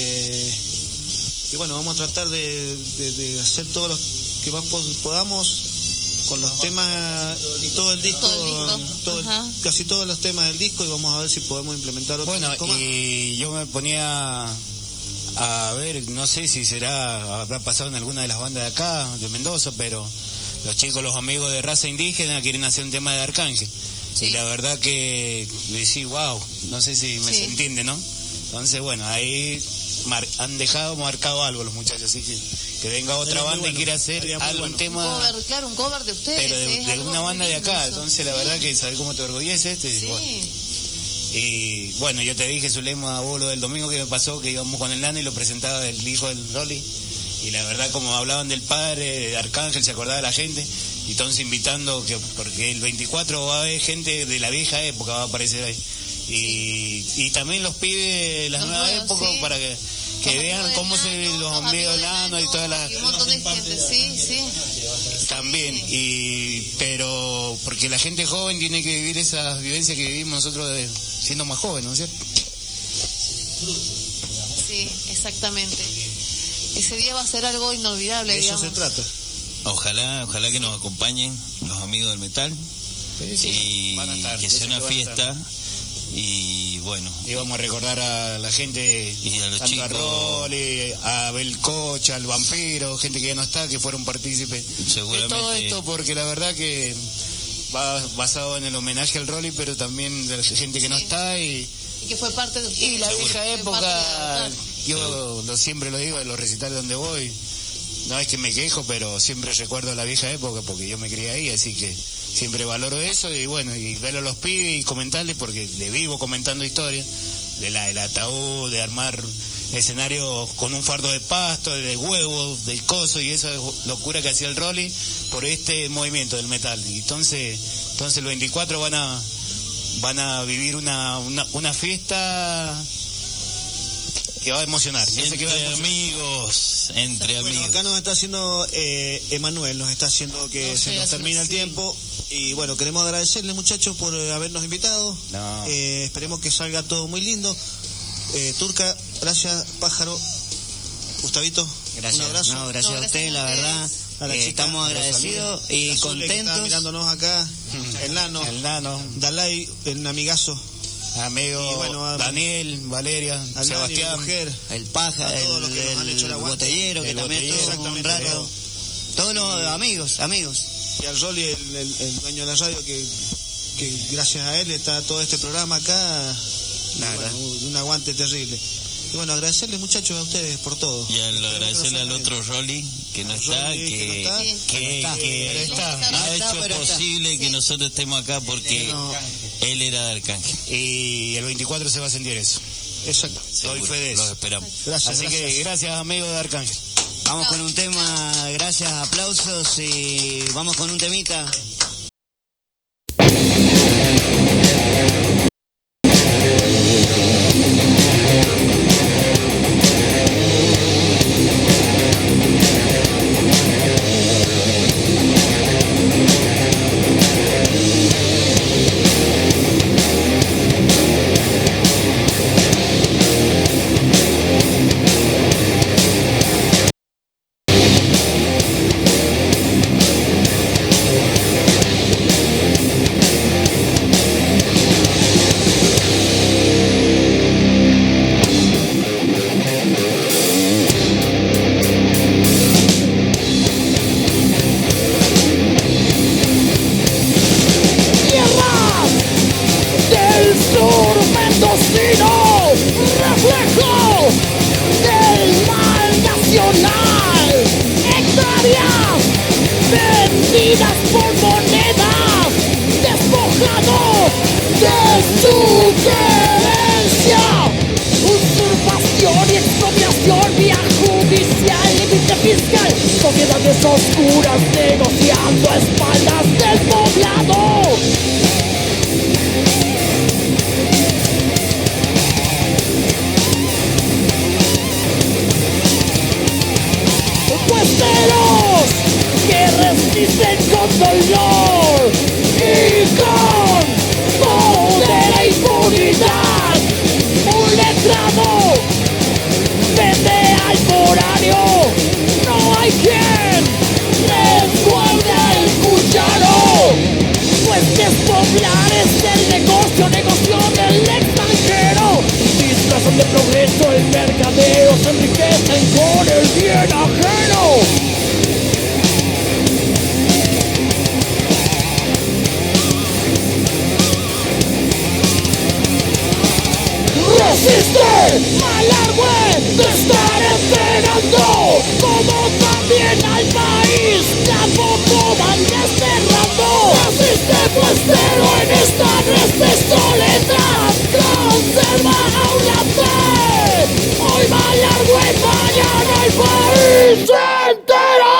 Y bueno, vamos a tratar de hacer todo lo que más podamos con los temas, todo el disco, casi todos los temas del disco, y vamos a ver si podemos implementar otro. Bueno, disco más. y yo me ponía a ver, no sé si habrá pasado en alguna de las bandas de acá, de Mendoza, pero los chicos, los amigos de Raza Indígena quieren hacer un tema de Arcángel. Sí. Y la verdad que decís, wow, no sé si se entiende, ¿no? Entonces, bueno, ahí han dejado marcado algo los muchachos, así que venga otra banda y quiera hacer algún tema. Un cover de ustedes. Pero de una banda de acá, entonces la verdad que sabés cómo te orgullece bueno. Y bueno, yo te dije, Zulema, a vos lo del domingo que me pasó, que íbamos con el Nano y lo presentaba el hijo del Rolly. Y la verdad, como hablaban del padre, de Arcángel, se acordaba de la gente. Y entonces invitando, porque el 24 va a haber gente de la vieja época, va a aparecer ahí. Y también los pibes de las nuevas épocas, para que vean cómo se los amigos Nano y todas las... Un montón de gente, sí. También, pero porque la gente joven tiene que vivir esas vivencias que vivimos nosotros siendo más jóvenes, ¿no es cierto? Sí, exactamente. Ese día va a ser algo inolvidable, Eso se trata. Ojalá que nos acompañen los amigos del metal y van a estar, que sea una fiesta. Y bueno, íbamos a recordar a la gente, y a los tanto chicos, a Rolly, a Belcocha, al Vampiro, gente que ya no está, que fueron partícipes de todo esto, porque la verdad que va basado en el homenaje al Rolly, pero también de la gente que no está y que fue parte de ustedes. Y la vieja época, yo siempre lo digo en los recitales donde voy, no es que me quejo, pero siempre recuerdo la vieja época porque yo me crié ahí, así que siempre valoro eso. Y bueno, y ver a los pibes y comentarles, porque le vivo comentando historias del ataúd, de armar escenarios con un fardo de pasto, de huevos, del coso y esa locura que hacía el Rolly por este movimiento del metal. Y entonces el 24 van a vivir una fiesta que va a emocionar. Entre amigos. Acá nos está haciendo Emanuel, nos está haciendo que se nos termina el tiempo. Y bueno, queremos agradecerles, muchachos, por habernos invitado. Esperemos que salga todo muy lindo. Turca, gracias. Pájaro, Gustavito, gracias. Un abrazo. No, gracias a usted, la verdad. Estamos agradecidos y contentos. Está mirándonos acá, el Nano, Dalai, el amigazo. Amigo, bueno, Daniel, Valeria, Sebastián, el Paja, el botellero, que también estuvo un rato. Todos los amigos. Y al Rolly, el dueño de la radio, que gracias a él está todo este programa acá. Bueno, un aguante terrible. Y bueno, agradecerles, muchachos, a ustedes por todo. Y agradecerle al otro Rolly que no está, que ha hecho posible que nosotros estemos acá, porque él era de Arcángel. Y el 24 se va a sentir eso. Exactamente. Hoy fue de eso. Los esperamos. Así que gracias, amigos de Arcángel. Vamos con un tema, gracias, aplausos, y vamos con un temita. hectáreas vendidas por monedas, despojado de su querencia, usurpación y expropiación, vía judicial, límite fiscal, sociedades oscuras negociando a espaldas del poblado. Puesteros que resisten con dolor y con poder e impunidad. Un letrado vende al foráneo, no hay quien les guarde el cucharo, pues despoblar es el negocio del extranjero. Disfrazan de progreso el mercadeo, se enriquecen con el bien ajeno. Resiste, Malargüe, te están entregando, como también al país, tampoco van desterrando. Resiste, puestero, en esta triste soledad, conserva aún la fe. Hoy Malargüe, mañana el país entero.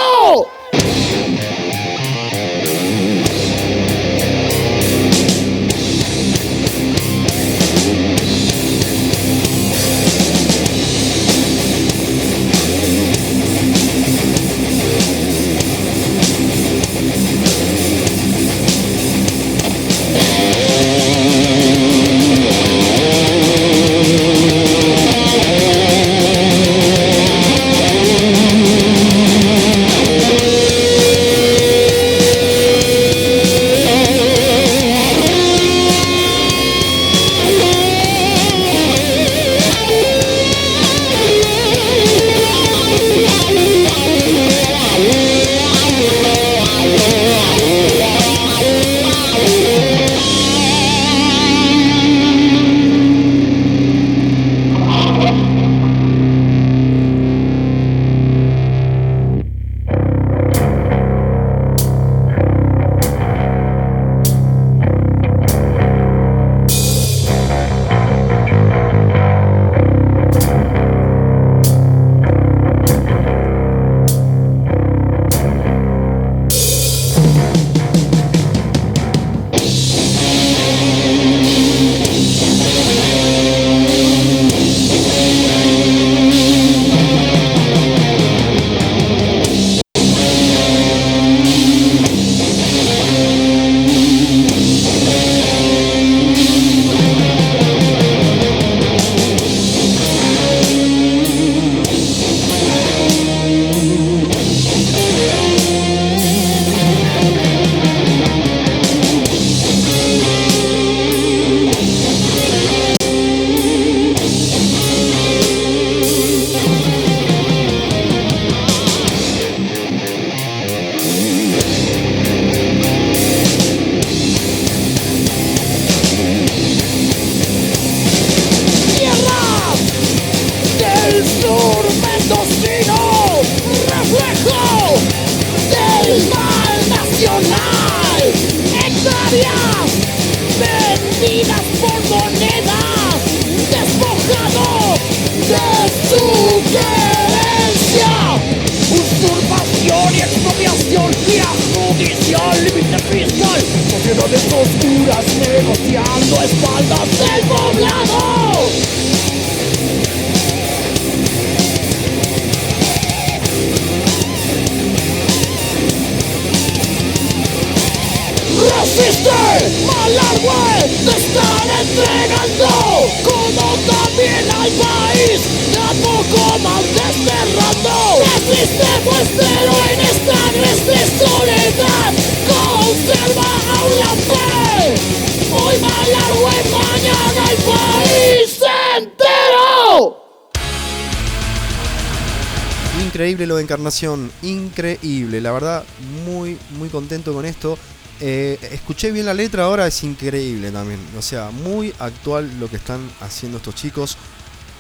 Increíble lo de Encarnación, increíble, la verdad, muy contento con esto. Escuché bien la letra ahora, es increíble también, o sea, muy actual lo que están haciendo estos chicos.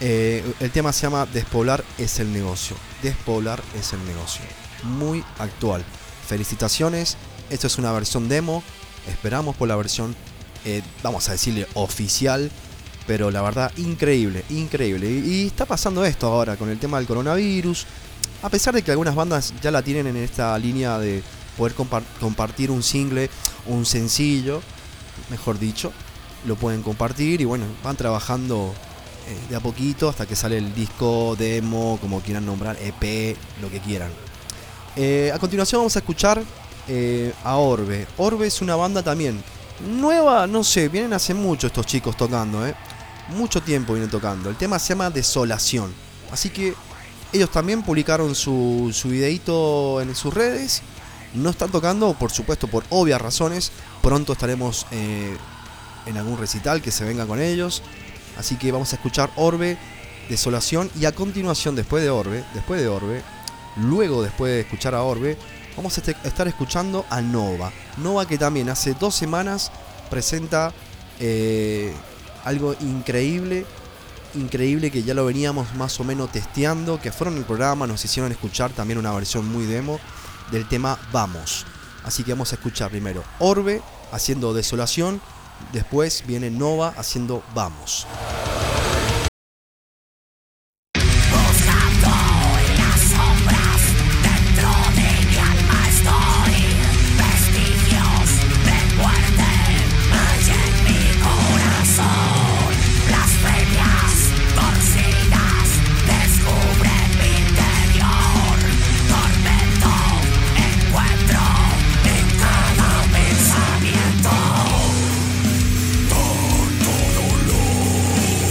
El tema se llama Despoblar es el negocio. Despoblar es el negocio. Muy actual. Felicitaciones. Esto es una versión demo. Esperamos por la versión, vamos a decirle, oficial. Pero la verdad, increíble, increíble. Y está pasando esto ahora con el tema del coronavirus. A pesar de que algunas bandas ya la tienen en esta línea de poder compartir un single, un sencillo, mejor dicho, lo pueden compartir y bueno, van trabajando de a poquito hasta que sale el disco, demo, como quieran nombrar, EP, lo que quieran. A continuación vamos a escuchar a Orbe. Orbe es una banda también nueva, no sé, vienen hace mucho estos chicos tocando, mucho tiempo vienen tocando. El tema se llama Desolación, así que ellos también publicaron su videíto en sus redes. No están tocando, por supuesto, por obvias razones. Pronto estaremos en algún recital que se venga con ellos. Así que vamos a escuchar Orbe, Desolación. Y a continuación, después de Orbe, luego después de escuchar a Orbe, vamos a estar escuchando a Nova. Nova, que también hace 2 semanas presenta algo increíble, que ya lo veníamos más o menos testeando, que fueron el programa, nos hicieron escuchar también una versión muy demo del tema Vamos. Así que vamos a escuchar primero Orbe haciendo Desolación, después viene Nova haciendo Vamos. Tanto dolor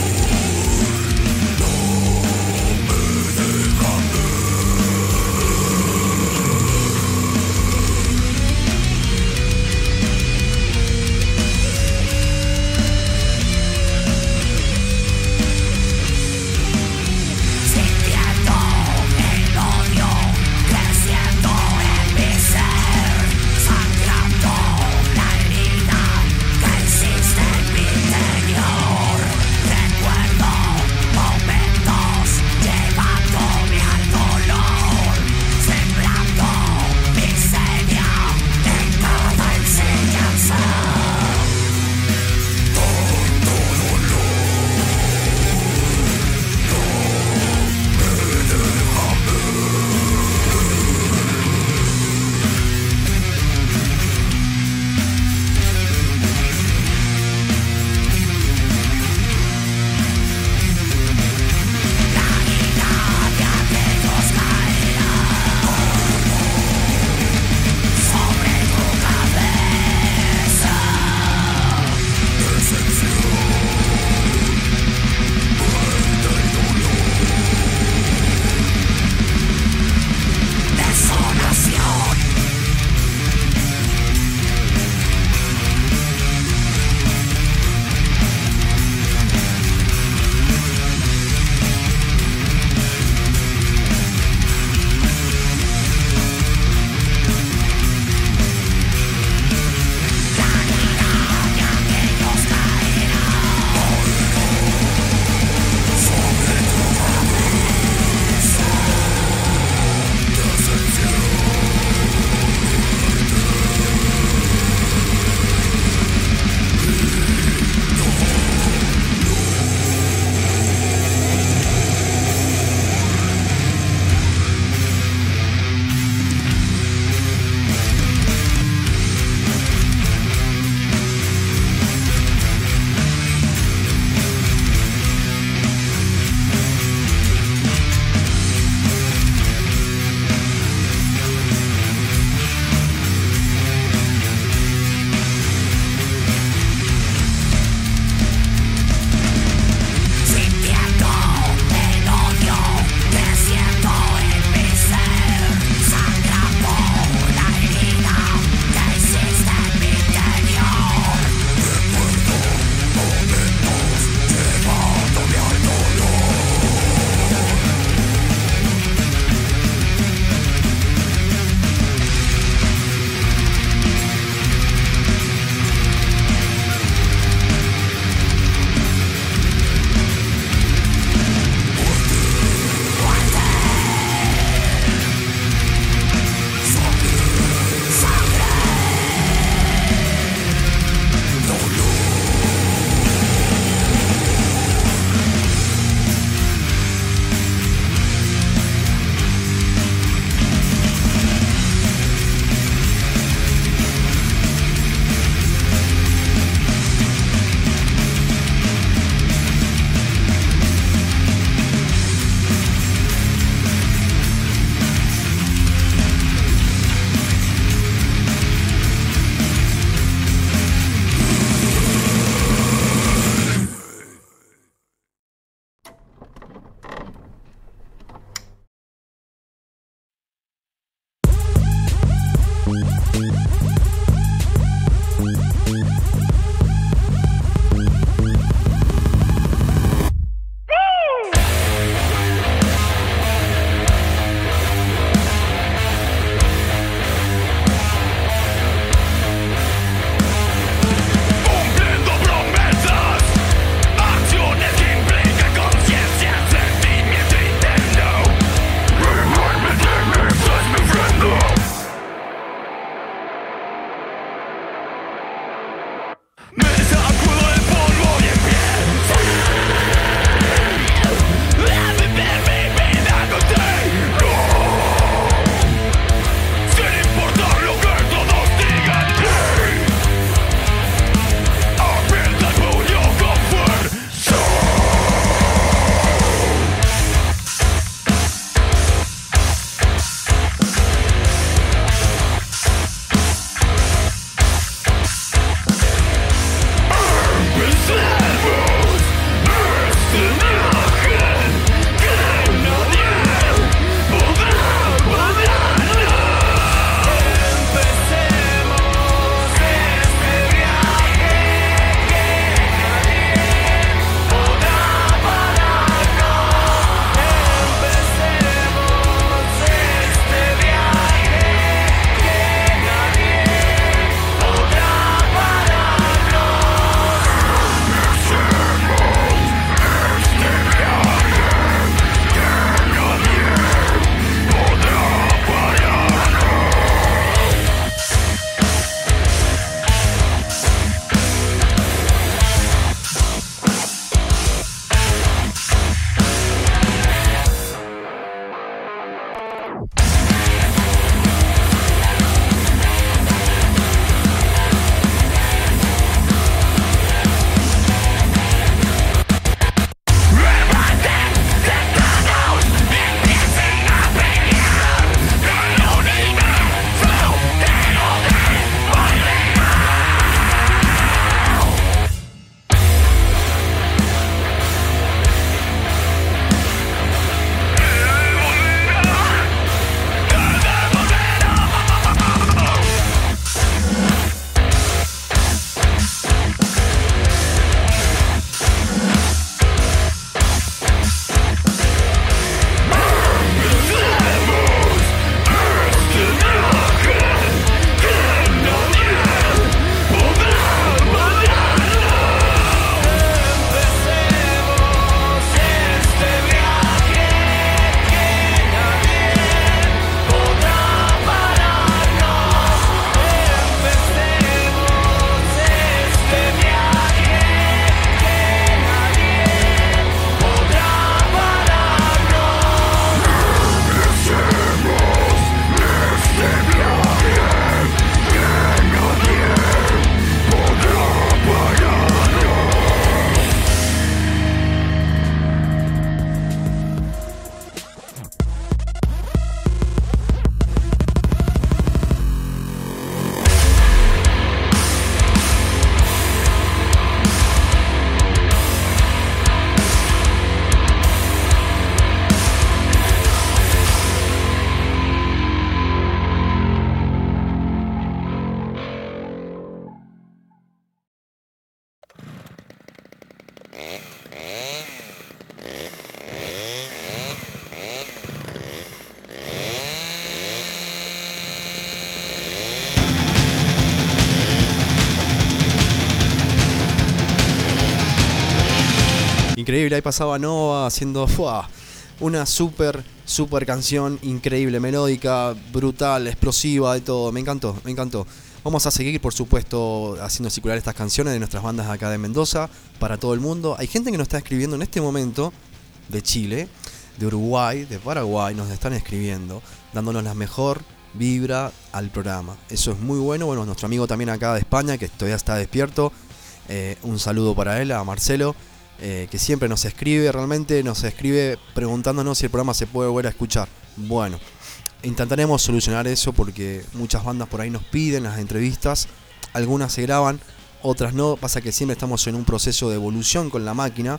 increíble. Ahí pasaba Nova haciendo una super canción, increíble, melódica, brutal, explosiva, de todo. Me encantó. Vamos a seguir, por supuesto, haciendo circular estas canciones de nuestras bandas acá de Mendoza para todo el mundo. Hay gente que nos está escribiendo en este momento de Chile, de Uruguay, de Paraguay, nos están escribiendo, dándonos la mejor vibra al programa. Eso es muy bueno. Bueno, nuestro amigo también acá de España, que todavía está despierto, un saludo para él, a Marcelo, que siempre nos escribe, realmente nos escribe preguntándonos si el programa se puede volver a escuchar. Bueno, intentaremos solucionar eso porque muchas bandas por ahí nos piden las entrevistas, algunas se graban, otras no, pasa que siempre estamos en un proceso de evolución con la máquina.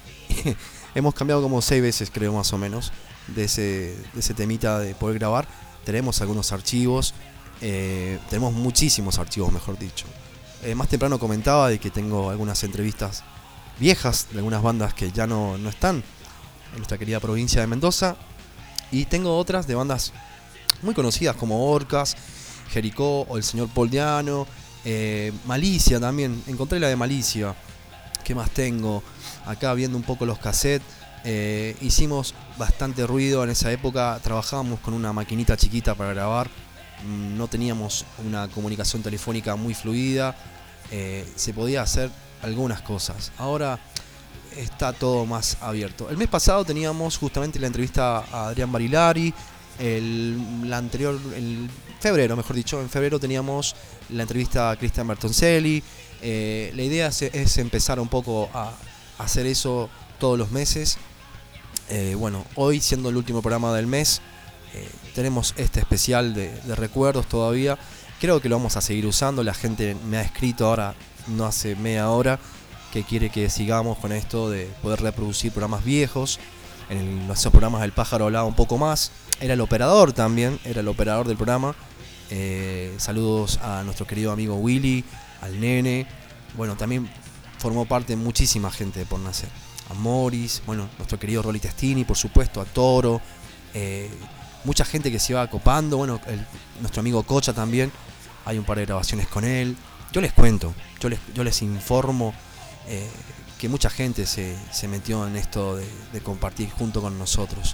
Hemos cambiado como 6 veces, creo, más o menos, de ese temita de poder grabar. Tenemos algunos archivos, tenemos muchísimos archivos, mejor dicho. Más temprano comentaba de que tengo algunas entrevistas viejas de algunas bandas que ya no están en nuestra querida provincia de Mendoza. Y tengo otras de bandas muy conocidas como Orcas, Jericó o el señor Poldiano, Malicia también. Encontré la de Malicia. ¿Qué más tengo? Acá viendo un poco los cassettes. Hicimos bastante ruido en esa época. Trabajábamos con una maquinita chiquita para grabar. No teníamos una comunicación telefónica muy fluida. Se podía hacer algunas cosas. Ahora está todo más abierto. El mes pasado teníamos justamente la entrevista a Adrián Barilari. En febrero, mejor dicho, en febrero teníamos la entrevista a Cristian Bertoncelli. La idea es empezar un poco a hacer eso todos los meses. Bueno, hoy siendo el último programa del mes, tenemos este especial de recuerdos todavía. Creo que lo vamos a seguir usando. La gente me ha escrito ahora, no hace media hora, que quiere que sigamos con esto de poder reproducir programas viejos. En esos programas el pájaro hablaba un poco más. Era el operador también, era el operador del programa. Saludos a nuestro querido amigo Willy, al Nene. Bueno, también formó parte de muchísima gente de Por Nacer. A Morris, bueno, nuestro querido Rolly Testini, por supuesto, a Toro. Mucha gente que se iba acopando. Bueno, nuestro amigo Cocha también. Hay un par de grabaciones con él. Yo les cuento, yo les informo que mucha gente se metió en esto de compartir junto con nosotros.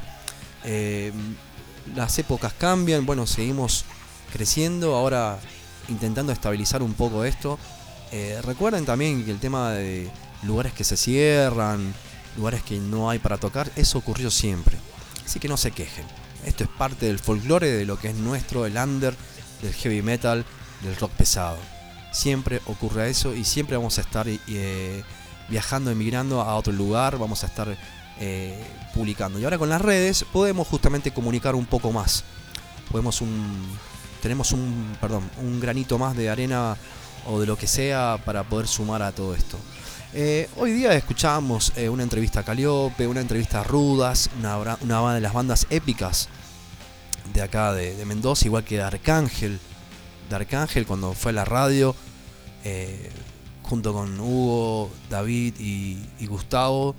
Las épocas cambian, bueno, seguimos creciendo, ahora intentando estabilizar un poco esto. Recuerden también que el tema de lugares que se cierran, lugares que no hay para tocar, eso ocurrió siempre. Así que no se quejen. Esto es parte del folclore de lo que es nuestro, el under, del heavy metal, del rock pesado. Siempre ocurre eso y siempre vamos a estar viajando, emigrando a otro lugar, vamos a estar publicando. Y ahora con las redes podemos justamente comunicar un poco más. Tenemos un granito más de arena o de lo que sea para poder sumar a todo esto. Hoy día escuchamos una entrevista a Calliope, una entrevista a Rudas, una de las bandas épicas de acá de Mendoza, igual que de Arcángel cuando fue a la radio, junto con Hugo, David y Gustavo,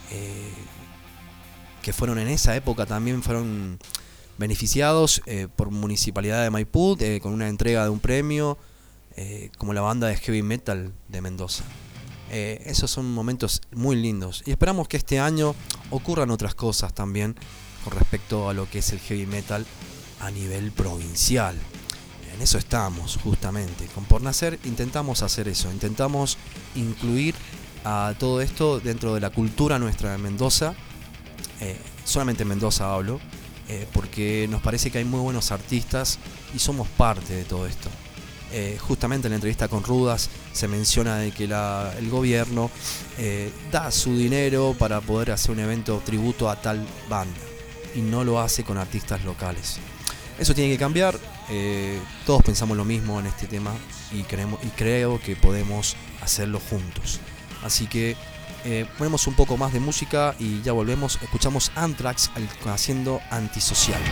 que fueron en esa época también fueron beneficiados por Municipalidad de Maipú con una entrega de un premio como la banda de heavy metal de Mendoza. Esos son momentos muy lindos y esperamos que este año ocurran otras cosas también con respecto a lo que es el heavy metal a nivel provincial. En eso estamos justamente. Con Por Nacer intentamos hacer eso, intentamos incluir a todo esto dentro de la cultura nuestra de Mendoza. Solamente en Mendoza hablo, porque nos parece que hay muy buenos artistas y somos parte de todo esto. Justamente en la entrevista con Rudas se menciona de que el gobierno da su dinero para poder hacer un evento tributo a tal banda y no lo hace con artistas locales. Eso tiene que cambiar. Todos pensamos lo mismo en este tema y creo que podemos hacerlo juntos. Así que ponemos un poco más de música y ya volvemos. Escuchamos Anthrax haciendo Antisocial.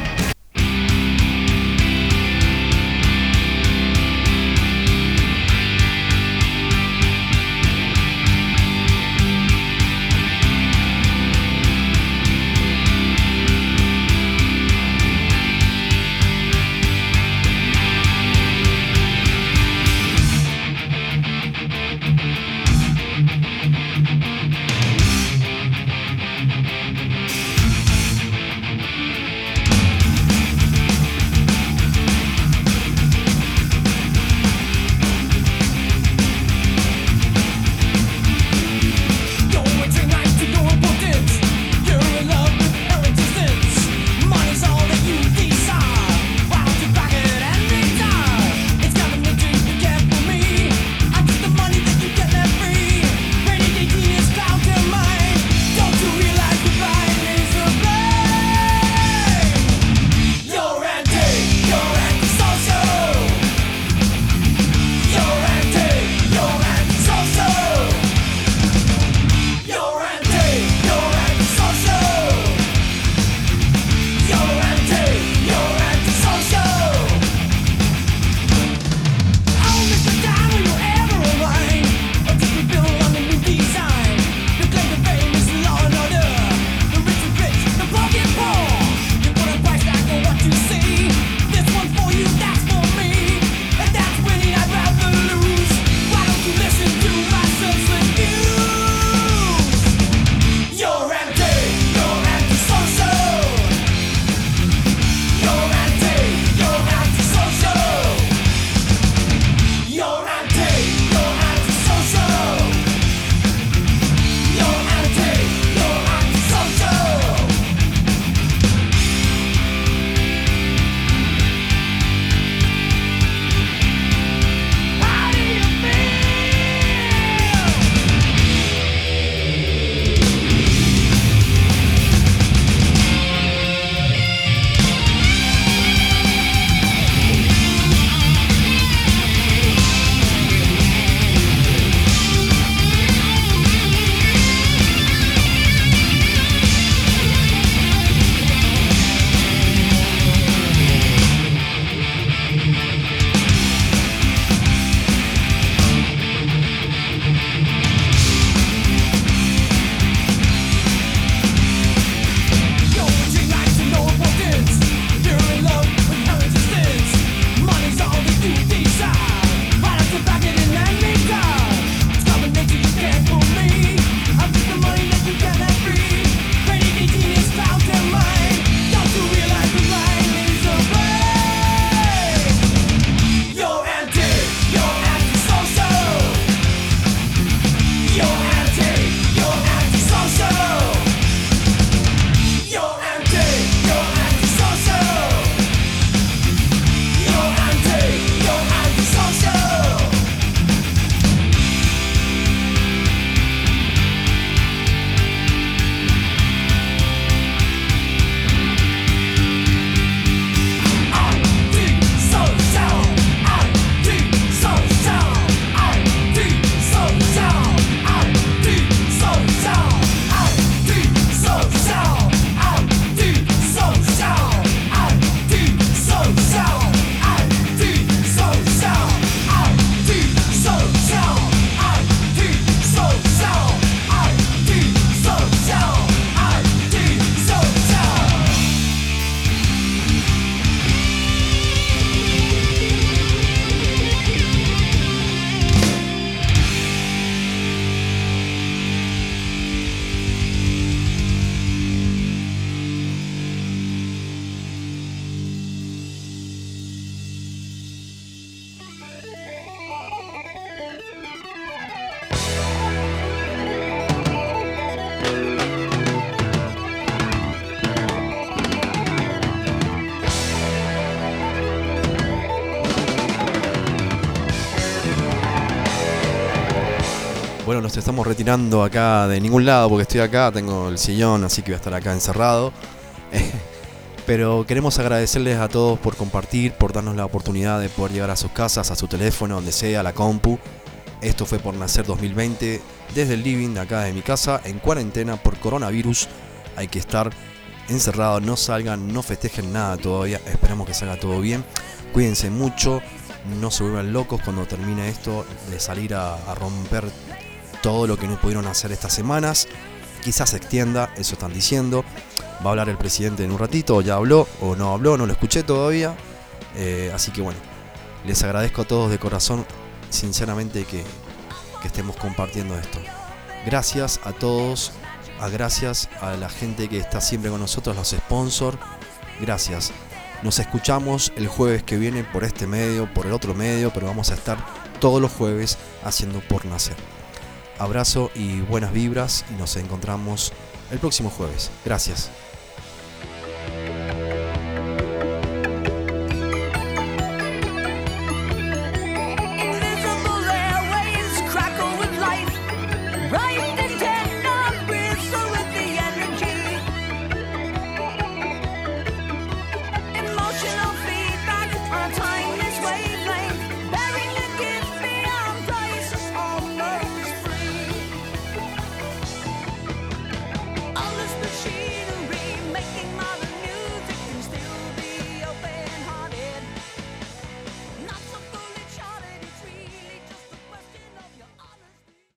Bueno, nos estamos retirando acá de ningún lado porque estoy acá, tengo el sillón, así que voy a estar acá encerrado. Pero queremos agradecerles a todos por compartir, por darnos la oportunidad de poder llegar a sus casas, a su teléfono, donde sea, a la compu. Esto fue Por Nacer 2020, desde el living de acá de mi casa, en cuarentena por coronavirus. Hay que estar encerrados, no salgan, no festejen nada todavía. Esperamos que salga todo bien. Cuídense mucho, no se vuelvan locos cuando termine esto de salir a romper todo lo que no pudieron hacer estas semanas. Quizás se extienda, eso están diciendo. Va a hablar el presidente en un ratito, o ya habló, o no habló, no lo escuché todavía. Así que bueno, les agradezco a todos de corazón, sinceramente, que estemos compartiendo esto. Gracias a todos, gracias a la gente que está siempre con nosotros, los sponsors. Gracias. Nos escuchamos el jueves que viene por este medio, por el otro medio, pero vamos a estar todos los jueves haciendo Por Nacer. Abrazo y buenas vibras y nos encontramos el próximo jueves. Gracias.